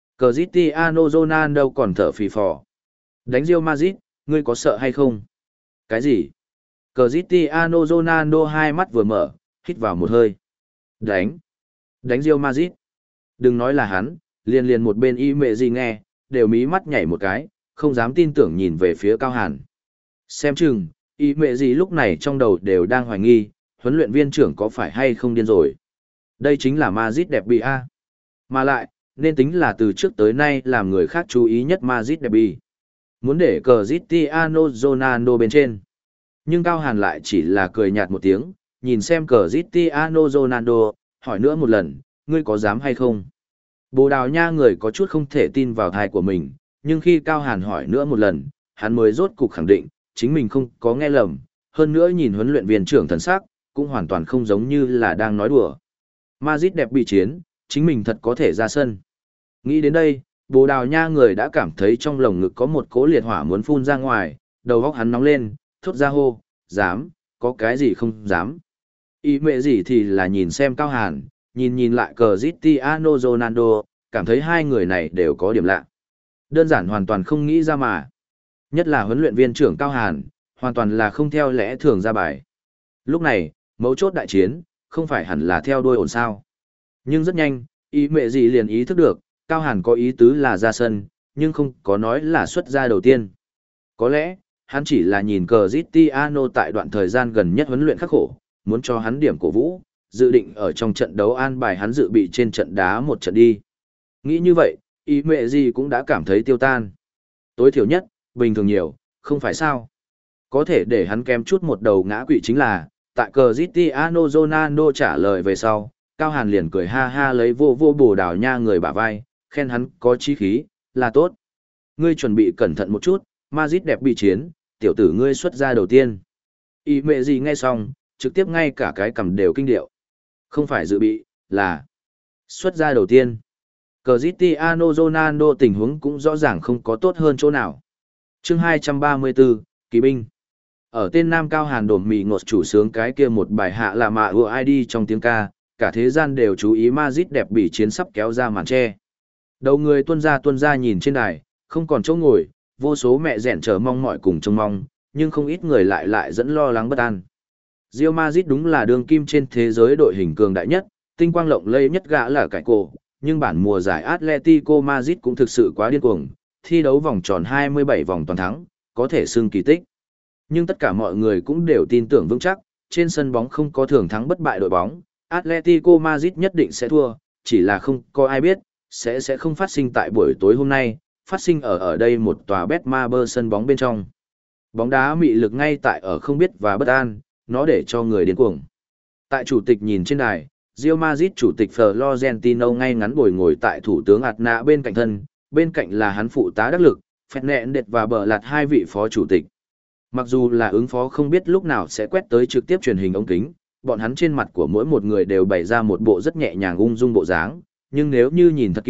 Cristiano Ronaldo còn thở phì phò. Đánh Real Madrid, ngươi có sợ hay không? Cái gì? Cristiano Ronaldo hai mắt vừa mở, hít vào một hơi. Đánh. Đánh Real Madrid. Đừng nói là hắn, liền liền một bên y mẹ gì nghe, đều mí mắt nhảy một cái, không dám tin tưởng nhìn về phía Cao Hàn. Xem chừng, y mẹ gì lúc này trong đầu đều đang hoài nghi, huấn luyện viên trưởng có phải hay không điên rồi. Đây chính là Madrid derby A. Mà lại, nên tính là từ trước tới nay làm người khác chú ý nhất Madrid derby. Muốn để Cristiano Ronaldo bên trên. Nhưng Cao Hàn lại chỉ là cười nhạt một tiếng, nhìn xem Cristiano Ronaldo, hỏi nữa một lần, ngươi có dám hay không? Bồ Đào Nha người có chút không thể tin vào thai của mình, nhưng khi Cao Hàn hỏi nữa một lần, hắn mới rốt cục khẳng định, chính mình không có nghe lầm, hơn nữa nhìn huấn luyện viên trưởng thần sắc, cũng hoàn toàn không giống như là đang nói đùa. Madrid đẹp bị chiến, chính mình thật có thể ra sân. Nghĩ đến đây, Bồ Đào Nha người đã cảm thấy trong lồng ngực có một cỗ liệt hỏa muốn phun ra ngoài, đầu óc hắn nóng lên, thốt ra hô, dám, có cái gì không dám. Ý mẹ gì thì là nhìn xem Cao Hàn, nhìn nhìn lại Cristiano Ronaldo, cảm thấy hai người này đều có điểm lạ. Đơn giản hoàn toàn không nghĩ ra mà. Nhất là huấn luyện viên trưởng Cao Hàn, hoàn toàn là không theo lẽ thường ra bài. Lúc này, mấu chốt đại chiến, không phải hẳn là theo đuôi ổn sao. Nhưng rất nhanh, ý mẹ gì liền ý thức được, Cao Hàn có ý tứ là ra sân, nhưng không có nói là xuất ra đầu tiên. Có lẽ, hắn chỉ là nhìn Cristiano tại đoạn thời gian gần nhất huấn luyện khắc khổ, muốn cho hắn điểm cổ vũ, dự định ở trong trận đấu an bài hắn dự bị trên trận đá một trận đi. Nghĩ như vậy, ý mẹ gì cũng đã cảm thấy tiêu tan. Tối thiểu nhất, bình thường nhiều, không phải sao. Có thể để hắn kém chút một đầu ngã quỵ chính là, tại Cristiano Ronaldo trả lời về sau, Cao Hàn liền cười ha ha lấy vô vô Bồ Đào Nha người bả vai, khen hắn có chí khí, là tốt. Ngươi chuẩn bị cẩn thận một chút, Madrid đẹp bị chiến, tiểu tử ngươi xuất ra đầu tiên. Ý mẹ gì nghe xong, trực tiếp ngay cả cái cầm đều kinh điệu. Không phải dự bị, là xuất ra đầu tiên. Cristiano Ronaldo tình huống cũng rõ ràng không có tốt hơn chỗ nào. Chương hai trăm ba mươi tư, Kỳ binh. Ở tên Nam Cao Hàn đổm mì ngột chủ sướng cái kia một bài hạ là mạ ưa ai đi trong tiếng ca, cả thế gian đều chú ý Madrid đẹp bị chiến sắp kéo ra màn che. Đầu người tuân ra tuân ra nhìn trên đài, không còn chỗ ngồi, vô số mẹ rẻn chờ mong mọi cùng trông mong, nhưng không ít người lại lại dẫn lo lắng bất an. Real Madrid đúng là đường kim trên thế giới đội hình cường đại nhất, tinh quang lộng lẫy nhất gã là cải cổ, nhưng bản mùa giải Atletico Madrid cũng thực sự quá điên cuồng, thi đấu vòng tròn hai mươi bảy vòng toàn thắng, có thể xưng kỳ tích. Nhưng tất cả mọi người cũng đều tin tưởng vững chắc, trên sân bóng không có thường thắng bất bại đội bóng, Atletico Madrid nhất định sẽ thua, chỉ là không có ai biết, sẽ sẽ không phát sinh tại buổi tối hôm nay, phát sinh ở ở đây một tòa Betmaber sân bóng bên trong. Bóng đá mị lực ngay tại ở không biết và bất an, nó để cho người điên cuồng. Tại chủ tịch nhìn trên đài, Real Madrid chủ tịch Florentino ngay ngắn ngồi ngồi tại thủ tướng Adna bên cạnh thân, bên cạnh là hắn phụ tá đắc lực, Fernandes và Bờ Lạt hai vị phó chủ tịch. Mặc dù là ứng phó không biết lúc nào sẽ quét tới trực tiếp truyền hình ống kính, bọn hắn trên mặt của mỗi một người đều bày ra một bộ rất nhẹ nhàng ung dung bộ dáng, nhưng nếu như nhìn thật kỹ,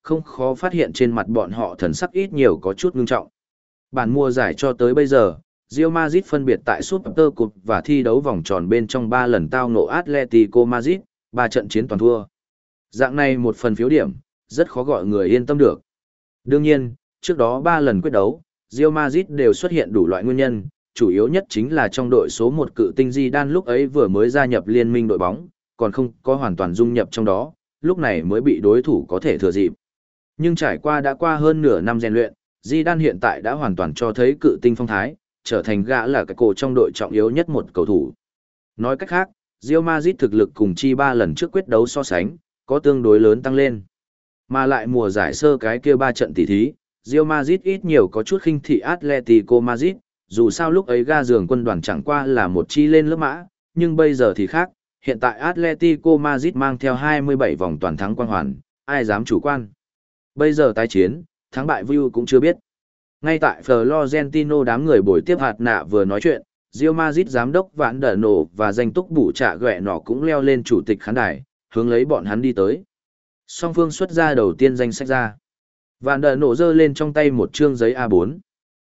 không khó phát hiện trên mặt bọn họ thần sắc ít nhiều có chút ngưng trọng. Bản mùa giải cho tới bây giờ, Real Madrid phân biệt tại Super Cup và thi đấu vòng tròn bên trong ba lần tao ngộ Atletico Madrid, ba trận chiến toàn thua. Dạng này một phần phiếu điểm, rất khó gọi người yên tâm được. Đương nhiên, trước đó ba lần quyết đấu, Real Madrid đều xuất hiện đủ loại nguyên nhân, chủ yếu nhất chính là trong đội số một cự tinh Zidane lúc ấy vừa mới gia nhập liên minh đội bóng, còn không có hoàn toàn dung nhập trong đó, lúc này mới bị đối thủ có thể thừa dịp. Nhưng trải qua đã qua hơn nửa năm rèn luyện, Zidane hiện tại đã hoàn toàn cho thấy cự tinh phong thái, trở thành gã là cái cổ trong đội trọng yếu nhất một cầu thủ. Nói cách khác, Real Madrid thực lực cùng chi ba lần trước quyết đấu so sánh, có tương đối lớn tăng lên. Mà lại mùa giải sơ cái kia ba trận tỷ thí, Real Madrid ít nhiều có chút khinh thị Atletico Madrid, dù sao lúc ấy ga giường quân đoàn chẳng qua là một chi lên lớp mã, nhưng bây giờ thì khác, hiện tại Atletico Madrid mang theo hai mươi bảy vòng toàn thắng quang hoàn, ai dám chủ quan. Bây giờ tái chiến, thắng bại view cũng chưa biết. Ngay tại Florentino đám người buổi tiếp hạt nạ vừa nói chuyện, Real Madrid giám đốc Vạn Đờ Nổ và danh túc bù trả ghẹ nọ cũng leo lên chủ tịch khán đài, hướng lấy bọn hắn đi tới. Song phương xuất ra đầu tiên danh sách ra. Vạn Đờ Nổ giơ lên trong tay một chương giấy A bốn.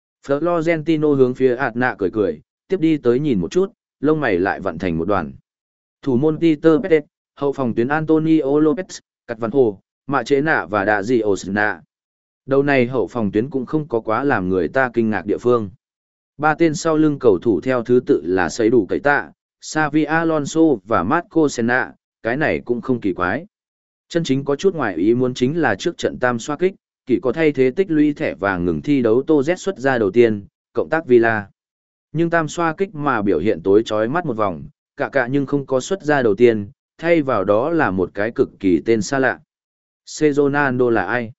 Florentino hướng phía hạt nạ cười cười, tiếp đi tới nhìn một chút, lông mày lại vặn thành một đoàn. Thủ môn Peter Pérez, hậu phòng tuyến Antonio Lopez, Cắt Văn Hồ, Mạ Chế Nạ và Đạ Dị Osna. Đầu này hậu phòng tuyến cũng không có quá làm người ta kinh ngạc địa phương. Ba tên sau lưng cầu thủ theo thứ tự là Sấy Đủ Cấy Tạ, Xavi Alonso và Marco Senna, cái này cũng không kỳ quái. Chân chính có chút ngoài ý muốn chính là trước trận tam xoá kích, kỳ có thay thế tích lũy thẻ vàng ngừng thi đấu Tô Z xuất ra đầu tiên, cộng tác Villa. Nhưng tam xoá kích mà biểu hiện tối chói mắt một vòng, cả cả nhưng không có xuất ra đầu tiên, thay vào đó là một cái cực kỳ tên xa lạ. Ronaldo là ai?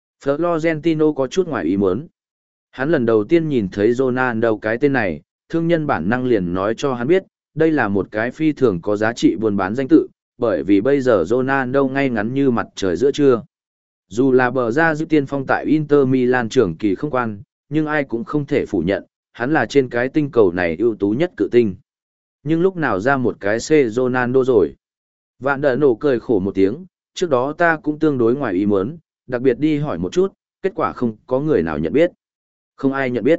Florentino có chút ngoài ý muốn. Hắn lần đầu tiên nhìn thấy Ronaldo cái tên này, thương nhân bản năng liền nói cho hắn biết, đây là một cái phi thường có giá trị buôn bán danh tự, bởi vì bây giờ Ronaldo ngay ngắn như mặt trời giữa trưa. Dù là bờ ra giữ tiên phong tại Inter Milan trưởng kỳ không quan, nhưng ai cũng không thể phủ nhận, hắn là trên cái tinh cầu này ưu tú nhất cự tinh. Nhưng lúc nào ra một cái C Ronaldo rồi? Vạn Đờ Nổ cười khổ một tiếng, trước đó ta cũng tương đối ngoài ý muốn, đặc biệt đi hỏi một chút, kết quả không có người nào nhận biết. Không ai nhận biết.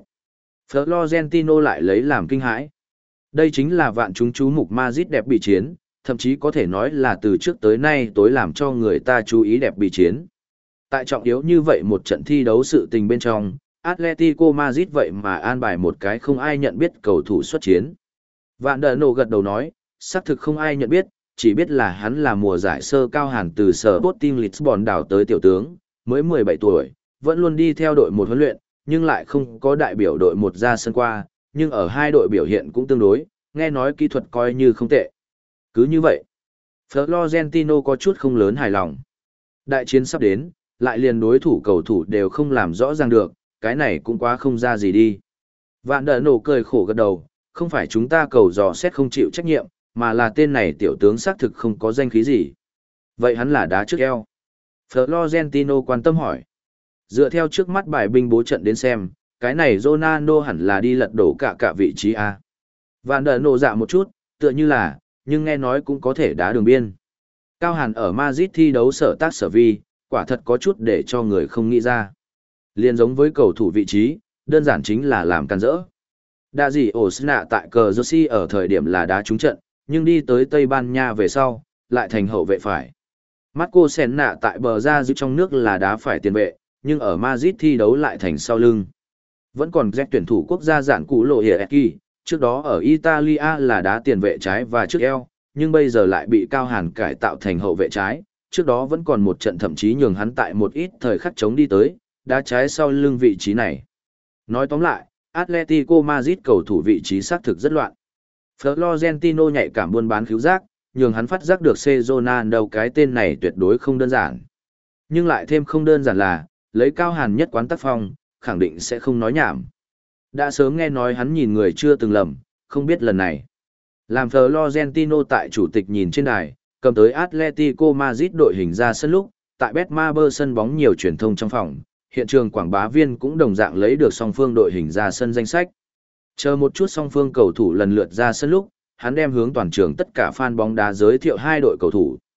Florentino lại lấy làm kinh hãi. Đây chính là vạn chúng chú mục Madrid đẹp bị chiến, thậm chí có thể nói là từ trước tới nay tối làm cho người ta chú ý đẹp bị chiến. Tại trọng yếu như vậy một trận thi đấu sự tình bên trong, Atletico Madrid vậy mà an bài một cái không ai nhận biết cầu thủ xuất chiến. Vạn Đờ Nổ gật đầu nói, xác thực không ai nhận biết, chỉ biết là hắn là mùa giải sơ cao hàn từ sở Sporting Lisbon đào tới tiểu tướng, mới mười bảy tuổi, vẫn luôn đi theo đội một huấn luyện, nhưng lại không có đại biểu đội một ra sân qua, nhưng ở hai đội biểu hiện cũng tương đối, nghe nói kỹ thuật coi như không tệ. Cứ như vậy, Florentino có chút không lớn hài lòng. Đại chiến sắp đến, lại liền đối thủ cầu thủ đều không làm rõ ràng được, cái này cũng quá không ra gì đi. Vạn Đờ Nổ cười khổ gật đầu, không phải chúng ta cầu dò xét không chịu trách nhiệm, mà là tên này tiểu tướng xác thực không có danh khí gì. Vậy hắn là đá trước eo. Florentino quan tâm hỏi. Dựa theo trước mắt bài binh bố trận đến xem, cái này Ronaldo hẳn là đi lật đổ cả cả vị trí A. Vạn Đờ Nổ dạ một chút, tựa như là, nhưng nghe nói cũng có thể đá đường biên. Cao Hàn ở Madrid thi đấu sở tác sở vi, quả thật có chút để cho người không nghĩ ra. Liên giống với cầu thủ vị trí, đơn giản chính là làm càn rỡ. Đa dị Osna tại cờ Jersey ở thời điểm là đá trúng trận, nhưng đi tới Tây Ban Nha về sau, lại thành hậu vệ phải. Marco Senna tại bờ ra giữ trong nước là đá phải tiền vệ, nhưng ở Madrid thi đấu lại thành sau lưng. Vẫn còn Jack tuyển thủ quốc gia dạn cũ lộ Hieki, trước đó ở Italia là đá tiền vệ trái và trước eo, nhưng bây giờ lại bị Cao Hàn cải tạo thành hậu vệ trái, trước đó vẫn còn một trận thậm chí nhường hắn tại một ít thời khắc chống đi tới, đá trái sau lưng vị trí này. Nói tóm lại, Atletico Madrid cầu thủ vị trí xác thực rất loạn. Florentino nhạy cảm buôn bán khứu giác, nhường hắn phát giác được Ronaldo cái tên này tuyệt đối không đơn giản. Nhưng lại thêm không đơn giản là, lấy Cao Hàn nhất quán tác phong, khẳng định sẽ không nói nhảm. Đã sớm nghe nói hắn nhìn người chưa từng lầm, không biết lần này. Làm Florentino tại chủ tịch nhìn trên đài, cầm tới Atletico Madrid đội hình ra sân lúc, tại Betmaber sân bóng nhiều truyền thông trong phòng, hiện trường quảng bá viên cũng đồng dạng lấy được song phương đội hình ra sân danh sách. Chờ một chút song phương cầu thủ lần lượt ra sân lúc, hắn đem hướng toàn trường tất cả fan bóng đá giới thiệu hai đội cầu thủ.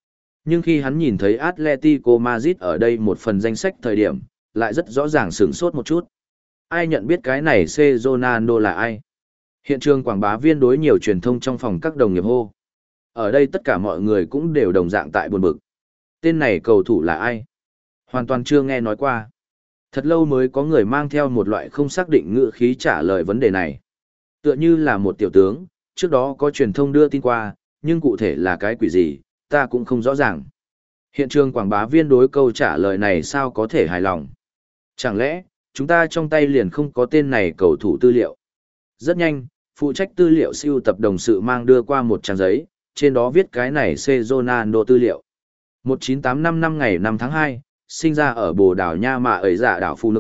Nhưng khi hắn nhìn thấy Atletico Madrid ở đây một phần danh sách thời điểm, lại rất rõ ràng sửng sốt một chút. Ai nhận biết cái này C. Ronaldo là ai? Hiện trường quảng bá viên đối nhiều truyền thông trong phòng các đồng nghiệp hô. Ở đây tất cả mọi người cũng đều đồng dạng tại buồn bực. Tên này cầu thủ là ai? Hoàn toàn chưa nghe nói qua. Thật lâu mới có người mang theo một loại không xác định ngữ khí trả lời vấn đề này. Tựa như là một tiểu tướng, trước đó có truyền thông đưa tin qua, nhưng cụ thể là cái quỷ gì, ta cũng không rõ ràng. Hiện trường quảng bá viên đối câu trả lời này sao có thể hài lòng? Chẳng lẽ, chúng ta trong tay liền không có tên này cầu thủ tư liệu? Rất nhanh, phụ trách tư liệu siêu tập đồng sự mang đưa qua một trang giấy, trên đó viết cái này C. Ronaldo tư liệu. một chín tám năm năm ngày năm tháng hai, sinh ra ở Bồ Đào Nha mà ở dạ đảo Phu Nực.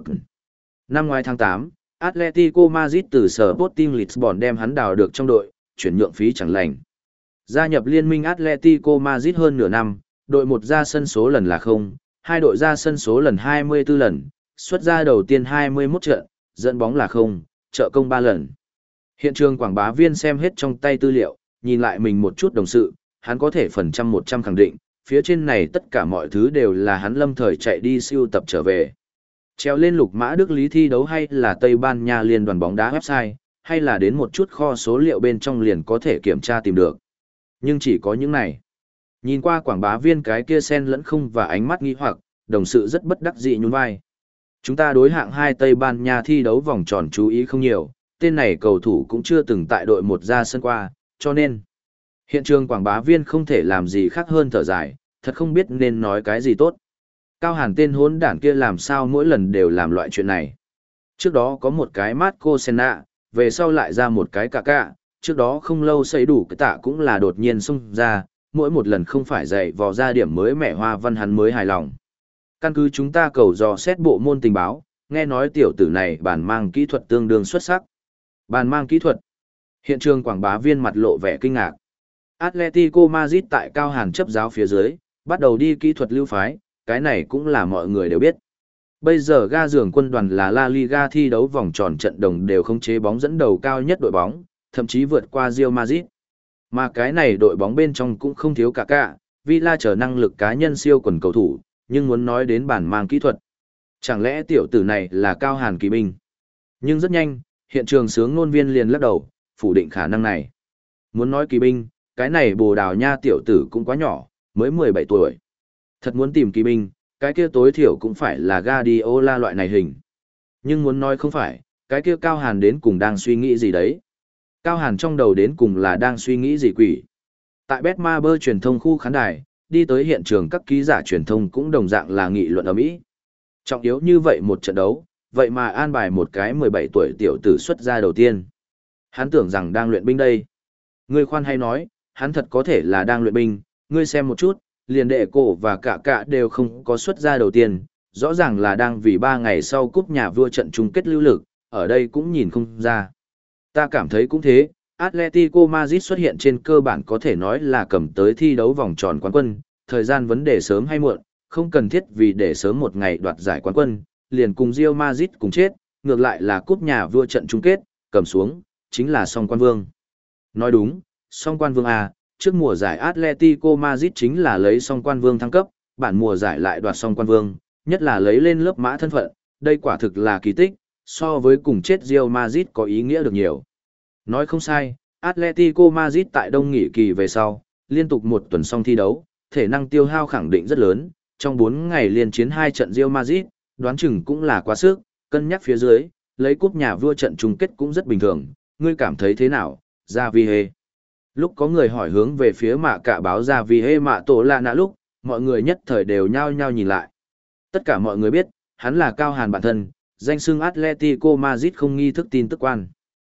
Năm ngoái tháng tám, Atletico Madrid từ Sporting Lisbon đem hắn đào được trong đội, chuyển nhượng phí chẳng lành. Gia nhập liên minh Atletico Madrid hơn nửa năm, đội một ra sân số lần là không, hai đội ra sân số lần hai mươi tư lần, xuất ra đầu tiên hai mươi mốt trận, dẫn bóng là không, trợ công ba lần. Hiện trường quảng bá viên xem hết trong tay tư liệu, nhìn lại mình một chút đồng sự, hắn có thể phần trăm một trăm khẳng định, phía trên này tất cả mọi thứ đều là hắn lâm thời chạy đi siêu tập trở về. Treo lên lục mã Đức Lý thi đấu hay là Tây Ban Nha liên đoàn bóng đá website, hay là đến một chút kho số liệu bên trong liền có thể kiểm tra tìm được. Nhưng chỉ có những này. Nhìn qua quảng bá viên cái kia sen lẫn không và ánh mắt nghi hoặc, đồng sự rất bất đắc dĩ nhún vai. Chúng ta đối hạng hai Tây Ban Nha thi đấu vòng tròn chú ý không nhiều, tên này cầu thủ cũng chưa từng tại đội một ra sân qua, cho nên hiện trường quảng bá viên không thể làm gì khác hơn thở dài, thật không biết nên nói cái gì tốt. Cao Hàn tên hốn đản kia làm sao mỗi lần đều làm loại chuyện này. Trước đó có một cái Marco Senna, về sau lại ra một cái Kaká, trước đó không lâu xây đủ cái tạ cũng là đột nhiên xông ra, mỗi một lần không phải dạy vò ra điểm mới mẻ hoa văn hắn mới hài lòng. Căn cứ chúng ta cầu dò xét bộ môn tình báo, nghe nói tiểu tử này bàn mang kỹ thuật tương đương xuất sắc. Bàn mang kỹ thuật. Hiện trường quảng bá viên mặt lộ vẻ kinh ngạc. Atletico Madrid tại Cao Hàn chấp giáo phía dưới, bắt đầu đi kỹ thuật lưu phái, cái này cũng là mọi người đều biết. Bây giờ ga giường quân đoàn là La Liga thi đấu vòng tròn trận đồng đều khống chế bóng dẫn đầu cao nhất đội bóng, thậm chí vượt qua Real Madrid. Mà cái này đội bóng bên trong cũng không thiếu cả cả, Villa chờ năng lực cá nhân siêu quần cầu thủ, nhưng muốn nói đến bản mang kỹ thuật. Chẳng lẽ tiểu tử này là Cao Hàn kỳ binh? Nhưng rất nhanh, hiện trường sướng ngôn viên liền lắc đầu, phủ định khả năng này. Muốn nói kỳ binh, cái này Bồ Đào Nha tiểu tử cũng quá nhỏ, mới mười bảy tuổi. Thật muốn tìm kỳ binh, cái kia tối thiểu cũng phải là Guardiola loại này hình. Nhưng muốn nói không phải, cái kia Cao Hàn đến cùng đang suy nghĩ gì đấy. Cao Hàn trong đầu đến cùng là đang suy nghĩ gì quỷ. Tại Betmaber truyền thông khu khán đài, đi tới hiện trường các ký giả truyền thông cũng đồng dạng là nghị luận ở Mỹ. Trọng yếu như vậy một trận đấu, vậy mà an bài một cái mười bảy tuổi tiểu tử xuất ra đầu tiên. Hắn tưởng rằng đang luyện binh đây. Ngươi khoan hay nói, hắn thật có thể là đang luyện binh, ngươi xem một chút, liền đệ cổ và cả cả đều không có xuất ra đầu tiên, rõ ràng là đang vì ba ngày sau cúp nhà vua trận chung kết lưu lực, ở đây cũng nhìn không ra. Ta cảm thấy cũng thế, Atletico Madrid xuất hiện trên cơ bản có thể nói là cầm tới thi đấu vòng tròn quán quân, thời gian vấn đề sớm hay muộn, không cần thiết vì để sớm một ngày đoạt giải quán quân, liền cùng Real Madrid cùng chết, ngược lại là cúp nhà vua trận chung kết, cầm xuống, chính là song quan vương. Nói đúng, song quan vương à, trước mùa giải Atletico Madrid chính là lấy song quan vương thăng cấp, bản mùa giải lại đoạt song quan vương, nhất là lấy lên lớp mã thân phận, đây quả thực là kỳ tích, so với cùng chết Real Madrid có ý nghĩa được nhiều. Nói không sai, Atletico Madrid tại đông nghỉ kỳ về sau, liên tục một tuần xong thi đấu, thể năng tiêu hao khẳng định rất lớn, trong bốn ngày liên chiến hai trận Real Madrid, đoán chừng cũng là quá sức, cân nhắc phía dưới, lấy cúp nhà vua trận chung kết cũng rất bình thường, ngươi cảm thấy thế nào, Javier? Lúc có người hỏi hướng về phía mạ cả báo Javier mạ tổ lạ nạ lúc, mọi người nhất thời đều nhao nhao nhìn lại. Tất cả mọi người biết, hắn là Cao Hàn bản thân, danh xưng Atletico Madrid không nghi thức tin tức quan.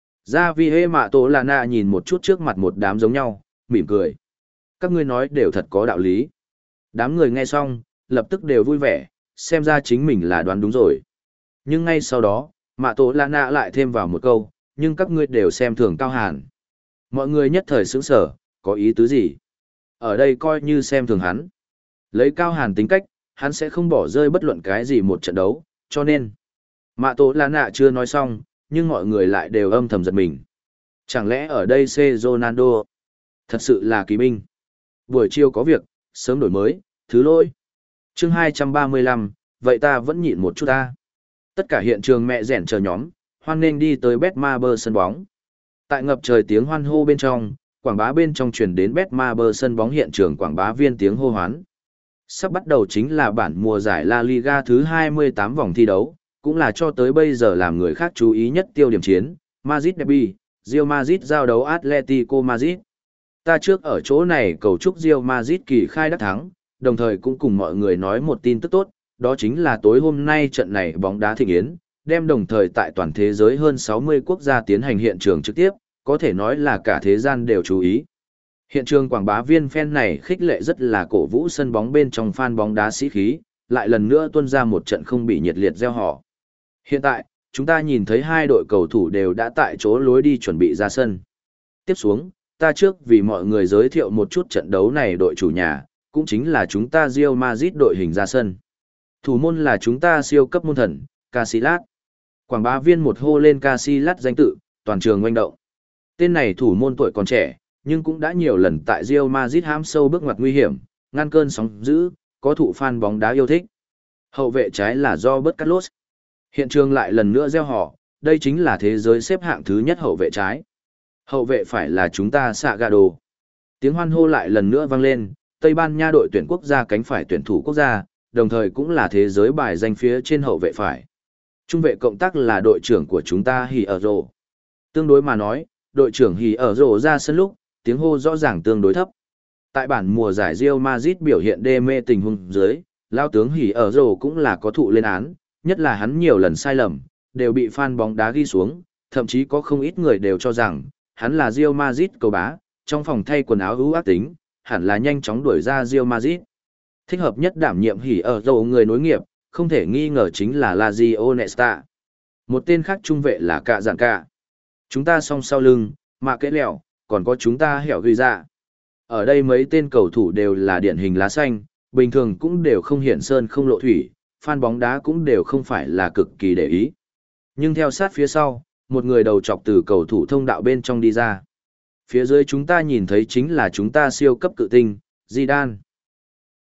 Javier mạ tổ lạ nạ nhìn một chút trước mặt một đám giống nhau, mỉm cười. Các ngươi nói đều thật có đạo lý. Đám người nghe xong, lập tức đều vui vẻ, xem ra chính mình là đoán đúng rồi. Nhưng ngay sau đó, mạ tổ lạ nạ lại thêm vào một câu, nhưng các ngươi đều xem thường Cao Hàn. Mọi người nhất thời sững sở, có ý tứ gì? Ở đây coi như xem thường hắn. Lấy Cao Hàn tính cách, hắn sẽ không bỏ rơi bất luận cái gì một trận đấu, cho nên. Mạ tổ lạ nạ chưa nói xong, nhưng mọi người lại đều âm thầm giật mình. Chẳng lẽ ở đây C. Ronaldo thật sự là kỳ binh? Buổi chiều có việc, sớm đổi mới, thứ lỗi. Chương hai trăm ba mươi lăm, vậy ta vẫn nhịn một chút ta. Tất cả hiện trường mẹ rẻn chờ nhóm, hoan nên đi tới Betmaber sân bóng. Tại ngập trời tiếng hoan hô bên trong, quảng bá bên trong truyền đến Betmaber sân bóng hiện trường quảng bá viên tiếng hô hoán. Sắp bắt đầu chính là bản mùa giải La Liga thứ hai mươi tám vòng thi đấu, cũng là cho tới bây giờ làm người khác chú ý nhất tiêu điểm chiến, Madrid Derby, Real Madrid giao đấu Atletico Madrid. Ta trước ở chỗ này cầu chúc Real Madrid kỳ khai đắc thắng, đồng thời cũng cùng mọi người nói một tin tức tốt, đó chính là tối hôm nay trận này bóng đá thịnh yến, đem đồng thời tại toàn thế giới hơn sáu mươi quốc gia tiến hành hiện trường trực tiếp, có thể nói là cả thế gian đều chú ý. Hiện trường quảng bá viên fan này khích lệ rất là cổ vũ sân bóng bên trong fan bóng đá sĩ khí, lại lần nữa tuôn ra một trận không bị nhiệt liệt gieo họ. Hiện tại, chúng ta nhìn thấy hai đội cầu thủ đều đã tại chỗ lối đi chuẩn bị ra sân. Tiếp xuống, ta trước vì mọi người giới thiệu một chút trận đấu này đội chủ nhà, cũng chính là chúng ta Real Madrid đội hình ra sân. Thủ môn là chúng ta siêu cấp môn thần, Casillas. Quảng bá viên một hô lên Casillas danh tự, toàn trường oanh động. Tên này thủ môn tuổi còn trẻ, nhưng cũng đã nhiều lần tại Real Madrid hãm sâu bước ngoặt nguy hiểm, ngăn cơn sóng dữ, có thụ fan bóng đá yêu thích. Hậu vệ trái là Roberto Carlos. Hiện trường lại lần nữa gieo họ, đây chính là thế giới xếp hạng thứ nhất hậu vệ trái. Hậu vệ phải là chúng ta Sagado. Tiếng hoan hô lại lần nữa vang lên, Tây Ban Nha đội tuyển quốc gia cánh phải tuyển thủ quốc gia, đồng thời cũng là thế giới bài danh phía trên hậu vệ phải. Trung vệ cộng tác là đội trưởng của chúng ta Hierro. Tương đối mà nói, đội trưởng Hierro ra sân lúc, tiếng hô rõ ràng tương đối thấp. Tại bản mùa giải Real Madrid biểu hiện đê mê tình huống dưới, lao tướng Hierro cũng là có thụ lên án, nhất là hắn nhiều lần sai lầm, đều bị fan bóng đá ghi xuống, thậm chí có không ít người đều cho rằng, hắn là Real Madrid cầu bá, trong phòng thay quần áo ưu ác tính, hẳn là nhanh chóng đuổi ra Real Madrid. Thích hợp nhất đảm nhiệm Hierro người nối nghiệp, không thể nghi ngờ chính là Lazio Nesta. Một tên khác trung vệ là Cạ Dạn Cạ. Chúng ta song sau lưng, mà kết lẹo, còn có chúng ta hẻo ghi ra. Ở đây mấy tên cầu thủ đều là điển hình lá xanh, bình thường cũng đều không hiển sơn không lộ thủy, fan bóng đá cũng đều không phải là cực kỳ để ý. Nhưng theo sát phía sau, một người đầu chọc từ cầu thủ thông đạo bên trong đi ra. Phía dưới chúng ta nhìn thấy chính là chúng ta siêu cấp cự tinh, Zidane.